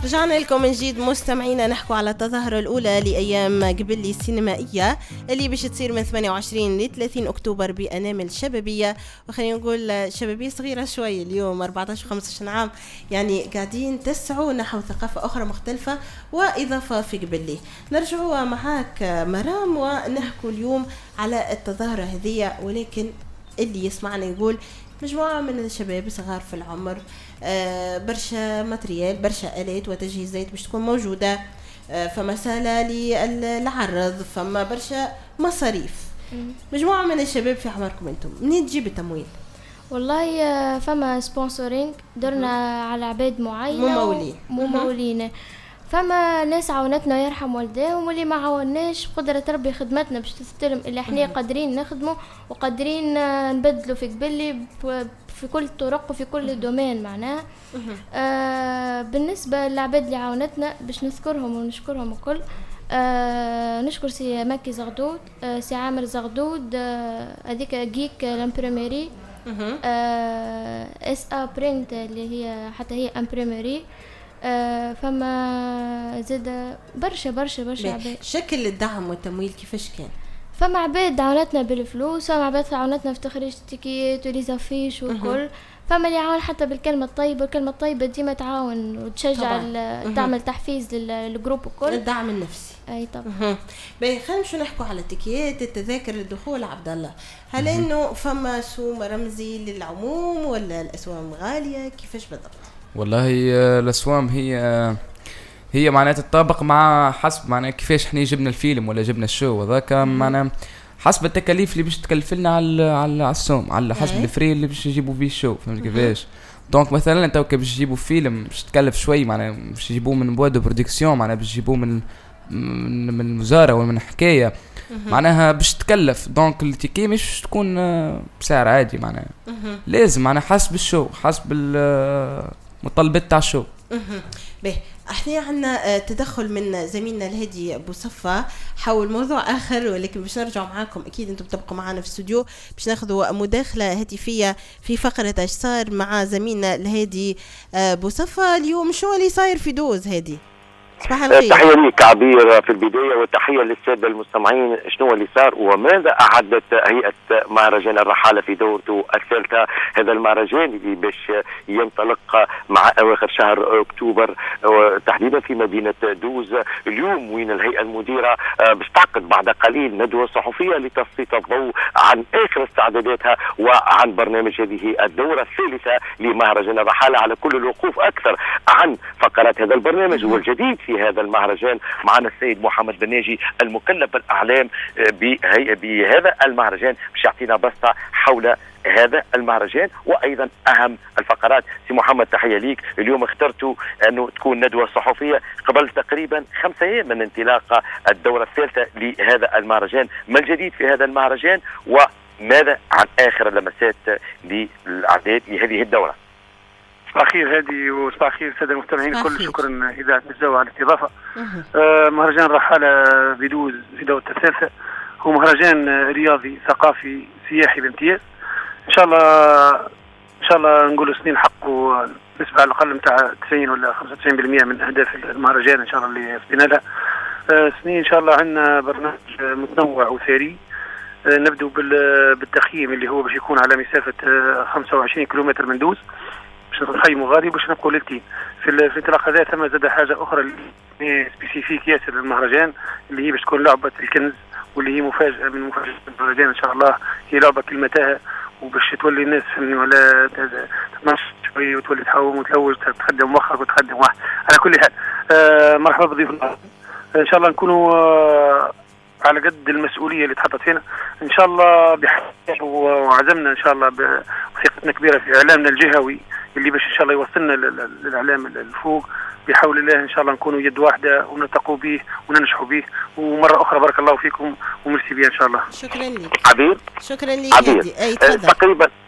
رجعنا لكم من جديد مستمعينا، نحكوا على التظاهرة الأولى لأيام قبلي السينمائية اللي باش تصير من ثمانية وعشرين ل ثلاثين أكتوبر بأنامل شبابية. وخلينا نقول شبابية صغيرة شوي، اليوم أربعة عشر وخمسة عشر عام، يعني قاعدين تسعوا نحو ثقافة أخرى مختلفة وإضافة في قبلي. نرجعوا معاك مرام ونحكوا اليوم على التظاهرة هذه، ولكن اللي يسمعنا يقول مجموعة من الشباب صغار في العمر، آه برشا ماتريال، برشا آلات وتجهيزات باش تكون موجودة، آه فما سالة للعرض، فما برشا مصاريف. مجموعة من الشباب في عمركم انتم، منين تجيب التمويل؟ والله فما سبونسورينج درنا على عباد معين ممولين ممولين فما ناس عاونتنا يرحم والديهم، واللي ما عاوناش بقدرة ربي خدمتنا باش تستلم اللي احنا قادرين نخدمه وقادرين نبدلوا في قبلي في كل الطرق وفي كل الدومين معناها. آه بالنسبة للعباد اللي عاونتنا باش نذكرهم ونشكرهم الكل. آه نشكر سي مكي زغدود، آه سي عامر زغدود، هذيك آه جيك لامبريميري، آه اس ا برينت اللي هي حتى هي امبريميري. آه فما زاد برشا برشا برشا عباد. شكل الدعم والتمويل كيفاش كان؟ فما عباد عاونتنا بالفلوس، فما عباد عاونتنا في تخريج التيكيت وليزافيش والكل، فما اللي عاون حتى بالكلمة الطيبة. الكلمة الطيبة ديما تعاون وتشجع، تعمل تحفيز للجروب والكل، الدعم النفسي. اي طبعا. باهي خلينا نمشيو نحكوا على التيكيت، التذاكر الدخول. عبد الله، هل انه فما سوم رمزي للعموم ولا الاسوام غالية؟ كيفاش بالضبط؟ والله الاسوام هي هي معناتها تطابق مع حسب معناها كيفاش احنا جبنا الفيلم ولا جبنا الشو، هذاك معناها حسب التكاليف اللي باش تكلف لنا على على السوم، على حسب الفري اللي باش يجيبوا بيه الشو. فهمت كيفاش؟ دونك مثلا انت باش تجيبوا فيلم باش تكلف شوي، معناها باش يجيبوه من بواد برودكسيون، معناها باش يجيبوه من من من المزارع ولا من حكايه، معناها باش تكلف. دونك التيكي مش تكون بسعر عادي، معناها لازم معناها حسب الشو، حسب المطالبات تاع الشو. به احنا عندنا تدخل من زميلنا الهادي ابو صفا حول موضوع اخر، ولكن باش نرجع معاكم اكيد انتم تبقوا معنا في الاستوديو باش ناخذوا مداخله هاتفيه في فقره ايش صار مع زميلنا الهادي ابو صفا. اليوم شو اللي صاير في دوز هادي؟ صباح الخير. تحية ليك عبير في البداية، وتحية للسادة المستمعين. شنو اللي صار وماذا أعدت هيئة مهرجان الرحالة في دورته الثالثة؟ هذا المهرجان اللي باش ينطلق مع أواخر شهر أكتوبر تحديدا في مدينة دوز. اليوم وين الهيئة المديرة باش تعقد بعد قليل ندوة صحفية لتسليط الضوء عن آخر استعداداتها وعن برنامج هذه الدورة الثالثة لمهرجان الرحالة على كل الوقوف أكثر عن فقرات هذا البرنامج والجديد في هذا المهرجان. معنا السيد محمد بناجي المكلف بالأعلام بهذا المهرجان باش يعطينا بسطة حول هذا المهرجان وايضا اهم الفقرات. سي محمد تحيه ليك. اليوم اخترتوا انه تكون ندوه صحفيه قبل تقريبا خمسة ايام من انطلاق الدوره الثالثه لهذا المهرجان. ما الجديد في هذا المهرجان وماذا عن اخر اللمسات للاعداد لهذه الدوره؟ صباح الخير هادي وصباح الخير الساده المستمعين الكل. شكرا اذاعه نفزاوة على الاستضافه. آه مهرجان الرحاله بدوز في دورته الثالثه هو مهرجان رياضي ثقافي سياحي بامتياز. ان شاء الله ان شاء الله نقولوا سنين حقوا نسبه على الاقل نتاع تسعين ولا خمسة وتسعين بالمئة من اهداف المهرجان ان شاء الله اللي فينا لها. آه سنين ان شاء الله عندنا برنامج متنوع وثري. آه نبدو بالتخييم اللي هو باش يكون على مسافه آه خمسة وعشرين كيلومتر من دوز باش نخيموا غادي باش نبقوا ليلتين. في الانطلاق هذا ثم زاد حاجه اخرى سبيسيفيك ياسر للمهرجان اللي هي باش تكون لعبه الكنز، واللي هي مفاجاه من مفاجات المهرجان ان شاء الله. هي لعبه كلمتها وباش تولي الناس فهمني ولا تتمشى شوي وتولي تحاوم وتلوج تخدم مخك وتخدم واحد. على كل حال آه مرحبا بضيوفنا. ان شاء الله نكونوا آه على قد المسؤوليه اللي تحطت فينا ان شاء الله بحق، وعزمنا ان شاء الله بثقتنا كبيره في اعلامنا الجهوي اللي باش ان شاء الله يوصلنا للاعلام الفوق بحول الله. ان شاء الله نكونوا يد واحده ونلتقوا به وننجحوا به. ومره اخرى بارك الله فيكم وميرسي بيا ان شاء الله. شكرا لك عبير. شكرا لك. اي تفضل. تقريبا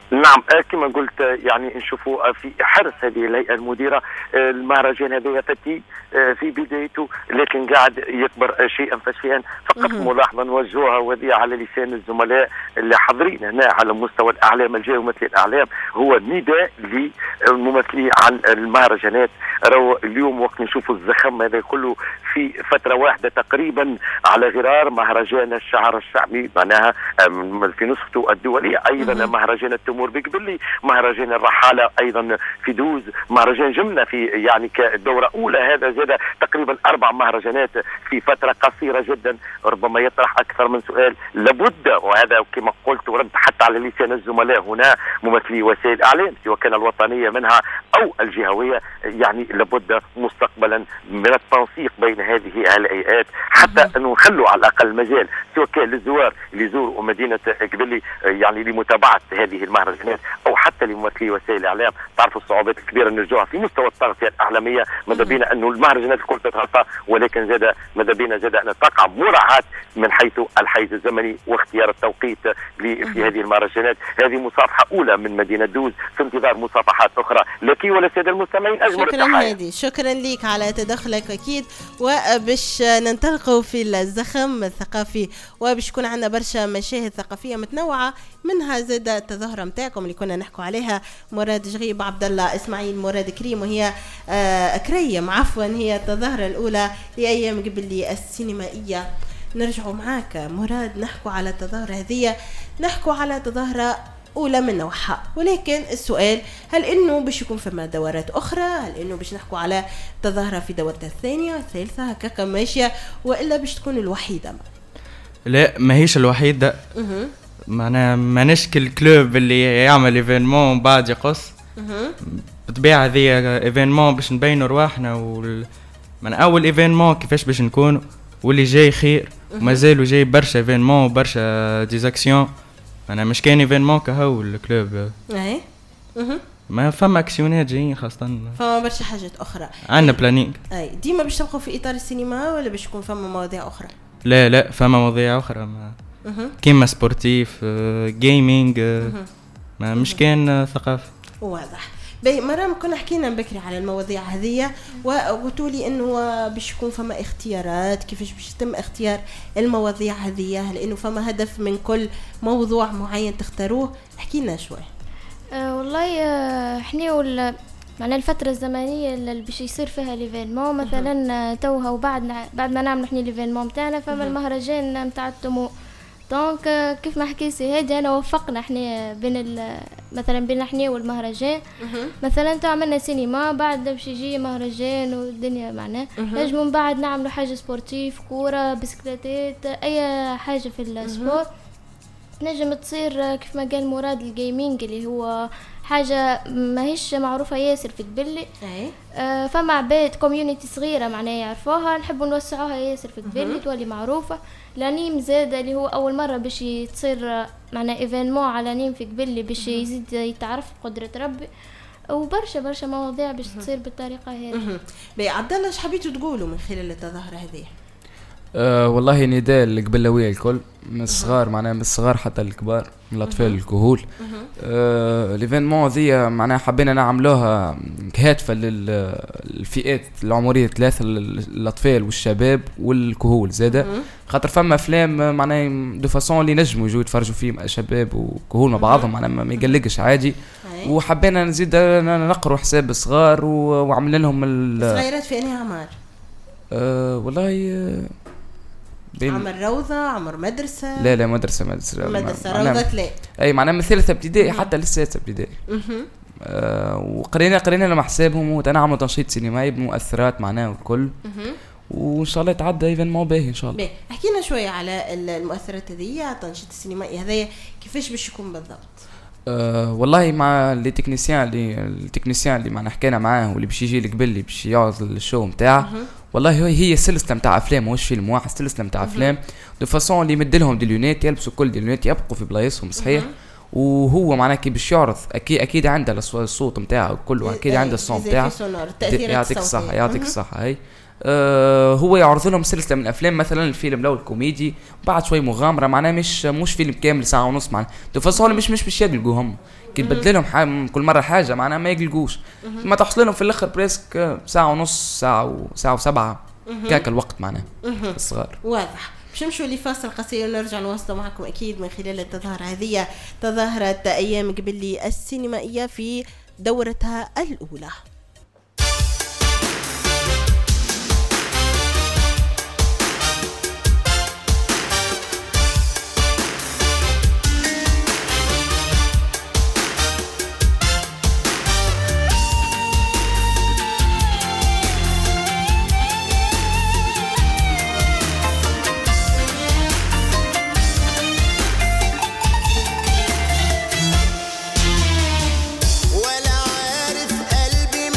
نعم كما قلت يعني نشوفوا في حرص هذه الهيئه المديره. المهرجان هذا فتي في بدايته لكن قاعد يكبر شيئا فشيئا. فقط ملاحظه نوجهها وذي على لسان الزملاء اللي حاضرين هنا على مستوى الاعلام الجاي ومثل الاعلام، هو نداء للممثلين عن المهرجانات. راهو اليوم وقت نشوفوا الزخم هذا كله في فتره واحده تقريبا على غرار مهرجان الشعر الشعبي معناها في نسخته الدوليه، ايضا مهرجان التمور بقبلي، مهرجان الرحاله ايضا في دوز، مهرجان جمله في يعني كدوره اولى. هذا زاد تقريبا اربع مهرجانات في فتره قصيره جدا، ربما يطرح اكثر من سؤال. لابد وهذا كما قلت ورد حتى على لسان الزملاء هنا ممثلي وسائل الاعلام سواء كان الوطنيه منها او الجهويه، يعني لابد مستقبلا من التنسيق بين هذه الهيئات حتى انه نخلوا على الاقل مجال سواء كان للزوار اللي يزوروا مدينه قبلي يعني لمتابعه هذه المهرجانات او حتى لممثلي وسائل الاعلام. تعرفوا الصعوبات الكبيره اللي نرجوها في مستوى التغطيه الاعلاميه، ماذا بينا انه المهرجانات الكل تتغطى، ولكن زاد ماذا بينا زاد ان تقع مراعاه من حيث الحيز الزمني واختيار التوقيت في هذه المهرجانات. هذه مصافحه اولى من مدينه دوز في انتظار مصافحات اخرى. لك وللساده المستمعين اجمل شكرا التحايا. هادي، شكرا لك على تدخلك اكيد، وباش ننطلقوا في الزخم الثقافي وباش يكون عندنا برشا مشاهد ثقافيه متنوعه، منها زاد التظاهره نتاعكم اللي كنا نحكوا عليها مراد جغيب عبد الله اسماعيل مراد كريم، وهي آه كريم عفوا، هي التظاهره الاولى لايام قبل السينمائيه. نرجعوا معاك مراد نحكوا على التظاهره هذه، نحكوا على تظاهره أولى من نوعها، ولكن السؤال هل إنه باش يكون فما دورات أخرى؟ هل إنه باش نحكوا على تظاهرة في دورتها الثانية الثالثة هكاكا ماشية، وإلا باش تكون الوحيدة؟ لا ما هيش الوحيدة. معناها ما نشكل كلوب اللي يعمل ايفينمون بعد يقص. بطبيعة هذه ايفينمون باش نبينوا رواحنا وال... من أول ايفينمون كيفاش باش نكونوا، واللي جاي خير وما زالوا جاي برشا ايفينمون وبرشا ديزاكسيون. انا مش كان ايفينمون كهو الكلوب اي ما فما اكسيونات جايين خاصه، فما برشا حاجات اخرى عندنا بلانينغ. اي ديما باش تبقوا في اطار السينما ولا باش يكون فما مواضيع اخرى؟ لا لا فما مواضيع اخرى ما كيما سبورتيف جيمنج ما مش كان ثقافه. واضح. باي مرام كنا حكينا بكري على المواضيع هذه وقلتولي انه باش يكون فما اختيارات، كيفاش باش يتم اختيار المواضيع هذه؟ لانه فما هدف من كل موضوع معين تختاروه، حكينا شوي. أه والله أه احنا ولا معنا الفترة الزمنية اللي باش يصير فيها ليفينمون مثلا توها وبعد بعد ما نعمل احنا ليفينمون بتاعنا فما المهرجان نتاع التمو. دونك كيف ما حكيتي هادي انا وفقنا احنا بين مثلا بين احنا والمهرجان. مثلا تو عملنا سينما بعد باش يجي مهرجان والدنيا معناه نجم من بعد نعملوا حاجه سبورتيف كوره بسكليتات اي حاجه في السبور. نجم تصير كيف ما قال مراد الجيمنج اللي هو حاجه ماهيش معروفه ياسر في قبلي. آه فما عباد كوميونيتي صغيره معناها يعرفوها، نحبوا نوسعوها ياسر في قبلي تولي معروفه. لانيم زاد اللي هو اول مره باش تصير معنا ايفينمون على نيم في قبلي باش يزيد يتعرف قدره ربي، وبرشا برشا مواضيع باش تصير بالطريقه هذه. بي عبد الله ايش حبيتوا تقولوا من خلال التظاهره هذه؟ أه والله نداء القبلويه الكل من الصغار معناها من الصغار حتى الكبار، من الاطفال الكهول. أه ليفينمون ذي معناها حبينا نعملوها هادفه للفئات العمريه ثلاثه، الاطفال والشباب والكهول زاده، خاطر فما افلام معناها دو فاسون اللي نجموا يجوا يتفرجوا فيه شباب وكهول مع بعضهم معناها ما يقلقش عادي. وحبينا نزيد نقروا حساب الصغار وعملنا لهم الصغيرات في انهي اعمار؟ أه والله عمر روضة عمر مدرسة؟ لا لا مدرسة مدرسة مدرسة روضة لا أي معناها من ثالثة ابتدائي حتى للسادسة ابتدائي. آه وقرينا قرينا لهم حسابهم وتنعملوا تنشيط سينمائي بمؤثرات معناها والكل، وإن شاء الله يتعدى ايفينمون باهي إن شاء الله. حكينا شوية على المؤثرات هذه، التنشيط السينمائي هذا كيفاش باش يكون بالضبط؟ أه والله مع لي تكنيسيان اللي التكنيسيان اللي معنا حكينا معاه واللي باش يجي لك باللي باش يعرض الشو نتاعه، والله هي سلسله نتاع افلام مش فيلم واحد، سلسله نتاع افلام دو فاسون اللي يمد لهم دي لونيت يلبسوا كل دي لونيت يبقوا في بلايصهم صحيح، وهو معناه كي باش يعرض اكيد اكيد عنده الصوت نتاعو كله اكيد عنده الصوت نتاعو. يعطيك الصحه يعطيك الصحه هاي. آه هو يعرض لهم سلسله من الافلام، مثلا الفيلم الاول كوميدي بعد شوي مغامره، معناه مش مش فيلم كامل ساعه ونص، معناه تفاصيل مش مش باش يقلقوا هم كي تبدل لهم كل مره حاجه معناه ما يقلقوش، ما تحصل لهم في الاخر بريسك ساعه ونص ساعه وساعه وسبعه كاك الوقت معناه الصغار. واضح. باش نمشوا لفاصل قصير ونرجع نواصلوا معكم اكيد من خلال التظاهره هذه، تظاهره ايام قبلي السينمائيه في دورتها الاولى. ولا عارف قلبي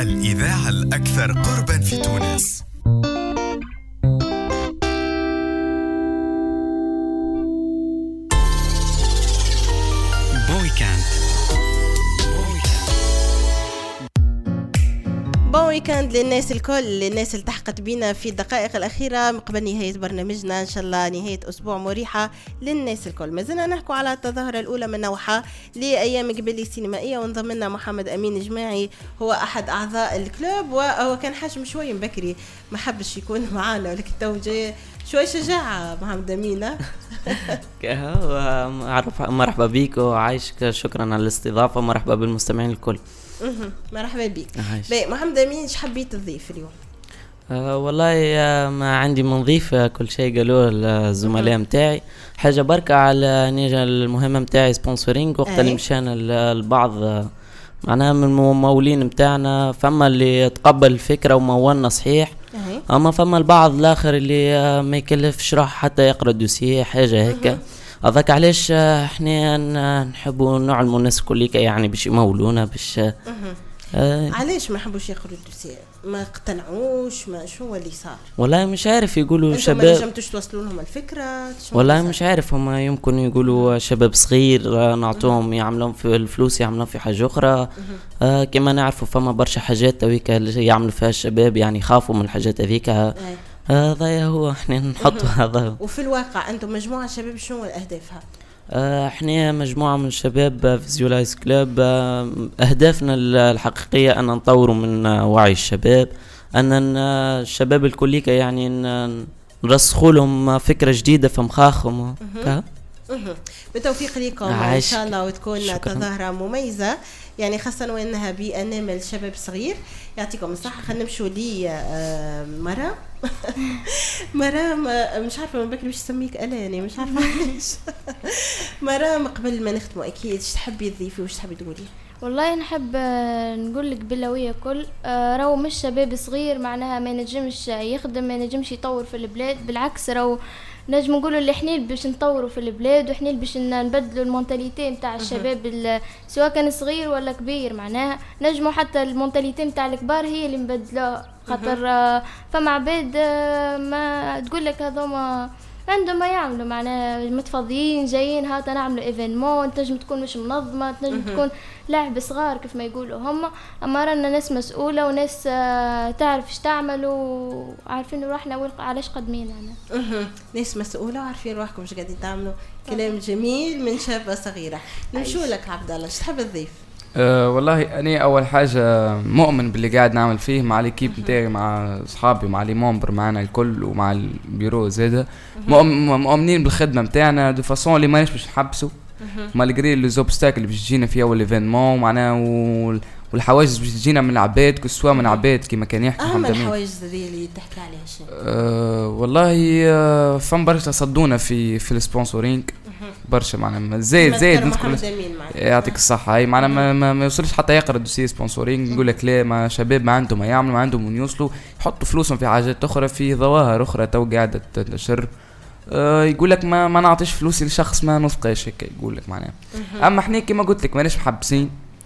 الإذاعة الأكثر قربا في تونس. بون ويكاند للناس الكل، للناس اللي تحقت بينا في الدقائق الأخيرة قبل نهاية برنامجنا. إن شاء الله نهاية أسبوع مريحة للناس الكل. ما زلنا نحكوا على التظاهرة الأولى من نوعها لأيام قبلي السينمائية، وانضم لنا محمد أمين جماعي، هو أحد أعضاء الكلوب، وهو كان حاجم شوي بكري ما حبش يكون معانا، ولكن تو جاي شوي شجاعة محمد أمين. مرحبا بيك وعايشك، شكرا على الاستضافة، مرحبا بالمستمعين الكل. مرحبا بك. باهي محمد أمين، ايش حبيت تضيف اليوم؟ أه والله ما عندي من نضيف، كل شيء قالوه الزملاء متاعي. حاجة بركة على نيجا المهمة متاعي سبونسورينج، وقت اللي مشانا البعض معناها من الممولين متاعنا، فما اللي تقبل الفكرة ومولنا صحيح، أه. اما فما البعض الاخر اللي ما يكلفش روح حتى يقرأ الدوسيه حاجة هيك. هذاك علاش احنا نحبوا نعلموا الناس كليك يعني باش يمولونا باش آه علاش ما حبوش يقروا الدوسيه؟ ما اقتنعوش؟ ما شو اللي صار؟ والله مش عارف، يقولوا شباب انتم ما نجمتوش توصلوا لهم الفكره؟ والله مش عارف، هم يمكن يقولوا شباب صغير نعطوهم يعملون في الفلوس يعملون في حاجه اخرى. آه كما نعرفوا فما برشا حاجات تويك يعملوا فيها الشباب يعني يخافوا من الحاجات هذيك. هذا هو احنا نحط هذا. وفي الواقع انتم مجموعه شباب شنو اهدافها؟ اه احنا مجموعه من الشباب فيزيولايز كلاب. اه اهدافنا الحقيقيه ان نطوروا من وعي الشباب، ان الشباب الكليك يعني نرسخوا لهم فكره جديده في مخاخهم. بالتوفيق لكم ان شاء الله، وتكون تظاهره مميزه يعني، خاصة وانها بأنامل شباب صغير. يعطيكم الصحة. خلينا نمشوا لي آه مرام. مرام مش عارفة من بكري باش نسميك ألاني، مش عارفة ليش. مرام قبل ما نختموا أكيد ايش تحبي تضيفي وايش تحبي تقولي؟ والله نحب نقول لك باللوية كل راهو مش شباب صغير معناها ما ينجمش يخدم، ما ينجمش يطور في البلاد، بالعكس راهو نجم نقولوا اللي احنا باش نطوروا في البلاد، وحنا باش نبدلوا المونتاليتي نتاع الشباب سواء كان صغير ولا كبير، معناها نجموا حتى المونتاليتي نتاع الكبار هي اللي نبدلوها، خاطر فما عباد ما تقول لك هذوما عندهم ما يعملوا معناها متفضيين جايين هاتا نعملوا ايفينمون، تنجم تكون مش منظمه، تنجم تكون لاعب صغار كيف ما يقولوا هم، اما رانا ناس مسؤوله وناس تعرف ايش تعمل وعارفين روحنا علاش قادمين انا. ناس مسؤوله وعارفين روحكم ايش قاعدين تعملوا. كلام جميل من شابه صغيره. نمشوا لك عبد الله، ايش تحب تضيف؟ أه والله أنا أول حاجة مؤمن باللي قاعد نعمل فيه مع الكيب نتاعي، مع أصحابي، مع لي ممبر معنا الكل، ومع البيرو زاده مؤمنين بالخدمة متاعنا دو فاصون اللي ماناش باش نحبسوا مالغري لي زوبستاكل باش تجينا فيها والإيفينمون معناها والحواجز باش تجينا من العباد كسوا من عباد كما كان يحكي محمد أمين. أهم الحواجز اللي تحكي عليها شنو؟ أه والله أه فم برشا صدونا في في السبونسورينج برشا معناها زايد زايد نذكر يعطيك الصحة. هاي معناها ما, ما, ما يوصلش حتى يقرأ دوسيه سبونسورينج، نقول لك لا ما شباب ما عندهم ما يعملوا، ما عندهم من يوصلوا يحطوا فلوسهم في حاجات أخرى، في ظواهر أخرى تو قاعدة تنتشر. أه يقول لك ما ما نعطيش فلوسي لشخص ما نثقش هيك، يقول لك معناها. أما إحنا كما قلت لك ماناش محبسين،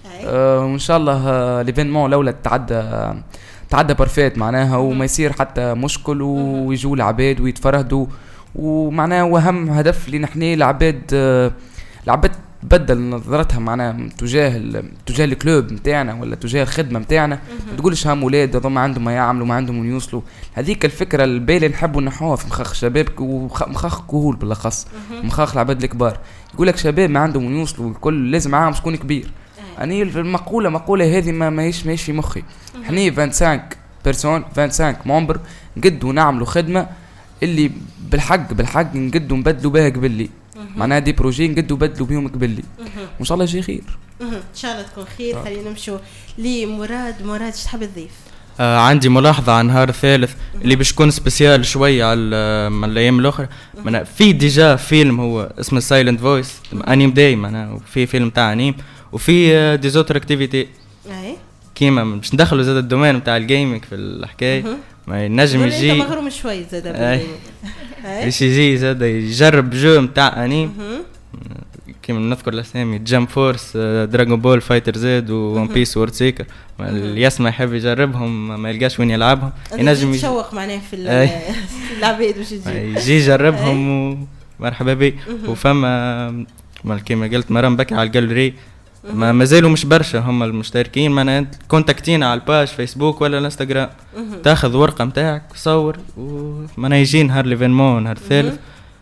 أه وإن شاء الله أه ليفينمون لولا تعدى أه تعدى بارفيت معناها، وما يصير حتى مشكل ويجوا العباد ويتفرهدوا، ومعناه وهم هدف لنا احنا العباد آه العباد بدل نظرتها معناها تجاه تجاه الكلوب نتاعنا ولا تجاه الخدمه نتاعنا، ما تقولش هم ولاد هذوما عندهم ما يعملوا ما عندهم يوصلوا. هذيك الفكره البالي نحبوا نحوها في مخاخ شبابك ومخاخ كهول بالاخص، مخاخ العباد الكبار. يقول لك شباب ما عندهم يوصلوا، الكل لازم معاهم شكون كبير. اني المقوله مقوله هذه ما ماهيش ماهيش في مخي. احنا خمسة وعشرين بيرسون خمسة وعشرين ممبر نقدوا نعملوا خدمه اللي بالحق بالحق نقدوا نبدلوا بها قبلي، معناها دي بروجي نقدوا نبدلوا بهم قبلي، وان شاء الله شيء خير. ان شاء الله تكون خير. خلينا نمشوا لمراد. مراد ايش تحب تضيف؟ آه عندي ملاحظه عن نهار الثالث اللي باش تكون سبيسيال شويه على من الايام الاخرى. في ديجا فيلم هو اسمه سايلنت فويس انيم داي معناها، وفي فيلم تاع انيم، وفي ديزوتر اكتيفيتي اي كيما باش ندخلوا زاد الدومين نتاع الجيمنج في الحكايه. ما ينجم يجي انت مغروم شوي زاد باش يجي زاد يجرب جو نتاع انيم كيما نذكر الاسامي جامب فورس، دراغون بول فايتر زد وون بيس وورد سيكر. اللي يسمع يحب يجربهم ما يلقاش وين يلعبهم ينجم يتشوق معناه في العباد باش يجي يجي يجربهم ومرحبا بيه. وفما كيما قلت مرام بكى على الجاليري ما مازالوا مش برشا هم المشتركين، معناها كونتاكتينا على الباج فيسبوك ولا الانستغرام، تاخذ ورقه نتاعك وصور ومعناها يجي نهار ليفينمون نهار الثالث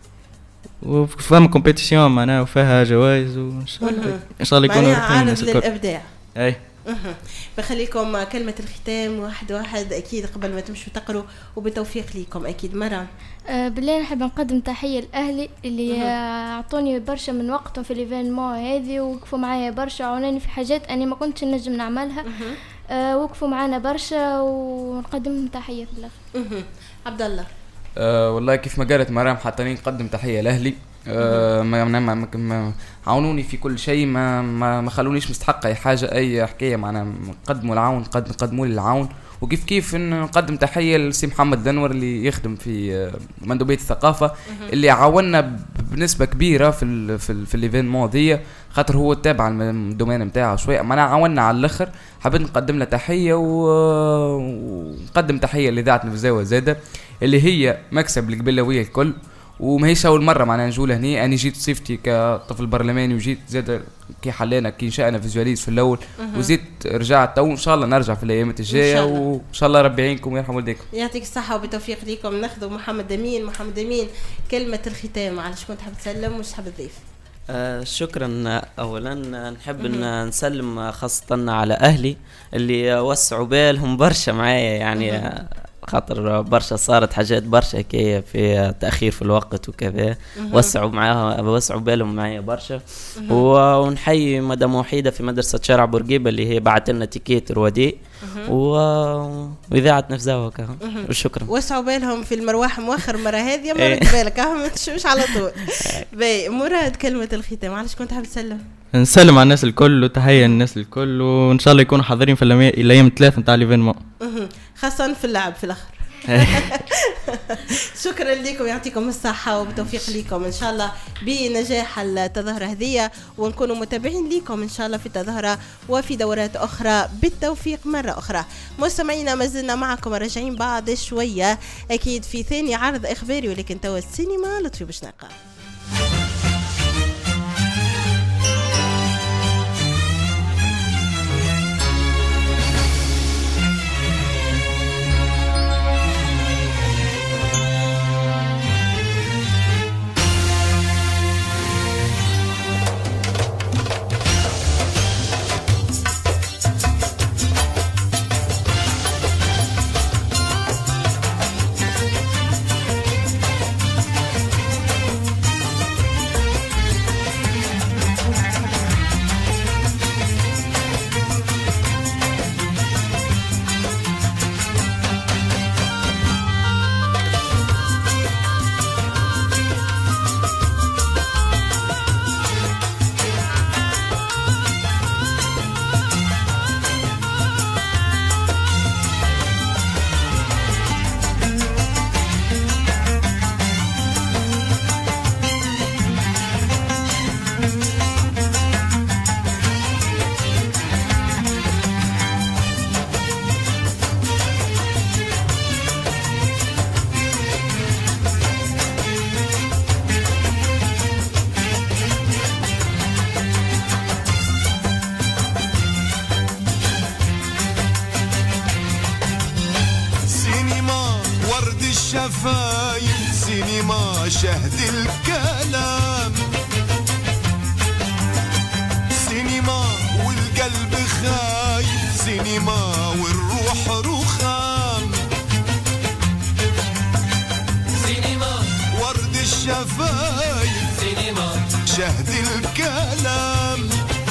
وفما كومبيتيسيون معناها وفيها جوائز وان شاء الله ان شاء الله يكونوا عارض للابداع. اي بخليكم كلمة الختام واحد واحد أكيد قبل ما تمشوا تقروا وبالتوفيق ليكم أكيد. مرة أه بالله نحب نقدم تحية لأهلي اللي أعطوني برشا من وقتهم في الإيفينمون هذه ووقفوا معايا برشا وعوناني في حاجات أني ما كنتش نجم نعملها. أه وقفوا معانا برشا ونقدم تحية في الآخر. عبد الله أه والله كيف ما قالت مرام حتى نقدم تحية لأهلي. أه ما, ما, ما, ما عاونوني في كل شيء، ما ما, ما خلونيش مستحق اي حاجه اي حكايه معنا قدموا العون قد قدموا لي العون. وكيف كيف نقدم تحيه لسي محمد دنور اللي يخدم في مندوبيه الثقافه اللي عاوننا بنسبه كبيره في ال في, ال في الايفينمون ذي، خاطر هو تابع الدومين نتاعه شويه معنا عاوننا على الاخر. حبيت نقدم له تحيه ونقدم تحيه لاذاعه نفزاوه زاده اللي هي مكسب القبيلويه الكل، وماهيش اول مره معنا نجول هني. انا جيت صيفتي كطفل برلماني وجيت زاد كي حلينا كي نشأنا فيزواليز في الاول وزيت رجعت تو ان شاء الله نرجع في الايامات الجايه وان شاء الله ربي يعينكم ويرحم والديكم. يعطيك الصحه وبالتوفيق ليكم. ناخذ محمد امين. محمد امين كلمه الختام على شكون تحب تسلم وش تحب تضيف؟ آه شكرا. اولا نحب ان نسلم خاصه على اهلي اللي وسعوا بالهم برشا معايا يعني خاطر برشا صارت حاجات برشا كي في تأخير في الوقت وكذا وسعوا معاها وسعوا بالهم معايا برشا. ونحيي مدام وحيدة في مدرسة شارع بورقيبة اللي هي بعت لنا تيكيت روادي وإذاعة نفزاوة كها. وشكرا. وسعوا بالهم في المرواح مؤخر مرة هذه مرت بالك ها مش على طول. باي مراد كلمة الختام علاش كنت حاب تسلم؟ نسلم على الناس الكل وتحية الناس الكل وإن شاء الله يكونوا حاضرين في الأيام الثلاث نتاع الإيفينمون خاصة في اللعب في الآخر. شكرا لكم يعطيكم الصحة وبالتوفيق لكم إن شاء الله بنجاح التظاهرة هذه ونكونوا متابعين لكم إن شاء الله في التظاهرة وفي دورات أخرى بالتوفيق مرة أخرى. مستمعينا ما زلنا معكم راجعين بعد شوية أكيد في ثاني عرض إخباري ولكن توا السينما لطفي بشناقة. الشفايف سينما شهد الكلام سينما والقلب خايف سينما والروح رخام سينما ورد الشفايف سينما شهد الكلام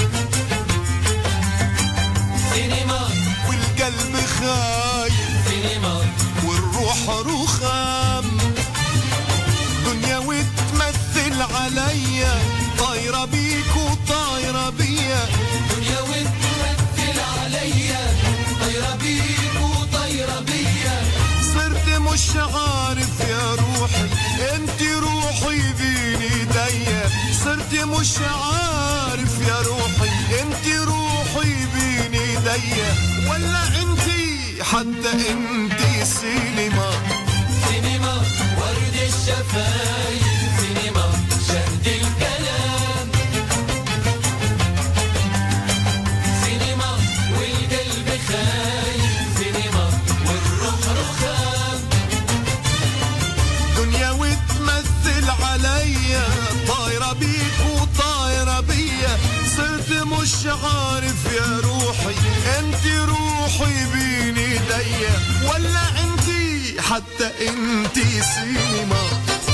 سينما والقلب خايف سينما والروح رخام دنيا وتمثل عليا طايرة بيك وطايرة بيا دنيا وتمثل عليا طايرة بيك وطايرة بيا صرت مش عارف يا روحي انت روحي بين ايديا صرت مش مش عارف يا روحي انت روحي بين ايديا ولا انت حتى انت سينما سينما ورد الشفايف سينما شهد الكلام سينما والقلب خايف سينما والروح رخام دنيا وتمثل عليا طايرة بيك وطايرة بيا صرت مش عارف يا روحي انت روحي بين ايديا ولا انت حتى انت سينما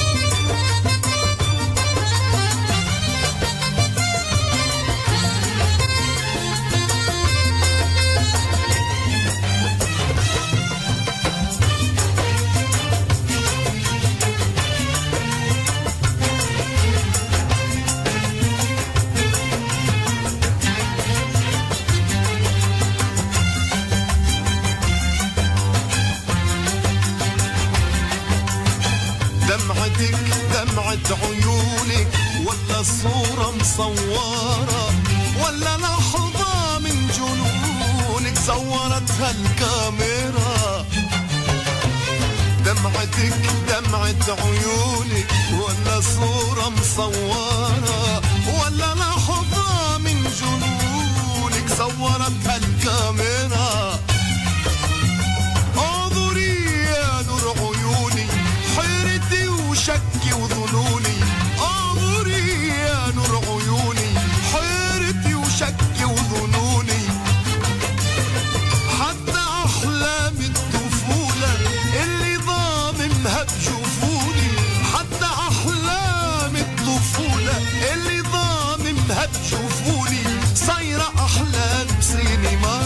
دمعتك دمعة عيونك ولا صورة مصورة ولا لحظة من جنونك صورتها الكاميرا دمعتك دمعة عيونك ولا صورة مصورة ولا لحظة من جنونك صورتها الكاميرا انظري يا نور عيوني حيرتي وشكي وظنوني انظري يا نور عيوني حيرتي وشكي وظنوني حتى احلام الطفولة اللي ضامنها بجفوني حتى احلام الطفولة اللي ضامنها بجفوني صايرة احلام سينما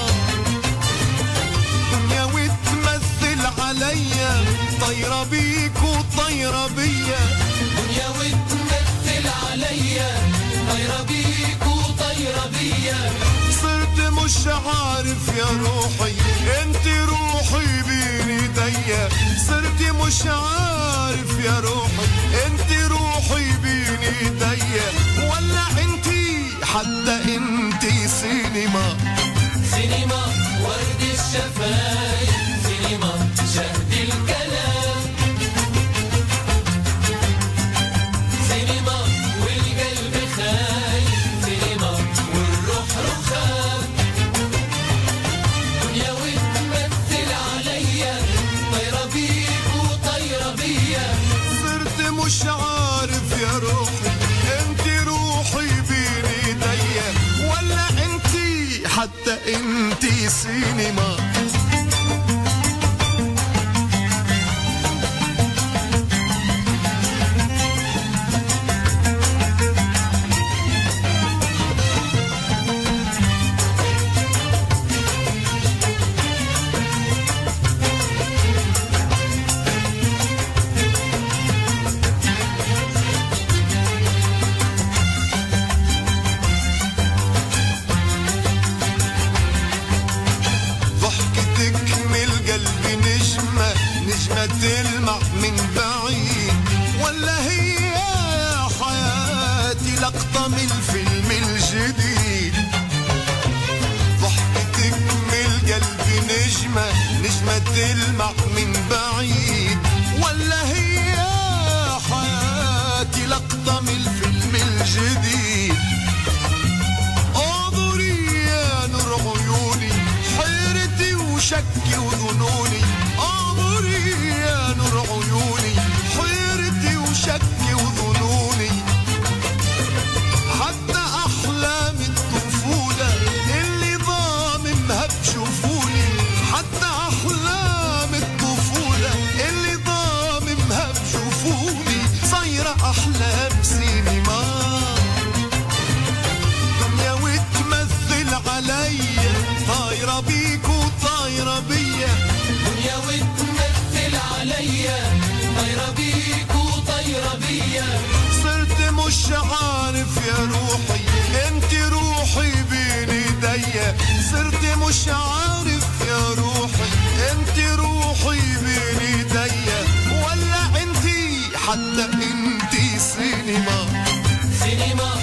دنيا وتمثل عليا طايرة بيك وطايرة بيا دنيا وتمثل عليا طايرة بيك وطايرة بيا صرت مش عارف يا روحي انت روحي بين ايديا صرت مش عارف يا روحي انت روحي بين ايديا ولا انت حتى انت سينما سينما ورد الشفايف سينما شهد الكلام سينما والقلب خايف سينما والروح رخام دنيا وتمثل عليا طايرة بيك وطايرة بيا صرت مش عارف يا روحي انت روحي بين ايديا ولا انت حتى انت سينما تلمع من بعيد ولا هي يا حياتي لقطة من الفيلم الجديد ضحكتك من القلب نجمة نجمة تلمع من بعيد ولا هي يا حياتي لقطة من الفيلم الجديد انظري يا نور عيوني حيرتي وشكي وظنوني انظري يا نور عيوني حيرتي وشكي وظنوني حتى احلام الطفولة اللي ضامنها بجفوني حتى احلام الطفولة اللي ضامنها بجفوني صايرة احلام سينما دنيا وتمثل عليا طايرة بيك وطايرة بيا دنيا وتمثل عليا طايرة بيك وطايرة بيا صرت مش عارف يا روحي انت روحي بين ايديا صرت مش عارف يا روحي انت روحي بين ايديا ولا انت حتى انت سينما سينما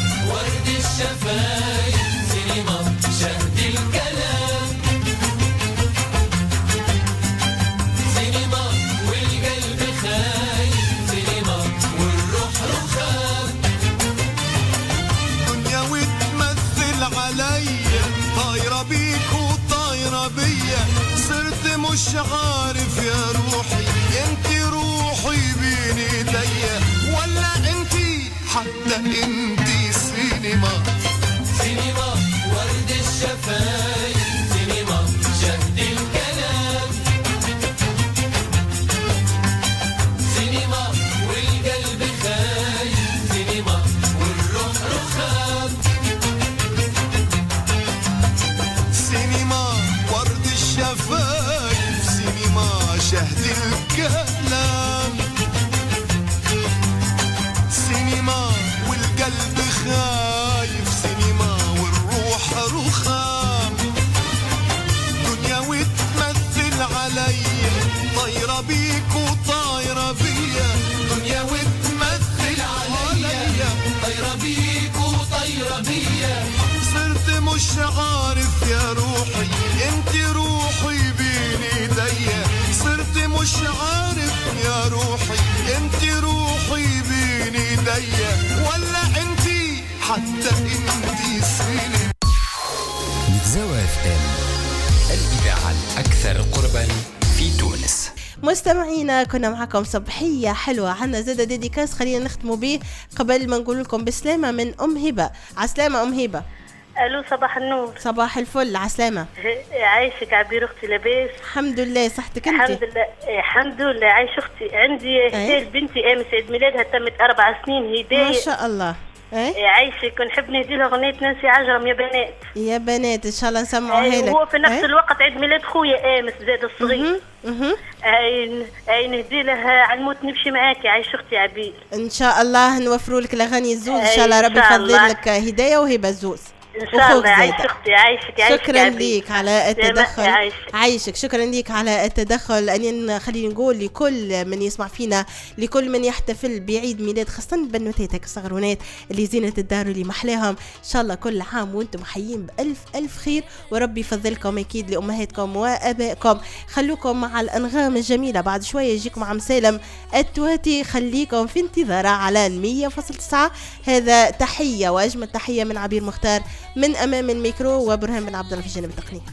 انتي سينما سينما ورد الشفايف سينما شهد الكلام سينما والقلب خايف سينما والروح رخام سينما ورد الشفايف سينما شهد الكلام سينما والقلب خايف سينما والروح رخام دنيا وتمثل علي طايرة بيك وطايرة بيا دنيا وتمثل عليا طايرة بيك وطايرة بيا صرت مش عارف يا روحي انت روحي بين ايديا صرت مش عارف يا روحي انت روحي بين ايديا ولا انتي حتى انتي سينما نفزاوة اف ام الإذاعة الأكثر قربا في تونس. مستمعينا كنا معكم صبحية حلوة، عنا زادة ديديكاس خلينا نختموا به قبل ما نقول لكم بسلامة من أم هبة. عسلامة أم هبة. الو صباح النور. صباح الفل. عسلامة. عايشك عبير اختي لاباس؟ الحمد لله. صحتك انت؟ الحمد لله الحمد لله. عايش اختي. عندي هدايا بنتي امس عيد ميلادها تمت اربع سنين هدايا ما شاء الله. ايه عايشك ونحب نهدي لها اغنيه نانسي عجرم يا بنات. يا بنات ان شاء الله نسمعوها لك. هو في نفس الوقت عيد ميلاد خويا امس زاد الصغير. اها اي اي نهدي لها علموت نمشي معاكي عايش اختي عبير. ان شاء الله نوفروا لك الاغاني الزوز ان شاء الله. ربي يفضل لك هدايا وهبه الزوز ان شاء الله. عايش اختي عايشك عايشك. شكرا ليك على التدخل. عايشك. عايشك شكرا ليك على التدخل. اني خلينا نقول لكل من يسمع فينا لكل من يحتفل بعيد ميلاد خاصه بنوتاتك الصغرونات اللي زينة الدار اللي محلاهم ان شاء الله كل عام وانتم حيين بألف ألف خير وربي يفضلكم اكيد لامهاتكم وابائكم. خلوكم مع الانغام الجميله بعد شويه يجيكم عم سالم التواتي. خليكم في انتظاره على مية فاصلة تسعة. هذا تحيه واجمل تحيه من عبير مختار من امام الميكرو وبرهان بن عبد الله في جانب التقنيه.